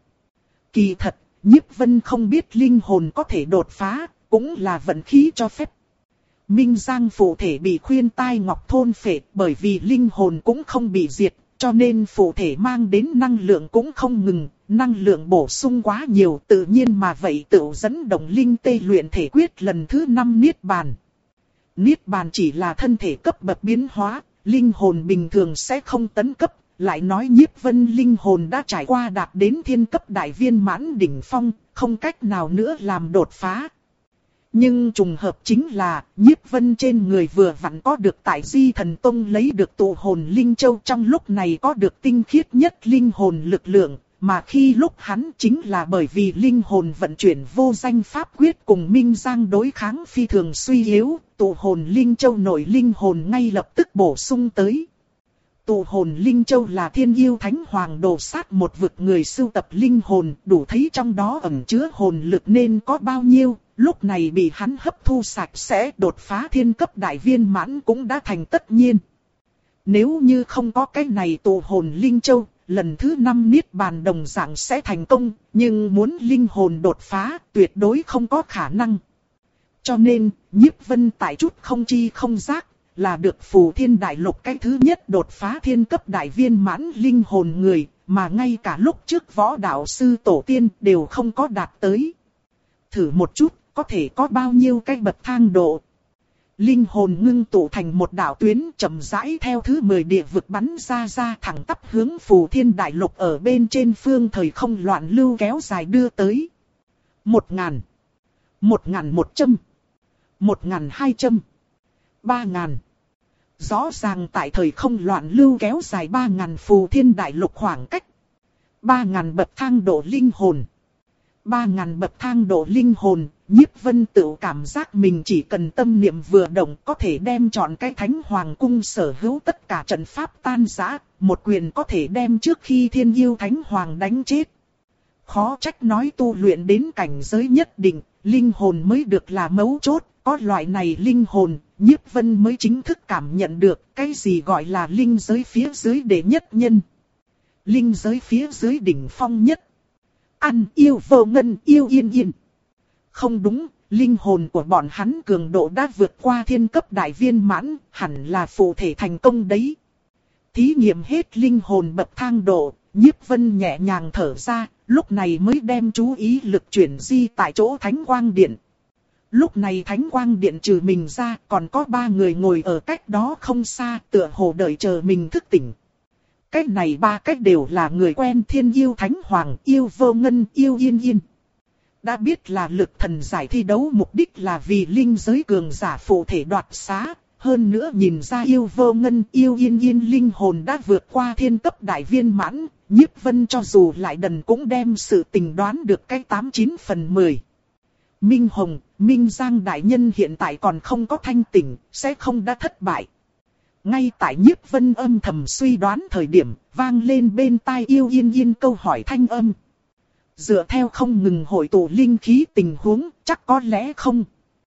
Kỳ thật, Nhiếp Vân không biết linh hồn có thể đột phá, cũng là vận khí cho phép. Minh Giang phụ thể bị khuyên tai ngọc thôn phệ, bởi vì linh hồn cũng không bị diệt, cho nên phụ thể mang đến năng lượng cũng không ngừng, năng lượng bổ sung quá nhiều, tự nhiên mà vậy tự dẫn động linh tê luyện thể quyết lần thứ năm Niết Bàn. Niết Bàn chỉ là thân thể cấp bậc biến hóa, linh hồn bình thường sẽ không tấn cấp, lại nói Nhiếp Vân linh hồn đã trải qua đạt đến thiên cấp đại viên mãn đỉnh phong, không cách nào nữa làm đột phá. Nhưng trùng hợp chính là, Nhiếp Vân trên người vừa vặn có được tại Di Thần Tông lấy được tụ hồn linh châu, trong lúc này có được tinh khiết nhất linh hồn lực lượng, mà khi lúc hắn chính là bởi vì linh hồn vận chuyển vô danh pháp quyết cùng Minh Giang đối kháng phi thường suy yếu, tụ hồn linh châu nội linh hồn ngay lập tức bổ sung tới. Tụ hồn linh châu là thiên yêu thánh hoàng đồ sát một vực người sưu tập linh hồn, đủ thấy trong đó ẩn chứa hồn lực nên có bao nhiêu. Lúc này bị hắn hấp thu sạch sẽ, đột phá thiên cấp đại viên mãn cũng đã thành tất nhiên. Nếu như không có cái này tụ hồn linh châu, lần thứ năm Niết Bàn đồng dạng sẽ thành công, nhưng muốn linh hồn đột phá tuyệt đối không có khả năng. Cho nên, Nhiếp Vân tại chút không chi không giác, là được Phù Thiên Đại Lục cái thứ nhất đột phá thiên cấp đại viên mãn linh hồn người, mà ngay cả lúc trước võ đạo sư tổ tiên đều không có đạt tới. Thử một chút, có thể có bao nhiêu cái bậc thang độ. Linh hồn ngưng tụ thành một đạo tuyến chậm rãi theo thứ mười địa vực bắn ra ra thẳng tắp hướng Phù Thiên Đại Lục ở bên trên phương thời không loạn lưu kéo dài đưa tới. Một ngàn. Một ngàn một trăm. Một ngàn hai trăm. Ba ngàn. Rõ ràng tại thời không loạn lưu kéo dài ba ngàn Phù Thiên Đại Lục khoảng cách. Ba ngàn bậc thang độ linh hồn. Ba ngàn bậc thang độ linh hồn, Nhiếp Vân tự cảm giác mình chỉ cần tâm niệm vừa động có thể đem chọn cái Thánh Hoàng Cung sở hữu tất cả trận pháp tan rã, một quyền có thể đem trước khi thiên yêu Thánh Hoàng đánh chết. Khó trách nói tu luyện đến cảnh giới nhất định, linh hồn mới được là mấu chốt, có loại này linh hồn, Nhiếp Vân mới chính thức cảm nhận được cái gì gọi là linh giới phía dưới đệ nhất nhân. Linh giới phía dưới đỉnh phong nhất. Ăn yêu vô ngân yêu yên yên. Không đúng, linh hồn của bọn hắn cường độ đã vượt qua thiên cấp đại viên mãn, hẳn là phụ thể thành công đấy. Thí nghiệm hết linh hồn bậc thang độ, Nhiếp Vân nhẹ nhàng thở ra, lúc này mới đem chú ý lực chuyển di tại chỗ Thánh Quang Điện. Lúc này Thánh Quang Điện trừ mình ra, còn có ba người ngồi ở cách đó không xa, tựa hồ đợi chờ mình thức tỉnh. Cách này ba cách đều là người quen thiên yêu Thánh Hoàng, yêu vô ngân, yêu yên yên. Đã biết là lực thần giải thi đấu mục đích là vì linh giới cường giả phụ thể đoạt xá. Hơn nữa nhìn ra yêu vô ngân, yêu yên yên linh hồn đã vượt qua thiên cấp đại viên mãn. Nhiếp Vân cho dù lại đần cũng đem sự tình đoán được cái tám chín phần mười. Minh Hồng, Minh Giang đại nhân hiện tại còn không có thanh tỉnh, sẽ không đã thất bại. Ngay tại Nhiếp Vân âm thầm suy đoán thời điểm, vang lên bên tai yêu yên yên câu hỏi thanh âm. Dựa theo không ngừng hội tụ linh khí tình huống, chắc có lẽ không.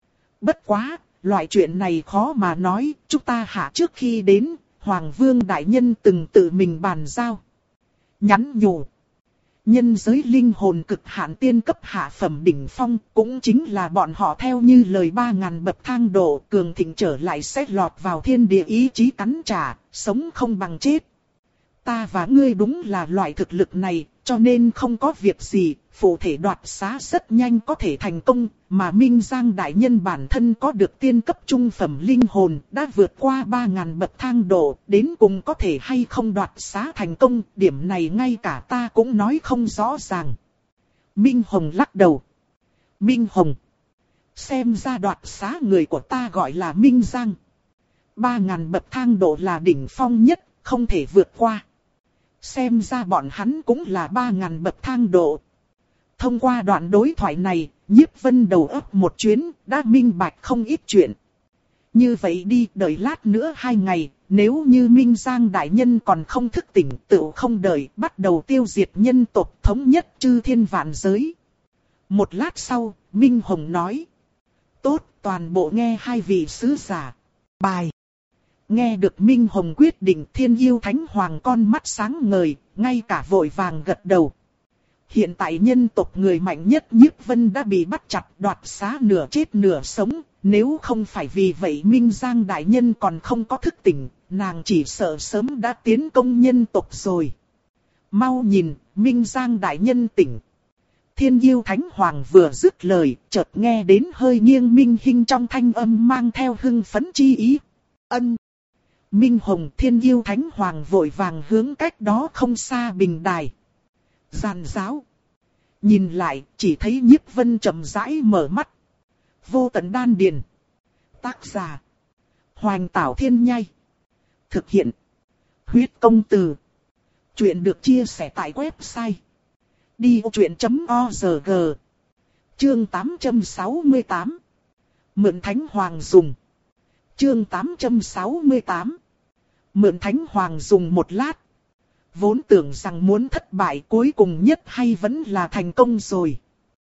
Bất quá, loại chuyện này khó mà nói, chúng ta hạ trước khi đến, Hoàng Vương đại nhân từng tự mình bàn giao. Nhắn nhủ. Nhân giới linh hồn cực hạn tiên cấp hạ phẩm đỉnh phong, cũng chính là bọn họ theo như lời ba ngàn bậc thang độ cường thịnh trở lại sẽ lọt vào thiên địa ý chí cắn trả, sống không bằng chết. Ta và ngươi đúng là loại thực lực này, cho nên không có việc gì, phụ thể đoạt xá rất nhanh có thể thành công, mà Minh Giang đại nhân bản thân có được tiên cấp trung phẩm linh hồn, đã vượt qua ba ngàn bậc thang độ, đến cùng có thể hay không đoạt xá thành công, điểm này ngay cả ta cũng nói không rõ ràng. Minh Hồng lắc đầu. Minh Hồng, xem ra đoạt xá người của ta gọi là Minh Giang. Ba ngàn bậc thang độ là đỉnh phong nhất, không thể vượt qua. Xem ra bọn hắn cũng là ba ngàn bậc thang độ. Thông qua đoạn đối thoại này, Nhiếp Vân đầu óc một chuyến, đã minh bạch không ít chuyện. Như vậy đi, đợi lát nữa hai ngày, nếu như Minh Giang đại nhân còn không thức tỉnh, tự không đợi, bắt đầu tiêu diệt nhân tộc thống nhất chư thiên vạn giới. Một lát sau, Minh Hồng nói. Tốt, toàn bộ nghe hai vị sứ giả. Bài. Nghe được Minh Hồng quyết định, Thiên Yêu Thánh Hoàng con mắt sáng ngời, ngay cả vội vàng gật đầu. Hiện tại nhân tộc người mạnh nhất Nhiếp Vân đã bị bắt chặt, đoạt xá nửa chết nửa sống, nếu không phải vì vậy Minh Giang đại nhân còn không có thức tỉnh, nàng chỉ sợ sớm đã tiến công nhân tộc rồi. Mau nhìn, Minh Giang đại nhân tỉnh. Thiên Yêu Thánh Hoàng vừa dứt lời, chợt nghe đến hơi nghiêng minh hinh trong thanh âm mang theo hưng phấn chi ý. Ân. Minh Hồng Thiên Yêu Thánh Hoàng vội vàng hướng cách đó không xa bình đài. Giàn giáo. Nhìn lại, chỉ thấy Nhiếp Vân chậm rãi mở mắt. Vô tận đan điền. Tác giả. Hoành Tảo Thiên Nhai. Thực hiện. Huyết công từ. Chuyện được chia sẻ tại website. đi ô chuyện chấm org. Chương tám trăm sáu mươi tám. Mượn Thánh Hoàng dùng. Chương tám trăm sáu mươi tám. Mượn Thánh Hoàng dùng một lát. Vốn tưởng rằng muốn thất bại cuối cùng nhất hay vẫn là thành công rồi.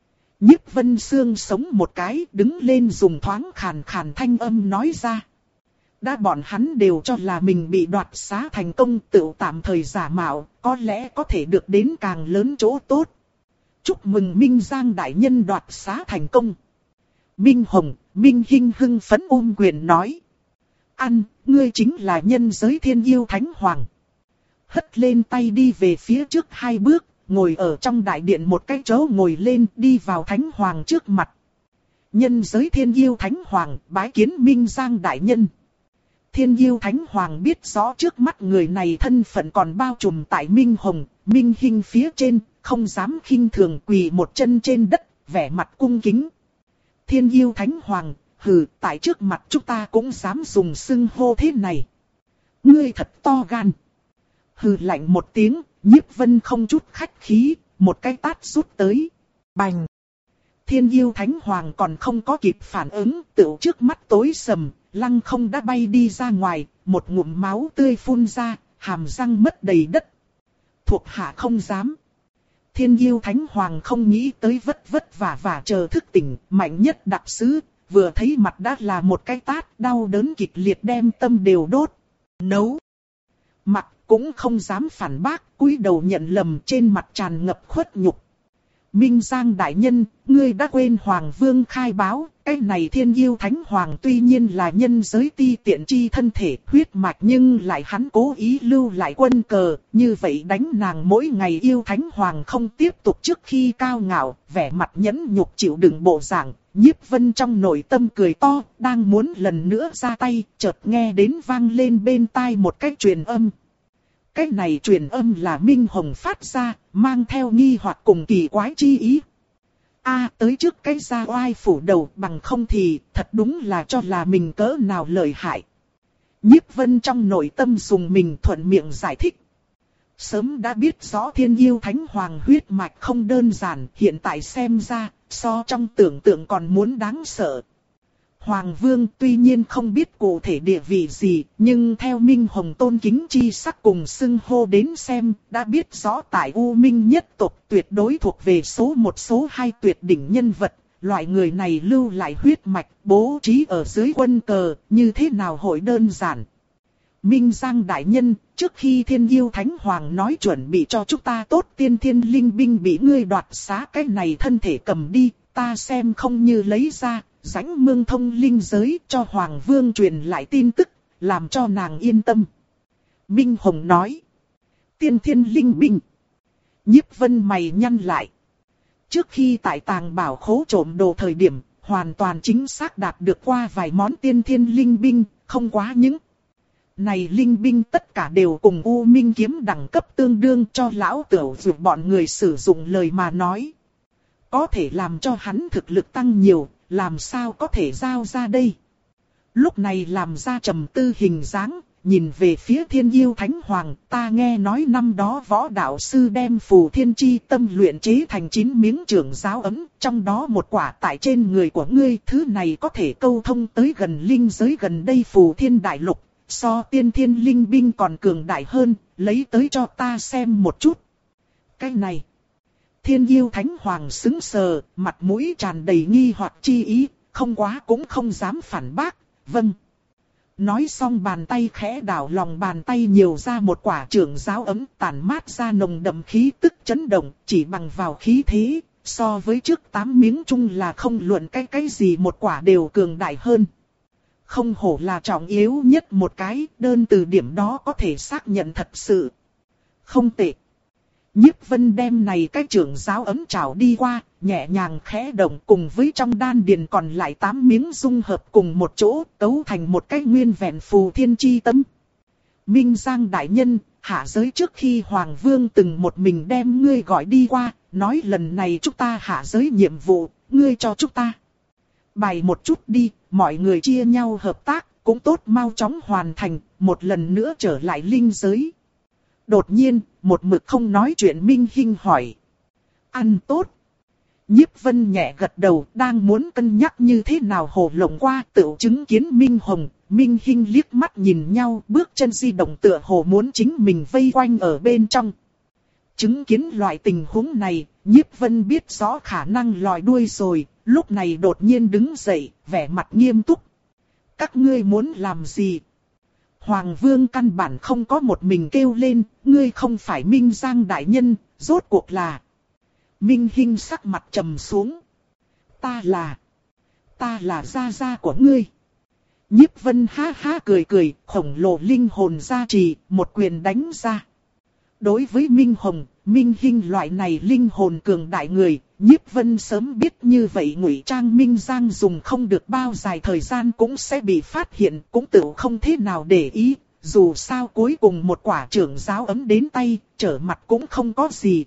Nhiếp Vân Sương sống một cái đứng lên dùng thoáng khàn khàn thanh âm nói ra. Đã bọn hắn đều cho là mình bị đoạt xá thành công tự tạm thời giả mạo, có lẽ có thể được đến càng lớn chỗ tốt. Chúc mừng Minh Giang đại nhân đoạt xá thành công. Minh Hồng, Minh Hinh hưng phấn ôm quyền nói. Ăn, ngươi chính là nhân giới Thiên Yêu Thánh Hoàng. Hất lên tay đi về phía trước hai bước, ngồi ở trong đại điện một cái chỗ ngồi lên đi vào Thánh Hoàng trước mặt. Nhân giới Thiên Yêu Thánh Hoàng bái kiến Minh Giang đại nhân. Thiên Yêu Thánh Hoàng biết rõ trước mắt người này thân phận còn bao trùm tại Minh Hồng, Minh Hinh phía trên, không dám khinh thường quỳ một chân trên đất, vẻ mặt cung kính. Thiên Yêu Thánh Hoàng, hừ, tại trước mặt chúng ta cũng dám dùng xưng hô thế này. Ngươi thật to gan. Hừ lạnh một tiếng, Nhiếp Vân không chút khách khí, một cái tát rút tới. Bành! Thiên Yêu Thánh Hoàng còn không có kịp phản ứng, tựu trước mắt tối sầm, lăng không đã bay đi ra ngoài, một ngụm máu tươi phun ra, hàm răng mất đầy đất. Thuộc hạ không dám. Thiên Yêu Thánh Hoàng không nghĩ tới vất vất vả vả chờ thức tỉnh, mạnh nhất đặc sứ, vừa thấy mặt đã là một cái tát, đau đớn kịch liệt đem tâm đều đốt. Nấu! Mặt cũng không dám phản bác, cúi đầu nhận lầm, trên mặt tràn ngập khuất nhục. Minh Giang đại nhân, ngươi đã quên Hoàng Vương khai báo, cái này Thiên Yêu Thánh Hoàng tuy nhiên là nhân giới ti tiện chi thân thể huyết mạch, nhưng lại hắn cố ý lưu lại quân cờ, như vậy đánh nàng mỗi ngày yêu Thánh Hoàng không tiếp tục trước khi cao ngạo, vẻ mặt nhẫn nhục chịu đựng bộ dạng. Nhiếp Vân trong nội tâm cười to, đang muốn lần nữa ra tay, chợt nghe đến vang lên bên tai một cái truyền âm. Cái này truyền âm là Minh Hồng phát ra, mang theo nghi hoặc cùng kỳ quái chi ý. A tới trước cái ra oai phủ đầu, bằng không thì thật đúng là cho là mình cỡ nào lợi hại. Nhiếp Vân trong nội tâm dùng mình thuận miệng giải thích. Sớm đã biết rõ Thiên Yêu Thánh Hoàng huyết mạch không đơn giản, hiện tại xem ra, so trong tưởng tượng còn muốn đáng sợ. Hoàng Vương tuy nhiên không biết cụ thể địa vị gì, nhưng theo Minh Hồng tôn kính chi sắc cùng xưng hô đến xem, đã biết rõ tại U Minh nhất tộc tuyệt đối thuộc về số một số hai tuyệt đỉnh nhân vật. Loại người này lưu lại huyết mạch, bố trí ở dưới quân cờ, như thế nào hội đơn giản. Minh Giang đại nhân, trước khi Thiên Yêu Thánh Hoàng nói chuẩn bị cho chúng ta tốt tiên thiên linh binh bị ngươi đoạt xá cái này thân thể cầm đi, ta xem không như lấy ra, rãnh mương thông linh giới cho Hoàng Vương truyền lại tin tức, làm cho nàng yên tâm. Minh Hồng nói, tiên thiên linh binh. Nhiếp Vân mày nhăn lại. Trước khi tại tàng bảo khố trộm đồ thời điểm, hoàn toàn chính xác đạt được qua vài món tiên thiên linh binh, không quá những. Này linh binh tất cả đều cùng U Minh kiếm đẳng cấp tương đương cho lão tửu dù bọn người sử dụng lời mà nói. Có thể làm cho hắn thực lực tăng nhiều, làm sao có thể giao ra đây. Lúc này làm ra trầm tư hình dáng, nhìn về phía Thiên Yêu Thánh Hoàng, ta nghe nói năm đó võ đạo sư đem phù thiên chi tâm luyện chế thành chín miếng trưởng giáo ấm, trong đó một quả tại trên người của ngươi, thứ này có thể câu thông tới gần linh giới gần đây phù thiên đại lục, so tiên thiên linh binh còn cường đại hơn, lấy tới cho ta xem một chút. Cái này, Thiên Yêu Thánh Hoàng sững sờ, mặt mũi tràn đầy nghi hoặc chi ý, không quá cũng không dám phản bác, vâng. Nói xong bàn tay khẽ đảo lòng bàn tay nhiều ra một quả trưởng giáo ấm tản mát ra nồng đậm khí tức chấn động, chỉ bằng vào khí thế, so với trước tám miếng chung là không luận cái cái gì một quả đều cường đại hơn. Không hổ là trọng yếu nhất một cái, đơn từ điểm đó có thể xác nhận thật sự. Không tệ. Nhiếp Vân đem này cái trưởng giáo ấm trảo đi qua, nhẹ nhàng khẽ động cùng với trong đan điền còn lại tám miếng dung hợp cùng một chỗ, cấu thành một cái nguyên vẹn phù thiên chi tâm. Minh Giang đại nhân, hạ giới trước khi Hoàng Vương từng một mình đem ngươi gọi đi qua, nói lần này chúng ta hạ giới nhiệm vụ, ngươi cho chúng ta bày một chút đi, mọi người chia nhau hợp tác, cũng tốt mau chóng hoàn thành, một lần nữa trở lại linh giới. Đột nhiên, một mực không nói chuyện Minh Hinh hỏi. Ăn tốt. Nhiếp Vân nhẹ gật đầu, đang muốn cân nhắc như thế nào hồ lộng qua tự chứng kiến Minh Hồng. Minh Hinh liếc mắt nhìn nhau, bước chân di động tựa hồ muốn chính mình vây quanh ở bên trong. Chứng kiến loại tình huống này, Nhiếp Vân biết rõ khả năng lòi đuôi rồi, lúc này đột nhiên đứng dậy, vẻ mặt nghiêm túc. Các ngươi muốn làm gì? Hoàng Vương căn bản không có một mình kêu lên, ngươi không phải Minh Giang đại nhân, rốt cuộc là. Minh Hinh sắc mặt trầm xuống. Ta là, ta là gia gia của ngươi. Nhiếp Vân ha ha cười cười, khổng lồ linh hồn gia trì, một quyền đánh ra. Đối với Minh Hồng, Minh Hinh loại này linh hồn cường đại người, Nhiếp Vân sớm biết như vậy ngụy trang Minh Giang dùng không được bao dài thời gian cũng sẽ bị phát hiện, cũng tự không thế nào để ý, dù sao cuối cùng một quả trưởng giáo ấm đến tay, trở mặt cũng không có gì.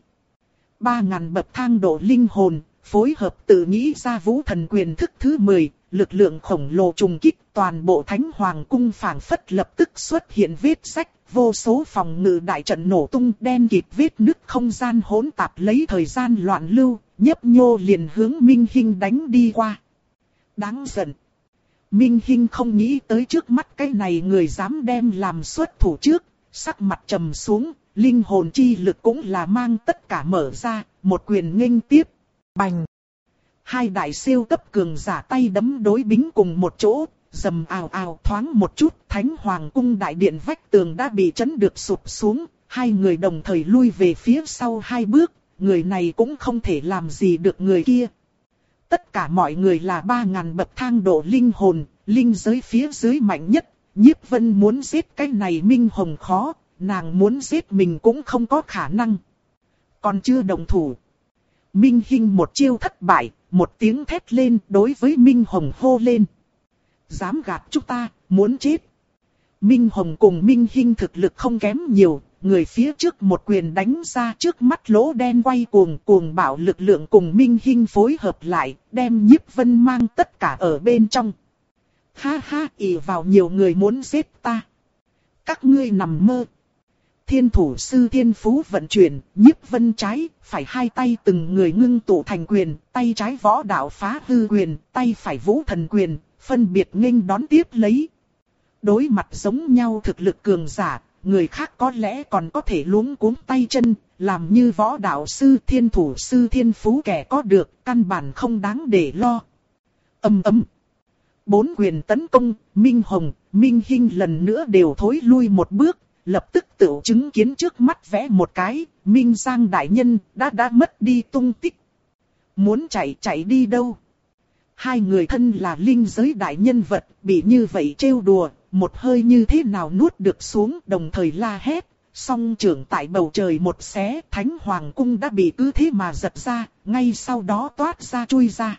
Ba ngàn bậc thang độ linh hồn, phối hợp tự nghĩ ra vũ thần quyền thức thứ mười, lực lượng khổng lồ trùng kích toàn bộ Thánh Hoàng cung phảng phất lập tức xuất hiện vết rách. Vô số phòng ngự đại trận nổ tung đen kịt vết nứt không gian hỗn tạp lấy thời gian loạn lưu, nhấp nhô liền hướng Minh Hinh đánh đi qua. Đáng giận. Minh Hinh không nghĩ tới trước mắt cái này người dám đem làm xuất thủ trước, sắc mặt trầm xuống, linh hồn chi lực cũng là mang tất cả mở ra, một quyền nghênh tiếp. Bành. Hai đại siêu cấp cường giả tay đấm đối bính cùng một chỗ. Dầm ào ào thoáng một chút, Thánh Hoàng cung đại điện vách tường đã bị chấn được sụp xuống, hai người đồng thời lui về phía sau hai bước, người này cũng không thể làm gì được người kia. Tất cả mọi người là ba ngàn bậc thang độ linh hồn, linh giới phía dưới mạnh nhất, Nhiếp Vân muốn giết cái này Minh Hồng khó, nàng muốn giết mình cũng không có khả năng. Còn chưa đồng thủ. Minh Hinh một chiêu thất bại, một tiếng thét lên đối với Minh Hồng hô lên. Dám gạt chúng ta, muốn chết. Minh Hồng cùng Minh Hinh thực lực không kém nhiều, người phía trước một quyền đánh ra trước mắt lỗ đen quay cuồng cuồng bạo lực lượng cùng Minh Hinh phối hợp lại, đem Nhiếp Vân mang tất cả ở bên trong. Ha ha, ỷ vào nhiều người muốn giết ta. Các ngươi nằm mơ. Thiên thủ sư thiên phú vận chuyển, Nhiếp Vân trái, phải hai tay từng người ngưng tụ thành quyền, tay trái võ đạo phá hư quyền, tay phải vũ thần quyền. Phân biệt nghênh đón tiếp lấy. Đối mặt giống nhau thực lực cường giả, người khác có lẽ còn có thể luống cuống tay chân, làm như võ đạo sư thiên thủ sư thiên phú kẻ có được, căn bản không đáng để lo. Ầm ầm. Bốn quyền tấn công, Minh Hồng, Minh Hinh lần nữa đều thối lui một bước, lập tức tự chứng kiến trước mắt vẽ một cái, Minh Giang đại nhân đã đã mất đi tung tích. Muốn chạy chạy đi đâu? Hai người thân là linh giới đại nhân vật, bị như vậy trêu đùa, một hơi như thế nào nuốt được xuống, đồng thời la hét. Song trưởng tại bầu trời một xé, Thánh Hoàng cung đã bị cứ thế mà giật ra, ngay sau đó toát ra chui ra.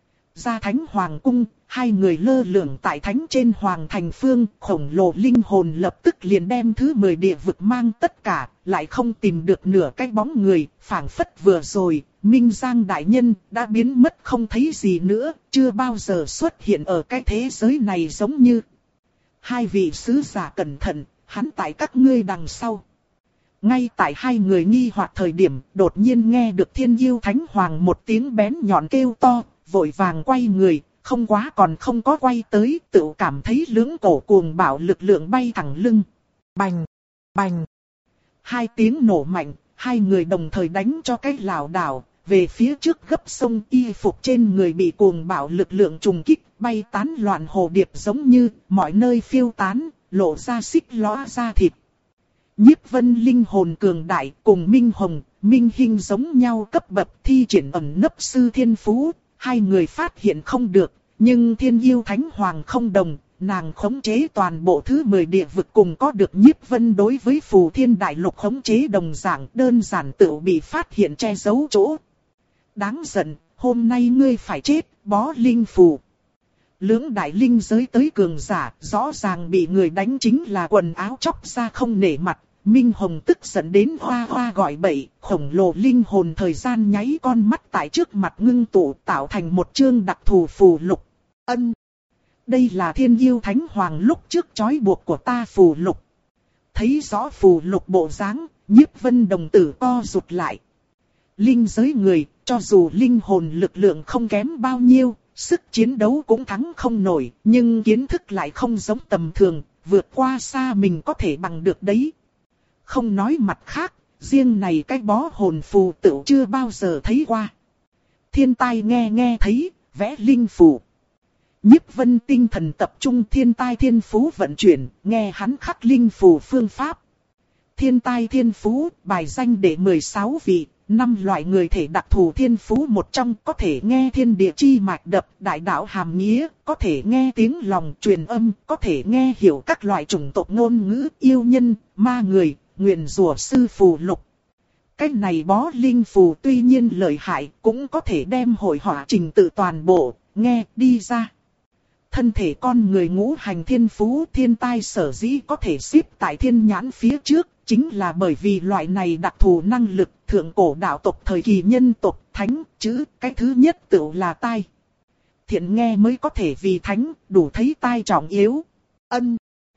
Ra Thánh Hoàng cung, hai người lơ lửng tại thánh trên Hoàng thành phương, khổng lồ linh hồn lập tức liền đem thứ mười địa vực mang tất cả, lại không tìm được nửa cái bóng người, phảng phất vừa rồi, Minh Giang đại nhân đã biến mất không thấy gì nữa, chưa bao giờ xuất hiện ở cái thế giới này giống như. Hai vị sứ giả cẩn thận, hắn tại các ngươi đằng sau. Ngay tại hai người nghi hoặc thời điểm, đột nhiên nghe được Thiên Yêu Thánh Hoàng một tiếng bén nhọn kêu to, vội vàng quay người, không quá còn không có quay tới, tự cảm thấy lưỡng cổ cuồng bạo lực lượng bay thẳng lưng. Bành, bành. Hai tiếng nổ mạnh, hai người đồng thời đánh cho cái lảo đảo, về phía trước gấp sông, y phục trên người bị cuồng bạo lực lượng trùng kích, bay tán loạn hồ điệp giống như mọi nơi phiêu tán, lộ ra xích lõa da thịt. Nhiếp Vân linh hồn cường đại cùng Minh Hồng, Minh Hinh giống nhau cấp bậc thi triển ẩn nấp sư thiên phú, hai người phát hiện không được, nhưng Thiên Yêu Thánh Hoàng không đồng, nàng khống chế toàn bộ thứ mười địa vực cùng có được Nhiếp Vân đối với Phù Thiên Đại Lục khống chế đồng dạng, đơn giản tự bị phát hiện che giấu chỗ. Đáng giận, hôm nay ngươi phải chết, bó linh phù. Lưỡng đại linh giới tới cường giả, rõ ràng bị người đánh chính là quần áo chóc ra không nể mặt. Minh Hồng tức giận đến hoa hoa gọi bậy, khổng lồ linh hồn thời gian nháy con mắt tại trước mặt ngưng tụ tạo thành một chương đặc thù phù lục. Ân! Đây là Thiên Yêu Thánh Hoàng lúc trước trói buộc của ta phù lục. Thấy rõ phù lục bộ dáng, Nhiếp Vân đồng tử co rụt lại. Linh giới người, cho dù linh hồn lực lượng không kém bao nhiêu, sức chiến đấu cũng thắng không nổi, nhưng kiến thức lại không giống tầm thường, vượt qua xa mình có thể bằng được đấy. Không nói mặt khác, riêng này cái bó hồn phù tựu chưa bao giờ thấy qua. Thiên tai nghe nghe thấy, vẽ linh phù. Nhiếp Vân tinh thần tập trung thiên tai thiên phú vận chuyển, nghe hắn khắc linh phù phương pháp. Thiên tai thiên phú, bài danh để mười sáu vị, năm loại người thể đặc thù thiên phú một trong, có thể nghe thiên địa chi mạch đập, đại đạo hàm nghĩa, có thể nghe tiếng lòng truyền âm, có thể nghe hiểu các loại chủng tộc ngôn ngữ, yêu nhân, ma người, nguyền rủa sư phù lục. Cái này bó linh phù tuy nhiên lợi hại, cũng có thể đem hội họa trình tự toàn bộ, nghe đi ra. Thân thể con người ngũ hành thiên phú thiên tai sở dĩ có thể xếp tại thiên nhãn phía trước, chính là bởi vì loại này đặc thù năng lực, thượng cổ đạo tộc thời kỳ nhân tộc, thánh, chữ, cái thứ nhất tự là tai. Thiện nghe mới có thể vì thánh, đủ thấy tai trọng yếu. Ân,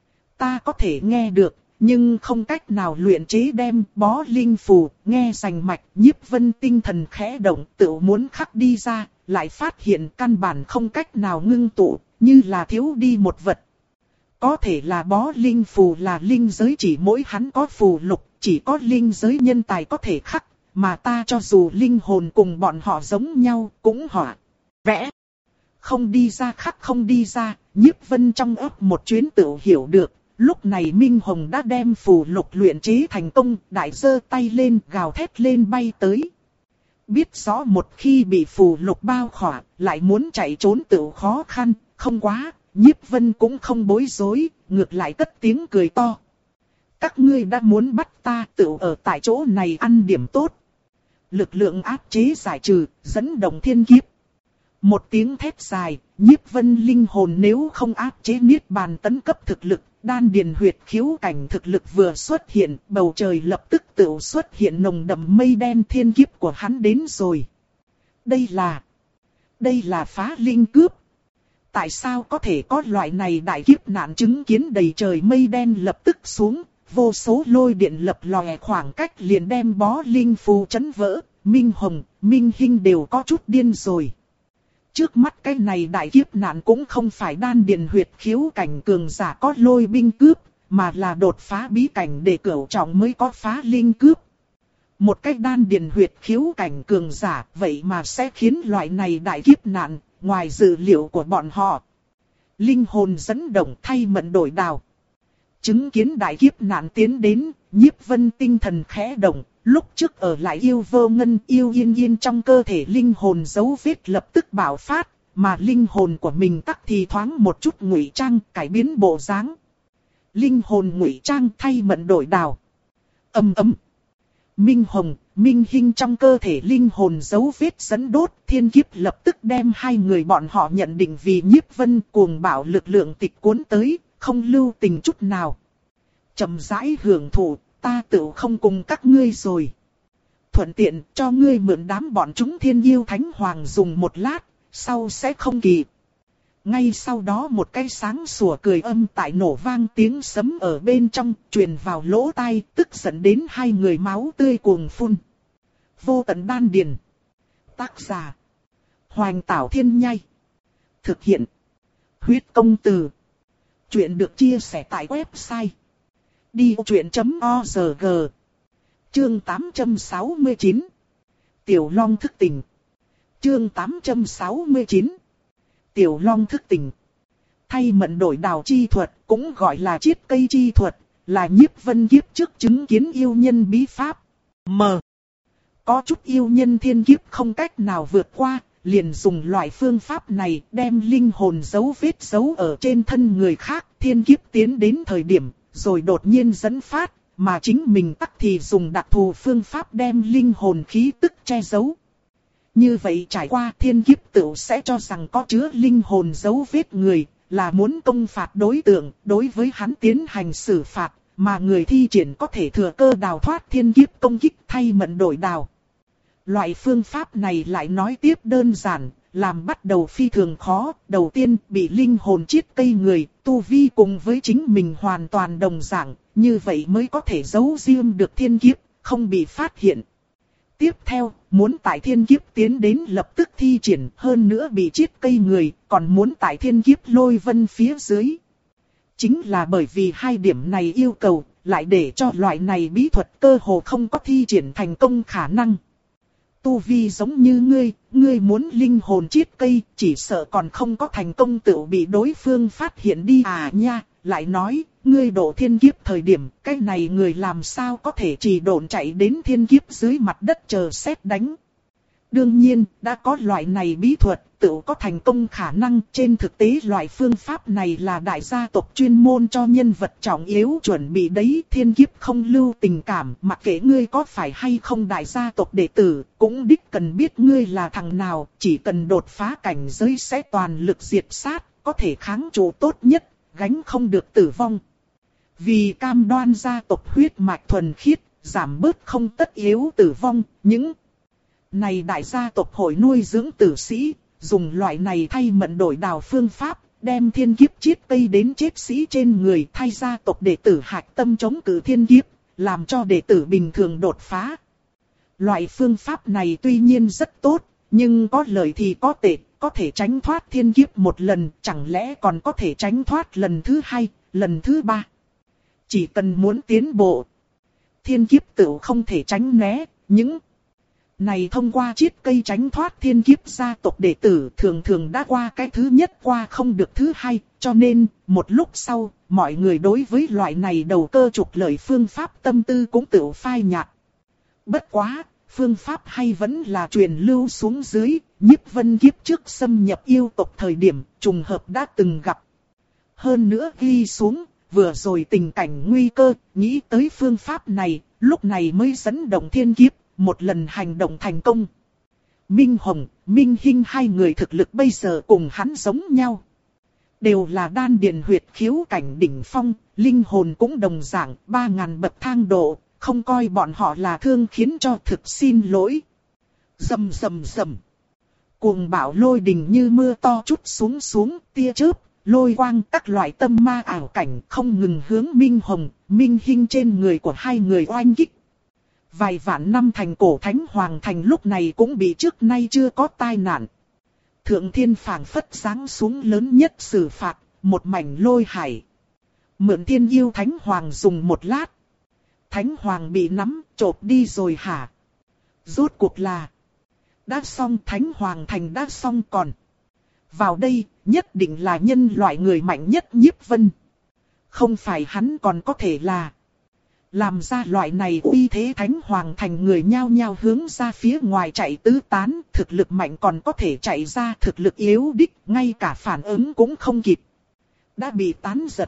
ta có thể nghe được, nhưng không cách nào luyện chế đem bó linh phù, nghe rành mạch. Nhiếp Vân tinh thần khẽ động, tự muốn khắc đi ra, lại phát hiện căn bản không cách nào ngưng tụ, như là thiếu đi một vật. Có thể là bó linh phù là linh giới chỉ mỗi hắn có phù lục, chỉ có linh giới nhân tài có thể khắc, mà ta cho dù linh hồn cùng bọn họ giống nhau, cũng họa, vẽ. Không đi ra khắc không đi ra, Nhiếp Vân trong óc một chuyến tự hiểu được, lúc này Minh Hồng đã đem phù lục luyện chế thành công, đại giơ tay lên, gào thét lên bay tới. Biết rõ một khi bị phù lục bao khỏa, lại muốn chạy trốn tự khó khăn, không quá. Nhiếp Vân cũng không bối rối, ngược lại cất tiếng cười to. Các ngươi đã muốn bắt ta tự ở tại chỗ này ăn điểm tốt. Lực lượng áp chế giải trừ, dẫn động thiên kiếp. Một tiếng thét dài, Nhiếp Vân linh hồn nếu không áp chế niết bàn tấn cấp thực lực, đan điền huyệt khiếu cảnh thực lực vừa xuất hiện, bầu trời lập tức tự xuất hiện nồng đậm mây đen thiên kiếp của hắn đến rồi. Đây là... Đây là phá linh cướp. Tại sao có thể có loại này đại kiếp nạn chứng kiến đầy trời mây đen lập tức xuống, vô số lôi điện lập lòe khoảng cách liền đem bó linh phù chấn vỡ, Minh Hồng, Minh Hinh đều có chút điên rồi. Trước mắt cái này đại kiếp nạn cũng không phải đan điền huyệt khiếu cảnh cường giả có lôi binh cướp, mà là đột phá bí cảnh để cửu trọng mới có phá linh cướp. Một cái đan điền huyệt khiếu cảnh cường giả vậy mà sẽ khiến loại này đại kiếp nạn, ngoài dự liệu của bọn họ. Linh hồn dẫn động thay mận đổi đào. Chứng kiến đại kiếp nạn tiến đến, Nhiếp Vân tinh thần khẽ động, lúc trước ở lại yêu vô ngân yêu yên yên trong cơ thể linh hồn dấu vết lập tức bạo phát, mà linh hồn của mình tắc thì thoáng một chút ngụy trang, cải biến bộ dáng. Linh hồn ngụy trang thay mận đổi đào. Ầm ầm. Minh hồng, minh hinh trong cơ thể linh hồn dấu vết dẫn đốt, thiên kiếp lập tức đem hai người bọn họ nhận định vì Nhiếp Vân cuồng bạo lực lượng tịch cuốn tới, không lưu tình chút nào. Chậm rãi hưởng thụ, ta tự không cùng các ngươi rồi. Thuận tiện cho ngươi mượn đám bọn chúng thiên yêu thánh hoàng dùng một lát, sau sẽ không kịp. Ngay sau đó một cái sáng sủa cười âm tại nổ vang tiếng sấm ở bên trong, truyền vào lỗ tai, tức giận đến hai người máu tươi cuồng phun. Vô tận đan điền. Tác giả: Hoành Tảo Thiên Nhai. Thực hiện: Huyết Công Từ. Chuyện được chia sẻ tại website đi ô chuyện chấm org. Chương tám trăm sáu mươi chín. Tiểu Long thức tỉnh. Chương tám trăm sáu mươi chín. Tiểu Long thức tỉnh. Thay mận đổi đào chi thuật, cũng gọi là chiết cây chi thuật, là Nhiếp Vân kiếp trước chứng kiến yêu nhân bí pháp. M. Có chút yêu nhân thiên kiếp không cách nào vượt qua, liền dùng loại phương pháp này đem linh hồn dấu vết dấu ở trên thân người khác, thiên kiếp tiến đến thời điểm, rồi đột nhiên dẫn phát, mà chính mình tắc thì dùng đặc thù phương pháp đem linh hồn khí tức che giấu. Như vậy trải qua thiên kiếp tựu sẽ cho rằng có chứa linh hồn dấu vết người, là muốn công phạt đối tượng, đối với hắn tiến hành xử phạt, mà người thi triển có thể thừa cơ đào thoát thiên kiếp công kích thay mận đổi đào. Loại phương pháp này lại nói tiếp đơn giản, làm bắt đầu phi thường khó, đầu tiên bị linh hồn chiết cây người, tu vi cùng với chính mình hoàn toàn đồng dạng, như vậy mới có thể giấu riêng được thiên kiếp, không bị phát hiện. Tiếp theo, muốn tại thiên kiếp tiến đến lập tức thi triển, hơn nữa bị chiết cây người, còn muốn tại thiên kiếp lôi vân phía dưới. Chính là bởi vì hai điểm này yêu cầu, lại để cho loại này bí thuật cơ hồ không có thi triển thành công khả năng. Tu vi giống như ngươi, ngươi muốn linh hồn chiết cây, chỉ sợ còn không có thành công tự bị đối phương phát hiện đi à nha. Lại nói, ngươi độ thiên kiếp thời điểm, cái này người làm sao có thể chỉ độn chạy đến thiên kiếp dưới mặt đất chờ sét đánh. Đương nhiên, đã có loại này bí thuật, tự có thành công khả năng. Trên thực tế loại phương pháp này là đại gia tộc chuyên môn cho nhân vật trọng yếu chuẩn bị đấy. Thiên kiếp không lưu tình cảm, mặc kệ ngươi có phải hay không đại gia tộc đệ tử, cũng đích cần biết ngươi là thằng nào, chỉ cần đột phá cảnh giới sẽ toàn lực diệt sát, có thể kháng trụ tốt nhất, gánh không được tử vong. Vì cam đoan gia tộc huyết mạch thuần khiết, giảm bớt không tất yếu tử vong, những này đại gia tộc hội nuôi dưỡng tử sĩ, dùng loại này thay mận đổi đào phương pháp, đem thiên kiếp chiết cây đến chết sĩ trên người, thay gia tộc đệ tử hạch tâm chống cự thiên kiếp, làm cho đệ tử bình thường đột phá. Loại phương pháp này tuy nhiên rất tốt, nhưng có lợi thì có tệ, có thể tránh thoát thiên kiếp một lần, chẳng lẽ còn có thể tránh thoát lần thứ hai, lần thứ ba. Chỉ cần muốn tiến bộ, thiên kiếp tự không thể tránh né, những này thông qua chiết cây tránh thoát thiên kiếp gia tộc đệ tử thường thường đã qua cái thứ nhất qua không được thứ hai, cho nên một lúc sau, mọi người đối với loại này đầu cơ trục lợi phương pháp tâm tư cũng tự phai nhạt. Bất quá, phương pháp hay vẫn là truyền lưu xuống dưới, Nhiếp Vân kiếp trước xâm nhập yêu tộc thời điểm, trùng hợp đã từng gặp. Hơn nữa ghi xuống, vừa rồi tình cảnh nguy cơ, nghĩ tới phương pháp này, lúc này mới dẫn động thiên kiếp. Một lần hành động thành công. Minh Hồng, Minh Hinh hai người thực lực bây giờ cùng hắn giống nhau. Đều là đan điền huyệt khiếu cảnh đỉnh phong, linh hồn cũng đồng dạng, ba ngàn bậc thang độ, không coi bọn họ là thương khiến cho thực xin lỗi. Rầm rầm rầm. Cuồng bạo lôi đình như mưa to chút xuống xuống, tia chớp, lôi quang các loại tâm ma ảo cảnh không ngừng hướng Minh Hồng, Minh Hinh trên người của hai người oanh kích. Vài vạn năm thành cổ thánh hoàng thành lúc này cũng bị trước nay chưa có tai nạn. Thượng thiên phảng phất giáng xuống lớn nhất xử phạt, một mảnh lôi hải. Mượn thiên yêu thánh hoàng dùng một lát. Thánh hoàng bị nắm, chộp đi rồi hả? Rốt cuộc là đã xong, thánh hoàng thành đã xong còn. vào đây, nhất định là nhân loại người mạnh nhất Nhiếp Vân. Không phải hắn còn có thể là làm ra loại này uy thế thánh hoàng thành, người nhao nhao hướng ra phía ngoài chạy tứ tán, thực lực mạnh còn có thể chạy ra, thực lực yếu đích, ngay cả phản ứng cũng không kịp. Đã bị tán giật.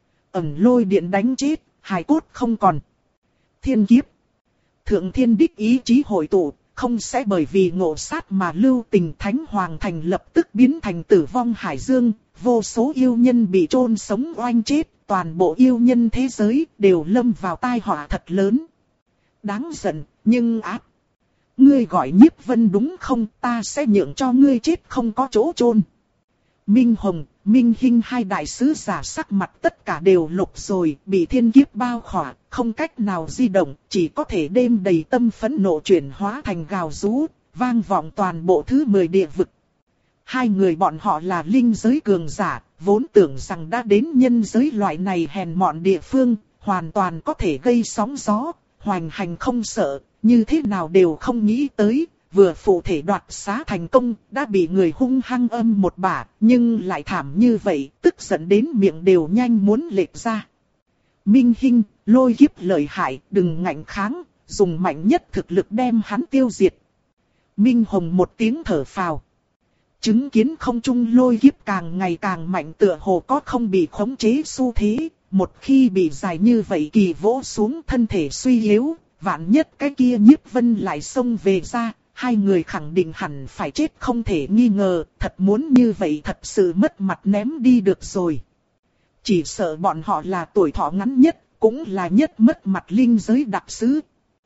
Ẩn lôi điện đánh chết, hài cốt không còn. Thiên kiếp. Thượng thiên đích ý chí hội tụ, không sẽ bởi vì ngộ sát mà lưu tình, thánh hoàng thành lập tức biến thành tử vong hải dương, vô số yêu nhân bị chôn sống oanh chết. Toàn bộ yêu nhân thế giới đều lâm vào tai họa thật lớn. Đáng giận, nhưng ác. Ngươi gọi Nhiếp Vân đúng không? Ta sẽ nhượng cho ngươi chết không có chỗ chôn. Minh Hồng, Minh Hinh hai đại sứ giả sắc mặt tất cả đều lục rồi, bị thiên kiếp bao khỏa, không cách nào di động, chỉ có thể đêm đầy tâm phẫn nộ chuyển hóa thành gào rú, vang vọng toàn bộ thứ mười địa vực. Hai người bọn họ là linh giới cường giả, vốn tưởng rằng đã đến nhân giới loại này hèn mọn địa phương, hoàn toàn có thể gây sóng gió, hoành hành không sợ, như thế nào đều không nghĩ tới, vừa phụ thể đoạt xá thành công, đã bị người hung hăng âm một bả, nhưng lại thảm như vậy, tức giận đến miệng đều nhanh muốn lệch ra. Minh Hinh, lôi kiếp lợi hại, đừng ngạnh kháng, dùng mạnh nhất thực lực đem hắn tiêu diệt. Minh Hồng một tiếng thở phào. Chứng kiến không trung lôi kiếp càng ngày càng mạnh, tựa hồ có không bị khống chế xu thế, một khi bị dài như vậy kỳ vỗ xuống thân thể suy yếu, vạn nhất cái kia Nhiếp Vân lại xông về ra, hai người khẳng định hẳn phải chết không thể nghi ngờ, thật muốn như vậy thật sự mất mặt ném đi được rồi. Chỉ sợ bọn họ là tuổi thọ ngắn nhất, cũng là nhất mất mặt linh giới đặc sứ.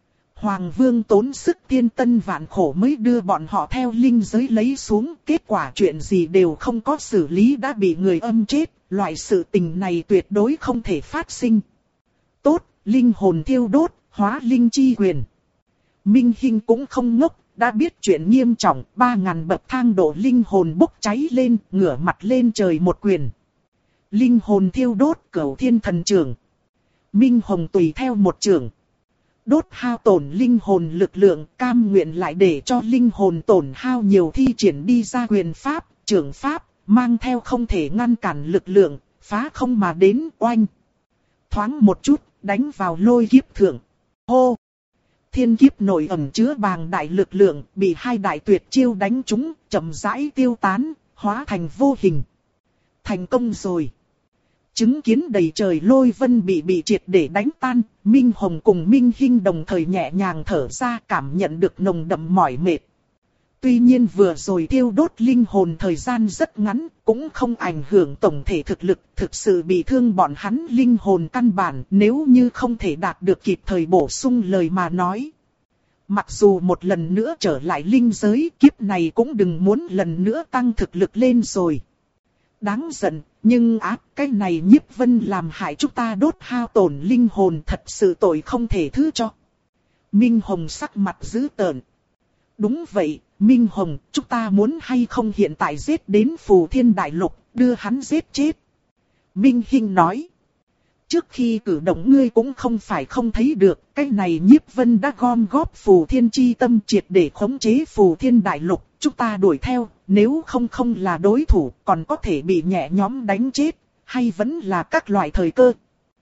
Hoàng Vương tốn sức thiên tân vạn khổ mới đưa bọn họ theo linh giới lấy xuống, kết quả chuyện gì đều không có xử lý đã bị người âm chết, loại sự tình này tuyệt đối không thể phát sinh. Tốt, linh hồn thiêu đốt, hóa linh chi quyền. Minh Hinh cũng không ngốc, đã biết chuyện nghiêm trọng, ba ngàn bậc thang độ linh hồn bốc cháy lên, ngửa mặt lên trời một quyền. Linh hồn thiêu đốt, cửu thiên thần trưởng. Minh Hồng tùy theo một trưởng. Đốt hao tổn linh hồn lực lượng, cam nguyện lại để cho linh hồn tổn hao nhiều thi triển đi ra quyền pháp, trưởng pháp, mang theo không thể ngăn cản lực lượng, phá không mà đến oanh. Thoáng một chút, đánh vào lôi kiếp thượng. Hô! Thiên kiếp nổi ẩn chứa bàng đại lực lượng, bị hai đại tuyệt chiêu đánh trúng, chậm rãi tiêu tán, hóa thành vô hình. Thành công rồi! Chứng kiến đầy trời lôi vân bị bị triệt để đánh tan, Minh Hồng cùng Minh Hinh đồng thời nhẹ nhàng thở ra, cảm nhận được nồng đậm mỏi mệt. Tuy nhiên vừa rồi tiêu đốt linh hồn thời gian rất ngắn, cũng không ảnh hưởng tổng thể thực lực, thực sự bị thương bọn hắn linh hồn căn bản, nếu như không thể đạt được kịp thời bổ sung lời mà nói. Mặc dù một lần nữa trở lại linh giới, kiếp này cũng đừng muốn lần nữa tăng thực lực lên rồi. Đáng giận, nhưng ác cái này Nhiếp Vân làm hại chúng ta đốt hao tổn linh hồn, thật sự tội không thể thứ cho. Minh Hồng sắc mặt dữ tợn. Đúng vậy, Minh Hồng, chúng ta muốn hay không hiện tại giết đến Phù Thiên Đại Lục, đưa hắn giết chết. Minh Hinh nói. Trước khi cử động ngươi cũng không phải không thấy được, cái này Nhiếp Vân đã gom góp Phù Thiên chi tâm triệt để khống chế Phù Thiên Đại Lục, chúng ta đuổi theo, nếu không không là đối thủ, còn có thể bị nhẹ nhõm đánh chết, hay vẫn là các loại thời cơ.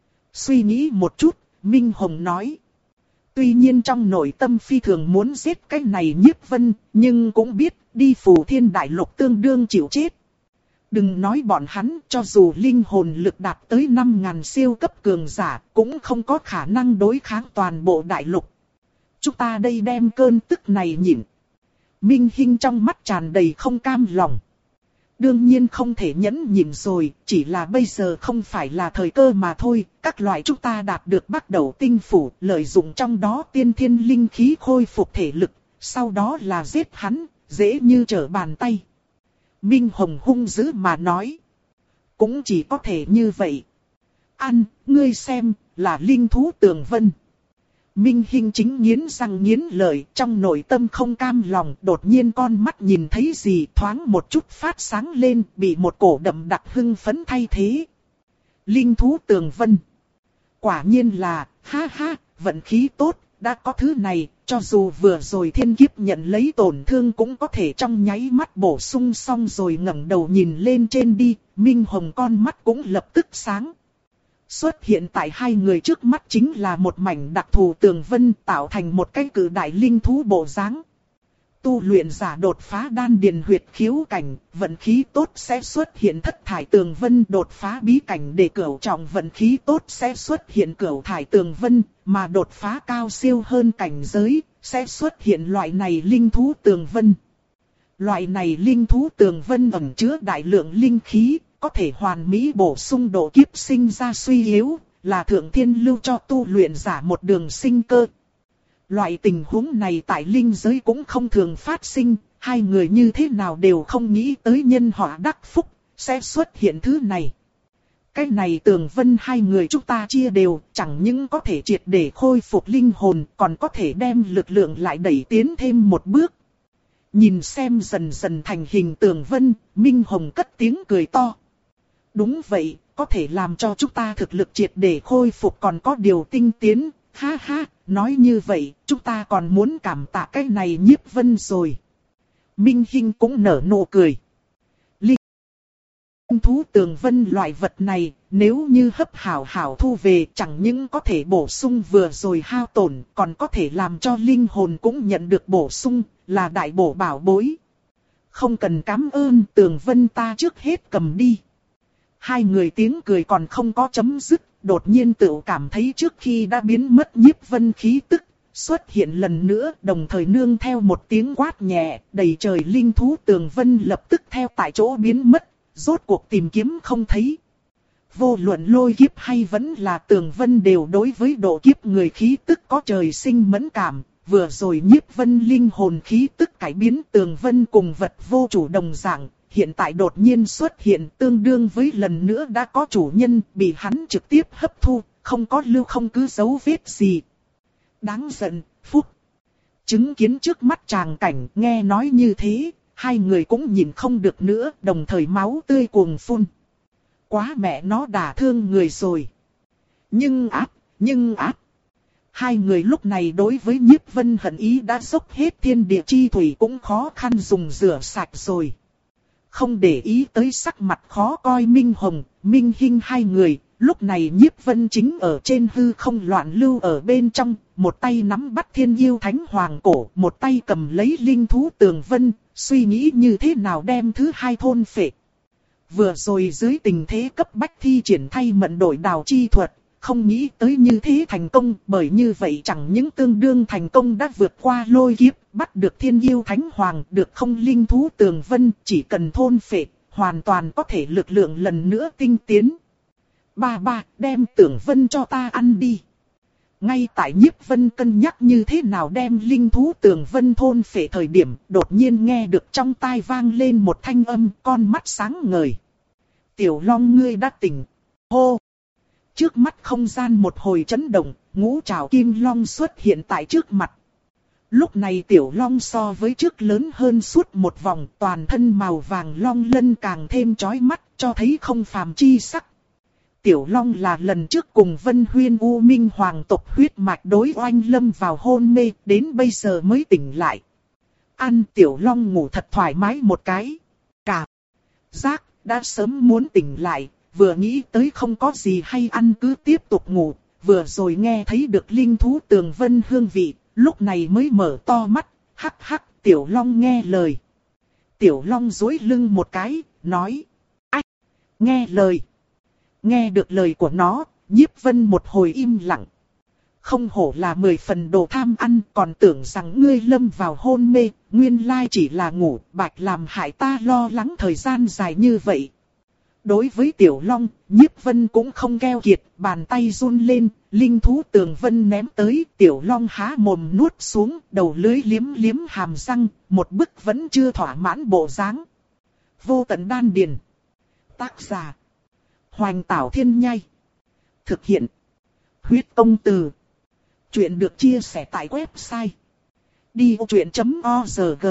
Suy nghĩ một chút, Minh Hồng nói. Tuy nhiên trong nội tâm phi thường muốn giết cái này Nhiếp Vân, nhưng cũng biết đi Phù Thiên Đại Lục tương đương chịu chết. Đừng nói bọn hắn, cho dù linh hồn lực đạt tới năm ngàn siêu cấp cường giả, cũng không có khả năng đối kháng toàn bộ đại lục. Chúng ta đây đem cơn tức này nhịn. Minh Hinh trong mắt tràn đầy không cam lòng. Đương nhiên không thể nhẫn nhịn rồi, chỉ là bây giờ không phải là thời cơ mà thôi. Các loại chúng ta đạt được bắt đầu tinh phủ, lợi dụng trong đó tiên thiên linh khí khôi phục thể lực, sau đó là giết hắn, dễ như trở bàn tay. Minh Hồng hung dữ mà nói. Cũng chỉ có thể như vậy. Ăn, ngươi xem, là linh thú Tường Vân. Minh Hinh chính nghiến răng nghiến lợi, trong nội tâm không cam lòng, đột nhiên con mắt nhìn thấy gì thoáng một chút phát sáng lên, bị một cổ đậm đặc hưng phấn thay thế. Linh thú Tường Vân. Quả nhiên là, ha ha, vận khí tốt, đã có thứ này, cho dù vừa rồi thiên kiếp nhận lấy tổn thương cũng có thể trong nháy mắt bổ sung xong rồi ngẩng đầu nhìn lên trên đi, Minh Hồng con mắt cũng lập tức sáng. Xuất hiện tại hai người trước mắt chính là một mảnh đặc thù tường vân tạo thành một cái cử đại linh thú bộ dáng. Tu luyện giả đột phá đan điền huyệt khiếu cảnh, vận khí tốt sẽ xuất hiện thất thải tường vân, đột phá bí cảnh để cửu trọng vận khí tốt sẽ xuất hiện cửu thải tường vân, mà đột phá cao siêu hơn cảnh giới, sẽ xuất hiện loại này linh thú tường vân. Loại này linh thú tường vân ẩn chứa đại lượng linh khí, có thể hoàn mỹ bổ sung độ kiếp sinh ra suy yếu, là thượng thiên lưu cho tu luyện giả một đường sinh cơ. Loại tình huống này tại linh giới cũng không thường phát sinh, hai người như thế nào đều không nghĩ tới nhân họa đắc phúc, sẽ xuất hiện thứ này. Cái này tường vân hai người chúng ta chia đều, chẳng những có thể triệt để khôi phục linh hồn, còn có thể đem lực lượng lại đẩy tiến thêm một bước. Nhìn xem dần dần thành hình tường vân, Minh Hồng cất tiếng cười to. Đúng vậy, có thể làm cho chúng ta thực lực triệt để khôi phục còn có điều tinh tiến, ha ha, nói như vậy, chúng ta còn muốn cảm tạ cái này Nhiếp Vân rồi. Minh Hinh cũng nở nụ cười. Linh thú tường vân loại vật này, nếu như hấp hảo hảo thu về chẳng những có thể bổ sung vừa rồi hao tổn, còn có thể làm cho linh hồn cũng nhận được bổ sung, là đại bổ bảo bối. Không cần cảm ơn, tường vân ta trước hết cầm đi. Hai người tiếng cười còn không có chấm dứt, đột nhiên tự cảm thấy trước khi đã biến mất Nhiếp Vân khí tức, xuất hiện lần nữa, đồng thời nương theo một tiếng quát nhẹ, đầy trời linh thú tường vân lập tức theo tại chỗ biến mất, rốt cuộc tìm kiếm không thấy. Vô luận lôi kiếp hay vẫn là tường vân đều đối với độ kiếp người khí tức có trời sinh mẫn cảm, vừa rồi Nhiếp Vân linh hồn khí tức cải biến tường vân cùng vật vô chủ đồng dạng. Hiện tại đột nhiên xuất hiện tương đương với lần nữa đã có chủ nhân bị hắn trực tiếp hấp thu, không có lưu không cứ dấu vết gì. Đáng giận, phúc. Chứng kiến trước mắt tràng cảnh nghe nói như thế, hai người cũng nhìn không được nữa, đồng thời máu tươi cuồng phun. Quá mẹ nó đả thương người rồi. Nhưng áp, nhưng áp. Hai người lúc này đối với Nhiếp Vân hận ý đã dốc hết thiên địa chi thủy cũng khó khăn dùng rửa sạch rồi. Không để ý tới sắc mặt khó coi Minh Hồng, Minh Hinh hai người, lúc này Nhiếp Vân chính ở trên hư không loạn lưu ở bên trong, một tay nắm bắt Thiên Yêu Thánh Hoàng cổ, một tay cầm lấy linh thú tường vân, suy nghĩ như thế nào đem thứ hai thôn phệ. Vừa rồi dưới tình thế cấp bách thi triển thay mận đổi đào chi thuật, không nghĩ tới như thế thành công, bởi như vậy chẳng những tương đương thành công đã vượt qua lôi kiếp, bắt được Thiên Yêu Thánh Hoàng, được không linh thú tường vân, chỉ cần thôn phệ, hoàn toàn có thể lực lượng lần nữa tinh tiến. Ba ba, đem tường vân cho ta ăn đi. Ngay tại Nhiếp Vân cân nhắc như thế nào đem linh thú tường vân thôn phệ thời điểm, đột nhiên nghe được trong tai vang lên một thanh âm, con mắt sáng ngời. Tiểu Long ngươi đã tỉnh. Hô! Trước mắt không gian một hồi chấn động, ngũ trảo kim long xuất hiện tại trước mặt. Lúc này tiểu long so với trước lớn hơn suốt một vòng, toàn thân màu vàng long lân càng thêm chói mắt, cho thấy không phàm chi sắc. Tiểu long là lần trước cùng Vân Huyên U Minh Hoàng tộc huyết mạch đối oanh lâm vào hôn mê, đến bây giờ mới tỉnh lại. Ăn tiểu long ngủ thật thoải mái một cái. Cả giác đã sớm muốn tỉnh lại. Vừa nghĩ tới không có gì hay ăn cứ tiếp tục ngủ, vừa rồi nghe thấy được linh thú tường vân hương vị, lúc này mới mở to mắt, hắc hắc, tiểu long nghe lời. Tiểu long duỗi lưng một cái, nói, ách, nghe lời. Nghe được lời của nó, Nhiếp Vân một hồi im lặng. Không hổ là mười phần đồ tham ăn, còn tưởng rằng ngươi lâm vào hôn mê, nguyên lai chỉ là ngủ, bạch làm hại ta lo lắng thời gian dài như vậy. Đối với Tiểu Long, Nhiếp Vân cũng không keo kiệt, bàn tay run lên, linh thú tường vân ném tới, Tiểu Long há mồm nuốt xuống, đầu lưới liếm liếm hàm răng, một bức vẫn chưa thỏa mãn bộ dáng. Vô tận đan điền. Tác giả: Hoành Tảo Thiên Nhai. Thực hiện: Huyết Công Từ. Chuyện được chia sẻ tại website đi vô chuyện chấm org.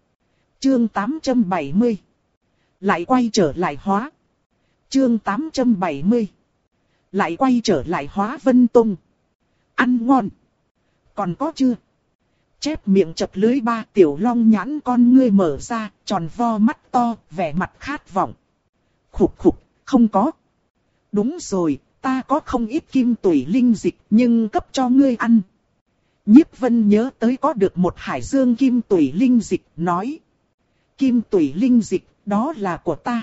Chương tám trăm bảy mươi. Lại quay trở lại hóa. Chương tám trăm bảy mươi. Lại quay trở lại Hóa Vân Tông. Ăn ngon. Còn có chưa? Chép miệng chập lưới ba, Tiểu Long nhãn con ngươi mở ra, tròn vo mắt to, vẻ mặt khát vọng. Khục khục, không có. Đúng rồi, ta có không ít kim tủy linh dịch, nhưng cấp cho ngươi ăn. Nhiếp Vân nhớ tới có được một hải dương kim tủy linh dịch, nói. Kim tủy linh dịch, đó là của ta.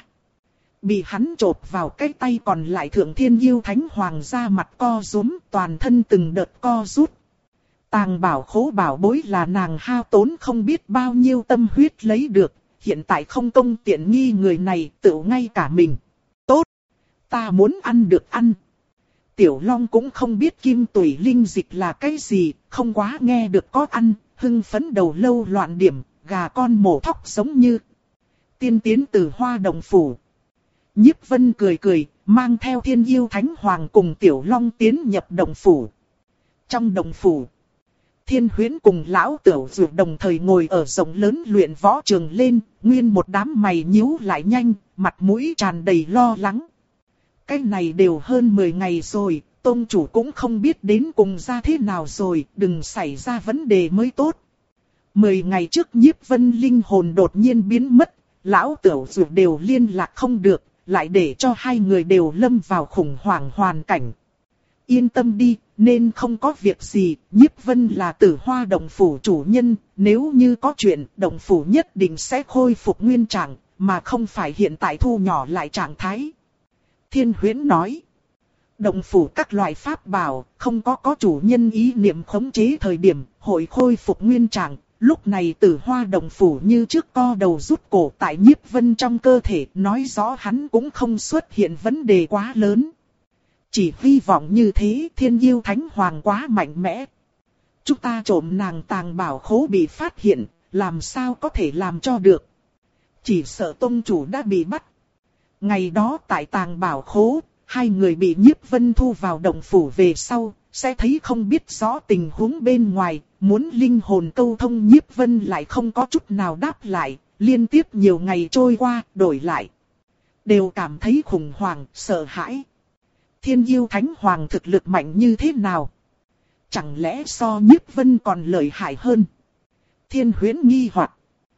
Bị hắn chộp vào cái tay còn lại Thượng Thiên Yêu Thánh Hoàng ra mặt co rúm, toàn thân từng đợt co rút. Tàng bảo khố bảo bối là nàng hao tốn không biết bao nhiêu tâm huyết lấy được, hiện tại không công tiện nghi người này, tự ngay cả mình. Tốt, ta muốn ăn được ăn. Tiểu Long cũng không biết kim tủy linh dịch là cái gì, không quá nghe được có ăn, hưng phấn đầu lâu loạn điểm, gà con mổ thóc giống như. Tiên tiến từ Hoa Đồng Phủ. Nhiếp Vân cười cười, mang theo Thiên Yêu Thánh Hoàng cùng Tiểu Long tiến nhập Đồng Phủ. Trong Đồng Phủ, Thiên Huyễn cùng Lão Tửu Dược đồng thời ngồi ở rộng lớn luyện võ trường lên, nguyên một đám mày nhíu lại nhanh, mặt mũi tràn đầy lo lắng. Cái này đều hơn mười ngày rồi, tôn chủ cũng không biết đến cùng ra thế nào rồi, đừng xảy ra vấn đề mới tốt. Mười ngày trước Nhiếp Vân linh hồn đột nhiên biến mất, Lão Tửu Dược đều liên lạc không được, lại để cho hai người đều lâm vào khủng hoảng hoàn cảnh. Yên tâm đi, nên không có việc gì, Nhiếp Vân là Tử Hoa Động Phủ chủ nhân, nếu như có chuyện, Động Phủ nhất định sẽ khôi phục nguyên trạng, mà không phải hiện tại thu nhỏ lại trạng thái. Thiên Huyễn nói, Động Phủ các loại pháp bảo, không có có chủ nhân ý niệm khống chế thời điểm, hội khôi phục nguyên trạng. Lúc này Tử Hoa Động Phủ như trước co đầu rút cổ tại Nhiếp Vân trong cơ thể, nói rõ hắn cũng không xuất hiện vấn đề quá lớn. Chỉ hy vọng như thế, Thiên Yêu Thánh Hoàng quá mạnh mẽ. Chúng ta trộm nàng tàng bảo khố bị phát hiện, làm sao có thể làm cho được. Chỉ sợ tông chủ đã bị bắt. Ngày đó tại tàng bảo khố, hai người bị Nhiếp Vân thu vào Động Phủ về sau, sẽ thấy không biết rõ tình huống bên ngoài, muốn linh hồn câu thông Nhiếp Vân lại không có chút nào đáp lại, liên tiếp nhiều ngày trôi qua, đổi lại. Đều cảm thấy khủng hoảng, sợ hãi. Thiên Yêu Thánh Hoàng thực lực mạnh như thế nào? Chẳng lẽ so Nhiếp Vân còn lợi hại hơn? Thiên Huyễn nghi hoặc.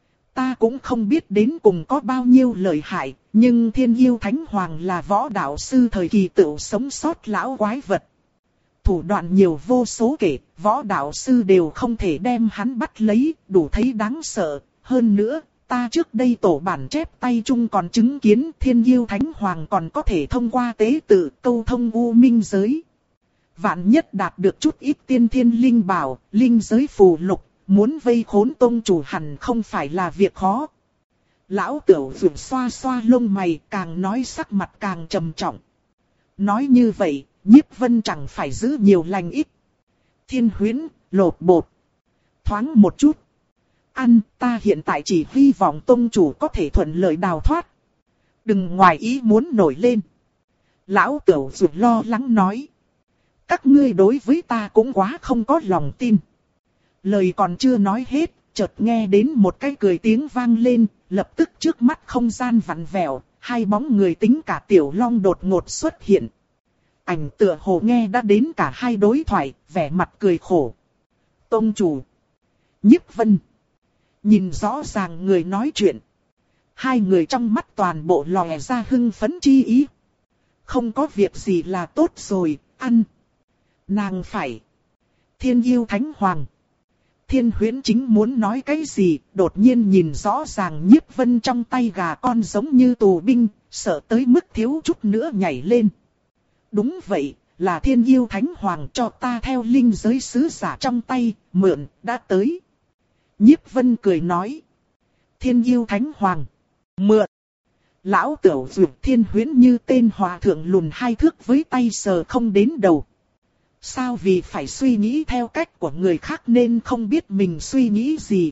Ta cũng không biết đến cùng có bao nhiêu lợi hại, nhưng Thiên Yêu Thánh Hoàng là võ đạo sư thời kỳ tựu sống sót lão quái vật. Thủ đoạn nhiều vô số kể, võ đạo sư đều không thể đem hắn bắt lấy, đủ thấy đáng sợ. Hơn nữa, ta trước đây tổ bản chép tay chung còn chứng kiến Thiên Yêu Thánh Hoàng còn có thể thông qua tế tự câu thông u minh giới. Vạn nhất đạt được chút ít tiên thiên linh bảo, linh giới phù lục, muốn vây khốn tông chủ hẳn không phải là việc khó. Lão Tửu Dược xoa xoa lông mày, càng nói sắc mặt càng trầm trọng. Nói như vậy, Nhiếp Vân chẳng phải giữ nhiều lành ít. Thiên Huyễn, lột bột. Thoáng một chút. Ăn, ta hiện tại chỉ hy vọng tông chủ có thể thuận lợi đào thoát. Đừng ngoài ý muốn nổi lên. Lão Tửu Dược lo lắng nói. Các ngươi đối với ta cũng quá không có lòng tin. Lời còn chưa nói hết, chợt nghe đến một cái cười tiếng vang lên, lập tức trước mắt không gian vặn vẹo, hai bóng người tính cả Tiểu Long đột ngột xuất hiện. Ảnh tựa hồ nghe đã đến cả hai đối thoại, vẻ mặt cười khổ. Tông chủ. Nhiếp Vân. Nhìn rõ ràng người nói chuyện. Hai người trong mắt toàn bộ lòe ra hưng phấn chi ý. Không có việc gì là tốt rồi, ăn. Nàng phải. Thiên Yêu Thánh Hoàng. Thiên Huyễn chính muốn nói cái gì, đột nhiên nhìn rõ ràng Nhiếp Vân trong tay gà con giống như tù binh, sợ tới mức thiếu chút nữa nhảy lên. Đúng vậy, là Thiên Yêu Thánh Hoàng cho ta theo linh giới sứ giả trong tay, mượn, đã tới. Nhiếp Vân cười nói. Thiên Yêu Thánh Hoàng. Mượn. Lão Tửu Dược Thiên Huyễn như tên hòa thượng lùn hai thước với tay sờ không đến đầu. Sao vì phải suy nghĩ theo cách của người khác nên không biết mình suy nghĩ gì.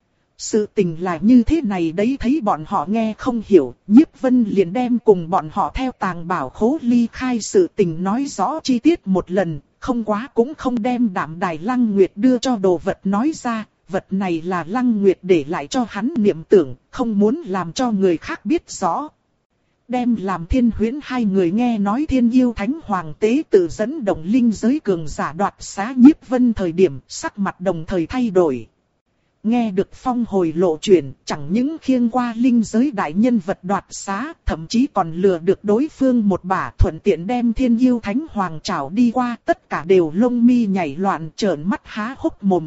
Sự tình là như thế này đấy, thấy bọn họ nghe không hiểu, Nhiếp Vân liền đem cùng bọn họ theo tàng bảo khố ly khai sự tình nói rõ chi tiết một lần, không quá cũng không đem Đạm Đài Lăng Nguyệt đưa cho đồ vật nói ra, vật này là Lăng Nguyệt để lại cho hắn niệm tưởng, không muốn làm cho người khác biết rõ. đem làm Thiên Huyễn hai người nghe nói Thiên Yêu Thánh Hoàng tế tự dẫn động linh giới cường giả đoạt xá Nhiếp Vân thời điểm sắc mặt đồng thời thay đổi. Nghe được phong hồi lộ chuyển, chẳng những khiêng qua linh giới đại nhân vật đoạt xá, thậm chí còn lừa được đối phương một bả, thuận tiện đem Thiên Yêu Thánh Hoàng trảo đi qua, tất cả đều lông mi nhảy loạn, trợn mắt há hốc mồm.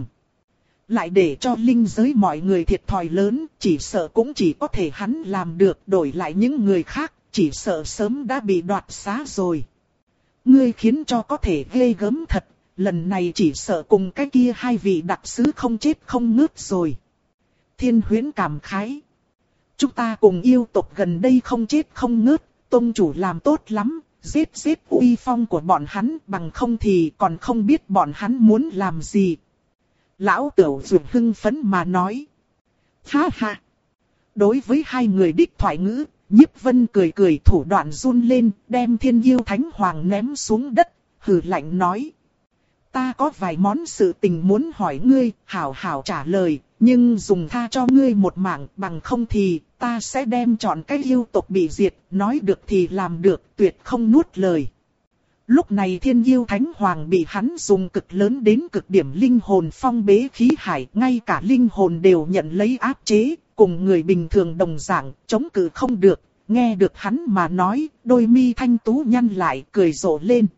Lại để cho linh giới mọi người thiệt thòi lớn, chỉ sợ cũng chỉ có thể hắn làm được, đổi lại những người khác, chỉ sợ sớm đã bị đoạt xá rồi. Ngươi khiến cho có thể ghê gớm thật, lần này chỉ sợ cùng cái kia hai vị đặc sứ không chết không ngớt rồi. Thiên Huyễn cảm khái. Chúng ta cùng yêu tộc gần đây không chết không ngớt, tông chủ làm tốt lắm, giết giết uy phong của bọn hắn, bằng không thì còn không biết bọn hắn muốn làm gì. Lão Tửu Dược hưng phấn mà nói. Ha ha. Đối với hai người đích thoại ngữ, Nhiếp Vân cười cười, thủ đoạn run lên, đem Thiên Yêu Thánh Hoàng ném xuống đất, hừ lạnh nói. Ta có vài món sự tình muốn hỏi ngươi, hảo hảo trả lời, nhưng dùng tha cho ngươi một mạng, bằng không thì ta sẽ đem chọn cái yêu tộc bị diệt, nói được thì làm được, tuyệt không nuốt lời. Lúc này Thiên Yêu Thánh Hoàng bị hắn dùng cực lớn đến cực điểm linh hồn phong bế khí hải, ngay cả linh hồn đều nhận lấy áp chế, cùng người bình thường đồng dạng, chống cự không được. Nghe được hắn mà nói, đôi mi thanh tú nhăn lại, cười rộ lên.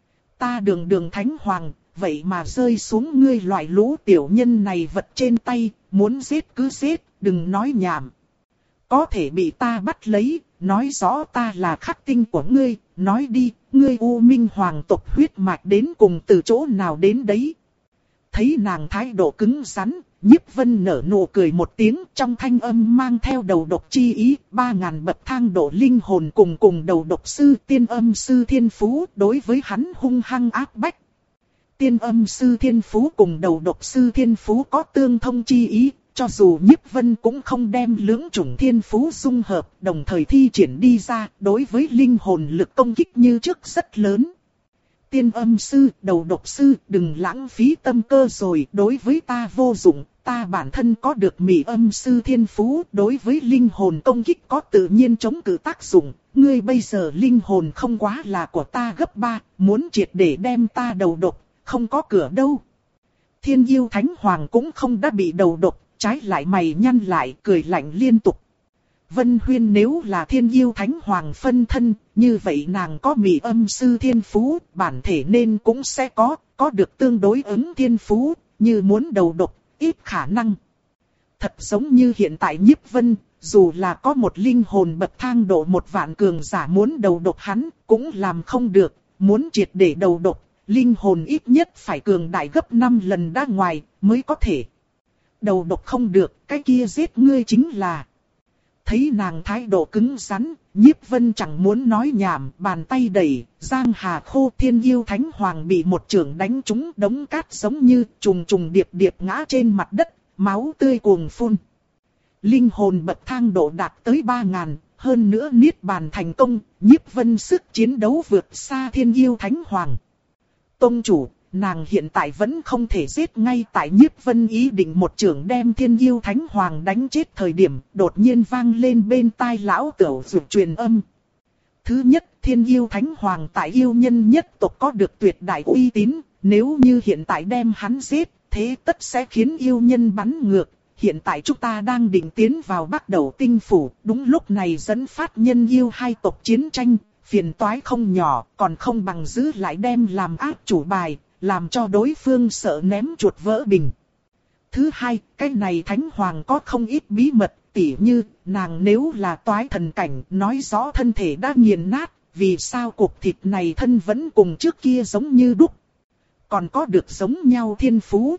Ta đường đường Thánh Hoàng, vậy mà rơi xuống ngươi loại lũ tiểu nhân này vật trên tay, muốn giết cứ giết, đừng nói nhảm. Có thể bị ta bắt lấy, nói rõ ta là khắc tinh của ngươi, nói đi, ngươi U Minh Hoàng tộc huyết mạch đến cùng từ chỗ nào đến đấy. Thấy nàng thái độ cứng rắn, Nhiếp Vân nở nụ cười một tiếng, trong thanh âm mang theo đầu độc chi ý, ba ngàn bậc thang độ linh hồn cùng cùng đầu độc sư tiên âm sư thiên phú, đối với hắn hung hăng áp bách. Tiên âm sư thiên phú cùng đầu độc sư thiên phú có tương thông chi ý, cho dù Nhiếp Vân cũng không đem lưỡng chủng thiên phú dung hợp, đồng thời thi triển đi ra, đối với linh hồn lực công kích như trước rất lớn. Tiên âm sư, đầu độc sư, đừng lãng phí tâm cơ rồi, đối với ta vô dụng, ta bản thân có được mị âm sư thiên phú, đối với linh hồn công kích có tự nhiên chống cự tác dụng, ngươi bây giờ linh hồn không quá là của ta gấp ba, muốn triệt để đem ta đầu độc, không có cửa đâu. Thiên Yêu Thánh Hoàng cũng không đã bị đầu độc, trái lại mày nhăn lại, cười lạnh liên tục. Vân Huyên nếu là Thiên Yêu Thánh Hoàng phân thân, như vậy nàng có mị âm sư thiên phú, bản thể nên cũng sẽ có, có được tương đối ứng thiên phú, như muốn đầu độc, ít khả năng. Thật giống như hiện tại Nhiếp Vân, dù là có một linh hồn bậc thang độ một vạn cường giả muốn đầu độc hắn, cũng làm không được, muốn triệt để đầu độc, linh hồn ít nhất phải cường đại gấp năm lần đã ngoài, mới có thể. Đầu độc không được, cái kia giết ngươi chính là. Thấy nàng thái độ cứng rắn, Nhiếp Vân chẳng muốn nói nhảm, bàn tay đẩy, giang hà khô. Thiên Yêu Thánh Hoàng bị một chưởng đánh trúng, đống cát giống như trùng trùng điệp điệp ngã trên mặt đất, máu tươi cuồng phun. Linh hồn bậc thang độ đạt tới ba ngàn, hơn nữa niết bàn thành công, Nhiếp Vân sức chiến đấu vượt xa Thiên Yêu Thánh Hoàng. Tông chủ, nàng hiện tại vẫn không thể giết. Ngay tại Nhiếp Vân ý định một chưởng đem Thiên Yêu Thánh Hoàng đánh chết thời điểm, đột nhiên vang lên bên tai lão Tửu Dược truyền âm. Thứ nhất, Thiên Yêu Thánh Hoàng tại yêu nhân nhất tộc có được tuyệt đại uy tín, nếu như hiện tại đem hắn giết, thế tất sẽ khiến yêu nhân bắn ngược. Hiện tại chúng ta đang định tiến vào Bắc Đầu Tinh Phủ, đúng lúc này dẫn phát nhân yêu hai tộc chiến tranh, phiền toái không nhỏ, còn không bằng giữ lại đem làm áp chủ bài, làm cho đối phương sợ ném chuột vỡ bình. Thứ hai, cái này Thánh Hoàng có không ít bí mật, tỉ như, nàng nếu là toái thần cảnh, nói rõ thân thể đã nghiền nát, vì sao cục thịt này thân vẫn cùng trước kia giống như đúc. Còn có được giống nhau thiên phú.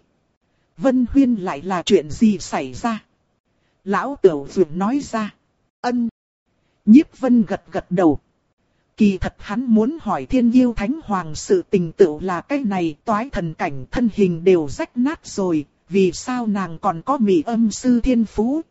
Vân Huyên lại là chuyện gì xảy ra? Lão Tửu Dược nói ra. Ân. Nhiếp Vân gật gật đầu. Kỳ thật hắn muốn hỏi Thiên Yêu Thánh Hoàng sự tình tựu là cái này, toái thần cảnh thân hình đều rách nát rồi, vì sao nàng còn có mị âm sư thiên phú?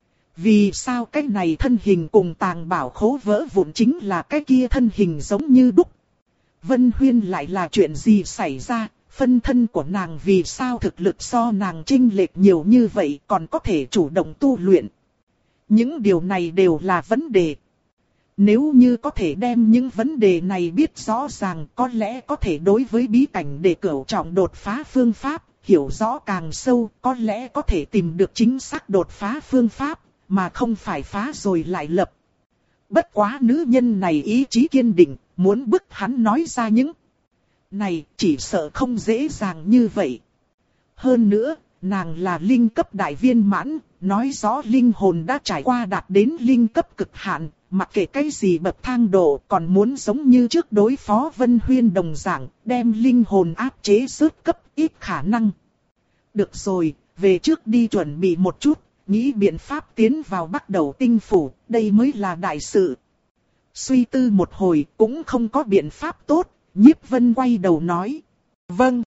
Vì sao cái này thân hình cùng tàng bảo khố vỡ vụn chính là cái kia thân hình giống như đúc? Vân Huyên lại là chuyện gì xảy ra? Phân thân của nàng vì sao thực lực so nàng chênh lệch nhiều như vậy còn có thể chủ động tu luyện? Những điều này đều là vấn đề. Nếu như có thể đem những vấn đề này biết rõ ràng, có lẽ có thể đối với bí cảnh để cửu trọng đột phá phương pháp, hiểu rõ càng sâu, có lẽ có thể tìm được chính xác đột phá phương pháp, mà không phải phá rồi lại lập. Bất quá nữ nhân này ý chí kiên định, muốn bức hắn nói ra những này, chỉ sợ không dễ dàng như vậy. Hơn nữa, nàng là linh cấp đại viên mãn, nói rõ linh hồn đã trải qua đạt đến linh cấp cực hạn, mặc kệ cái gì bậc thang độ, còn muốn giống như trước đối phó Vân Huyên đồng dạng, đem linh hồn áp chế rớt cấp, ít khả năng. Được rồi, về trước đi chuẩn bị một chút, nghĩ biện pháp tiến vào Bắc Đầu tinh phủ, đây mới là đại sự. Suy tư một hồi, cũng không có biện pháp tốt, Nhiếp Vân quay đầu nói. Vâng.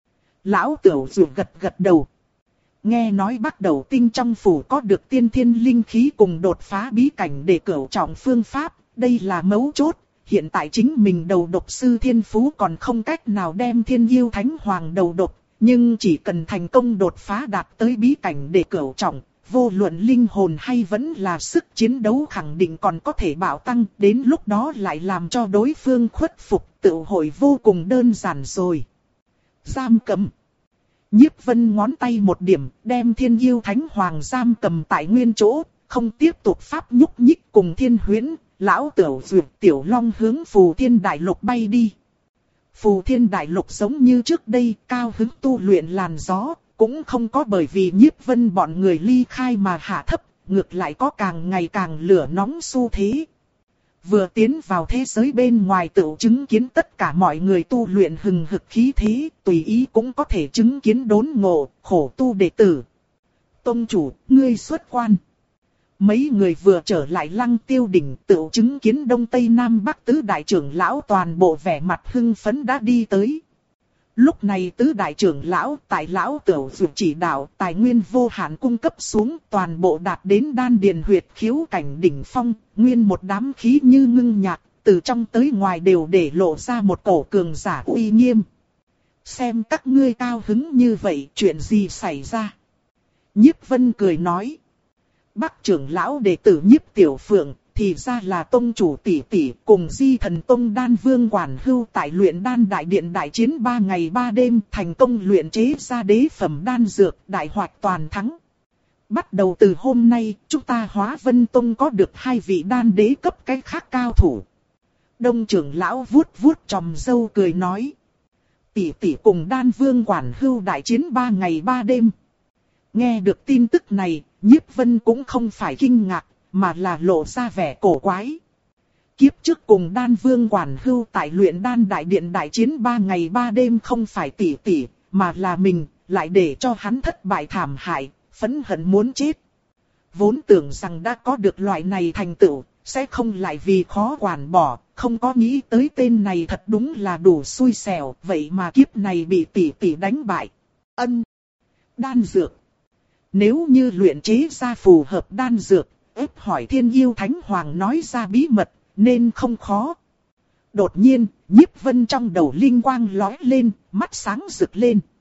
Lão Tửu dù gật gật đầu. Nghe nói Bắc Đầu tinh trong phủ có được tiên thiên linh khí cùng đột phá bí cảnh để cửu trọng phương pháp, đây là mấu chốt. Hiện tại chính mình đầu độc sư thiên phú còn không cách nào đem thiên yêu thánh hoàng đầu độc, nhưng chỉ cần thành công đột phá đạt tới bí cảnh để cửu trọng, vô luận linh hồn hay vẫn là sức chiến đấu khẳng định còn có thể bạo tăng, đến lúc đó lại làm cho đối phương khuất phục, tự hội vô cùng đơn giản rồi. Giam cầm. Nhiếp Vân ngón tay một điểm, đem thiên yêu thánh hoàng giam cầm tại nguyên chỗ, không tiếp tục pháp nhúc nhích cùng thiên huyễn, lão Tửu duyệt tiểu long hướng Phù Thiên Đại Lục bay đi. Phù Thiên Đại Lục giống như trước đây, cao hứng tu luyện làn gió, cũng không có bởi vì Nhiếp Vân bọn người ly khai mà hạ thấp, ngược lại có càng ngày càng lửa nóng xu thế. Vừa tiến vào thế giới bên ngoài tự chứng kiến tất cả mọi người tu luyện hừng hực khí thế, tùy ý cũng có thể chứng kiến đốn ngộ, khổ tu đệ tử. Tông chủ, ngươi xuất quan. Mấy người vừa trở lại Lăng Tiêu đỉnh tự chứng kiến Đông Tây Nam Bắc tứ đại trưởng lão toàn bộ vẻ mặt hưng phấn đã đi tới. Lúc này tứ đại trưởng lão tại lão Tửu dụ chỉ đạo tài nguyên vô hạn cung cấp xuống toàn bộ đạt đến đan điền huyệt khiếu cảnh đỉnh phong, nguyên một đám khí như ngưng nhạc, từ trong tới ngoài đều để lộ ra một cổ cường giả uy nghiêm. Xem các ngươi cao hứng như vậy, chuyện gì xảy ra? Nhiếp Vân cười nói. Bắc trưởng lão đệ tử Nhiếp Tiểu Phượng, thì ra là tông chủ tỷ tỷ cùng Di Thần Tông Đan Vương Quản Hưu tại luyện đan đại điện đại chiến ba ngày ba đêm thành công luyện chế ra đế phẩm đan dược đại hoạch toàn thắng. Bắt đầu từ hôm nay, chúng ta Hóa Vân Tông có được hai vị đan đế cấp cái khác cao thủ. Đông trưởng lão vuốt vuốt tròm râu cười nói. Tỷ tỷ cùng Đan Vương Quản Hưu đại chiến ba ngày ba đêm. Nghe được tin tức này, Nhiếp Vân cũng không phải kinh ngạc, mà là lộ ra vẻ cổ quái. Kiếp trước cùng Đan Vương Quản Hưu tại luyện đan đại điện đại chiến ba ngày ba đêm không phải tỷ tỷ, mà là mình, lại để cho hắn thất bại thảm hại, phẫn hận muốn chết. Vốn tưởng rằng đã có được loại này thành tựu, sẽ không lại vì khó quản bỏ, không có nghĩ tới tên này thật đúng là đủ xui xẻo, vậy mà kiếp này bị tỷ tỷ đánh bại. Ân. Đan dược. Nếu như luyện chế ra phù hợp đan dược, ép hỏi Thiên Yêu Thánh Hoàng nói ra bí mật, nên không khó. Đột nhiên, Nhiếp Vân trong đầu linh quang lóe lên, mắt sáng rực lên.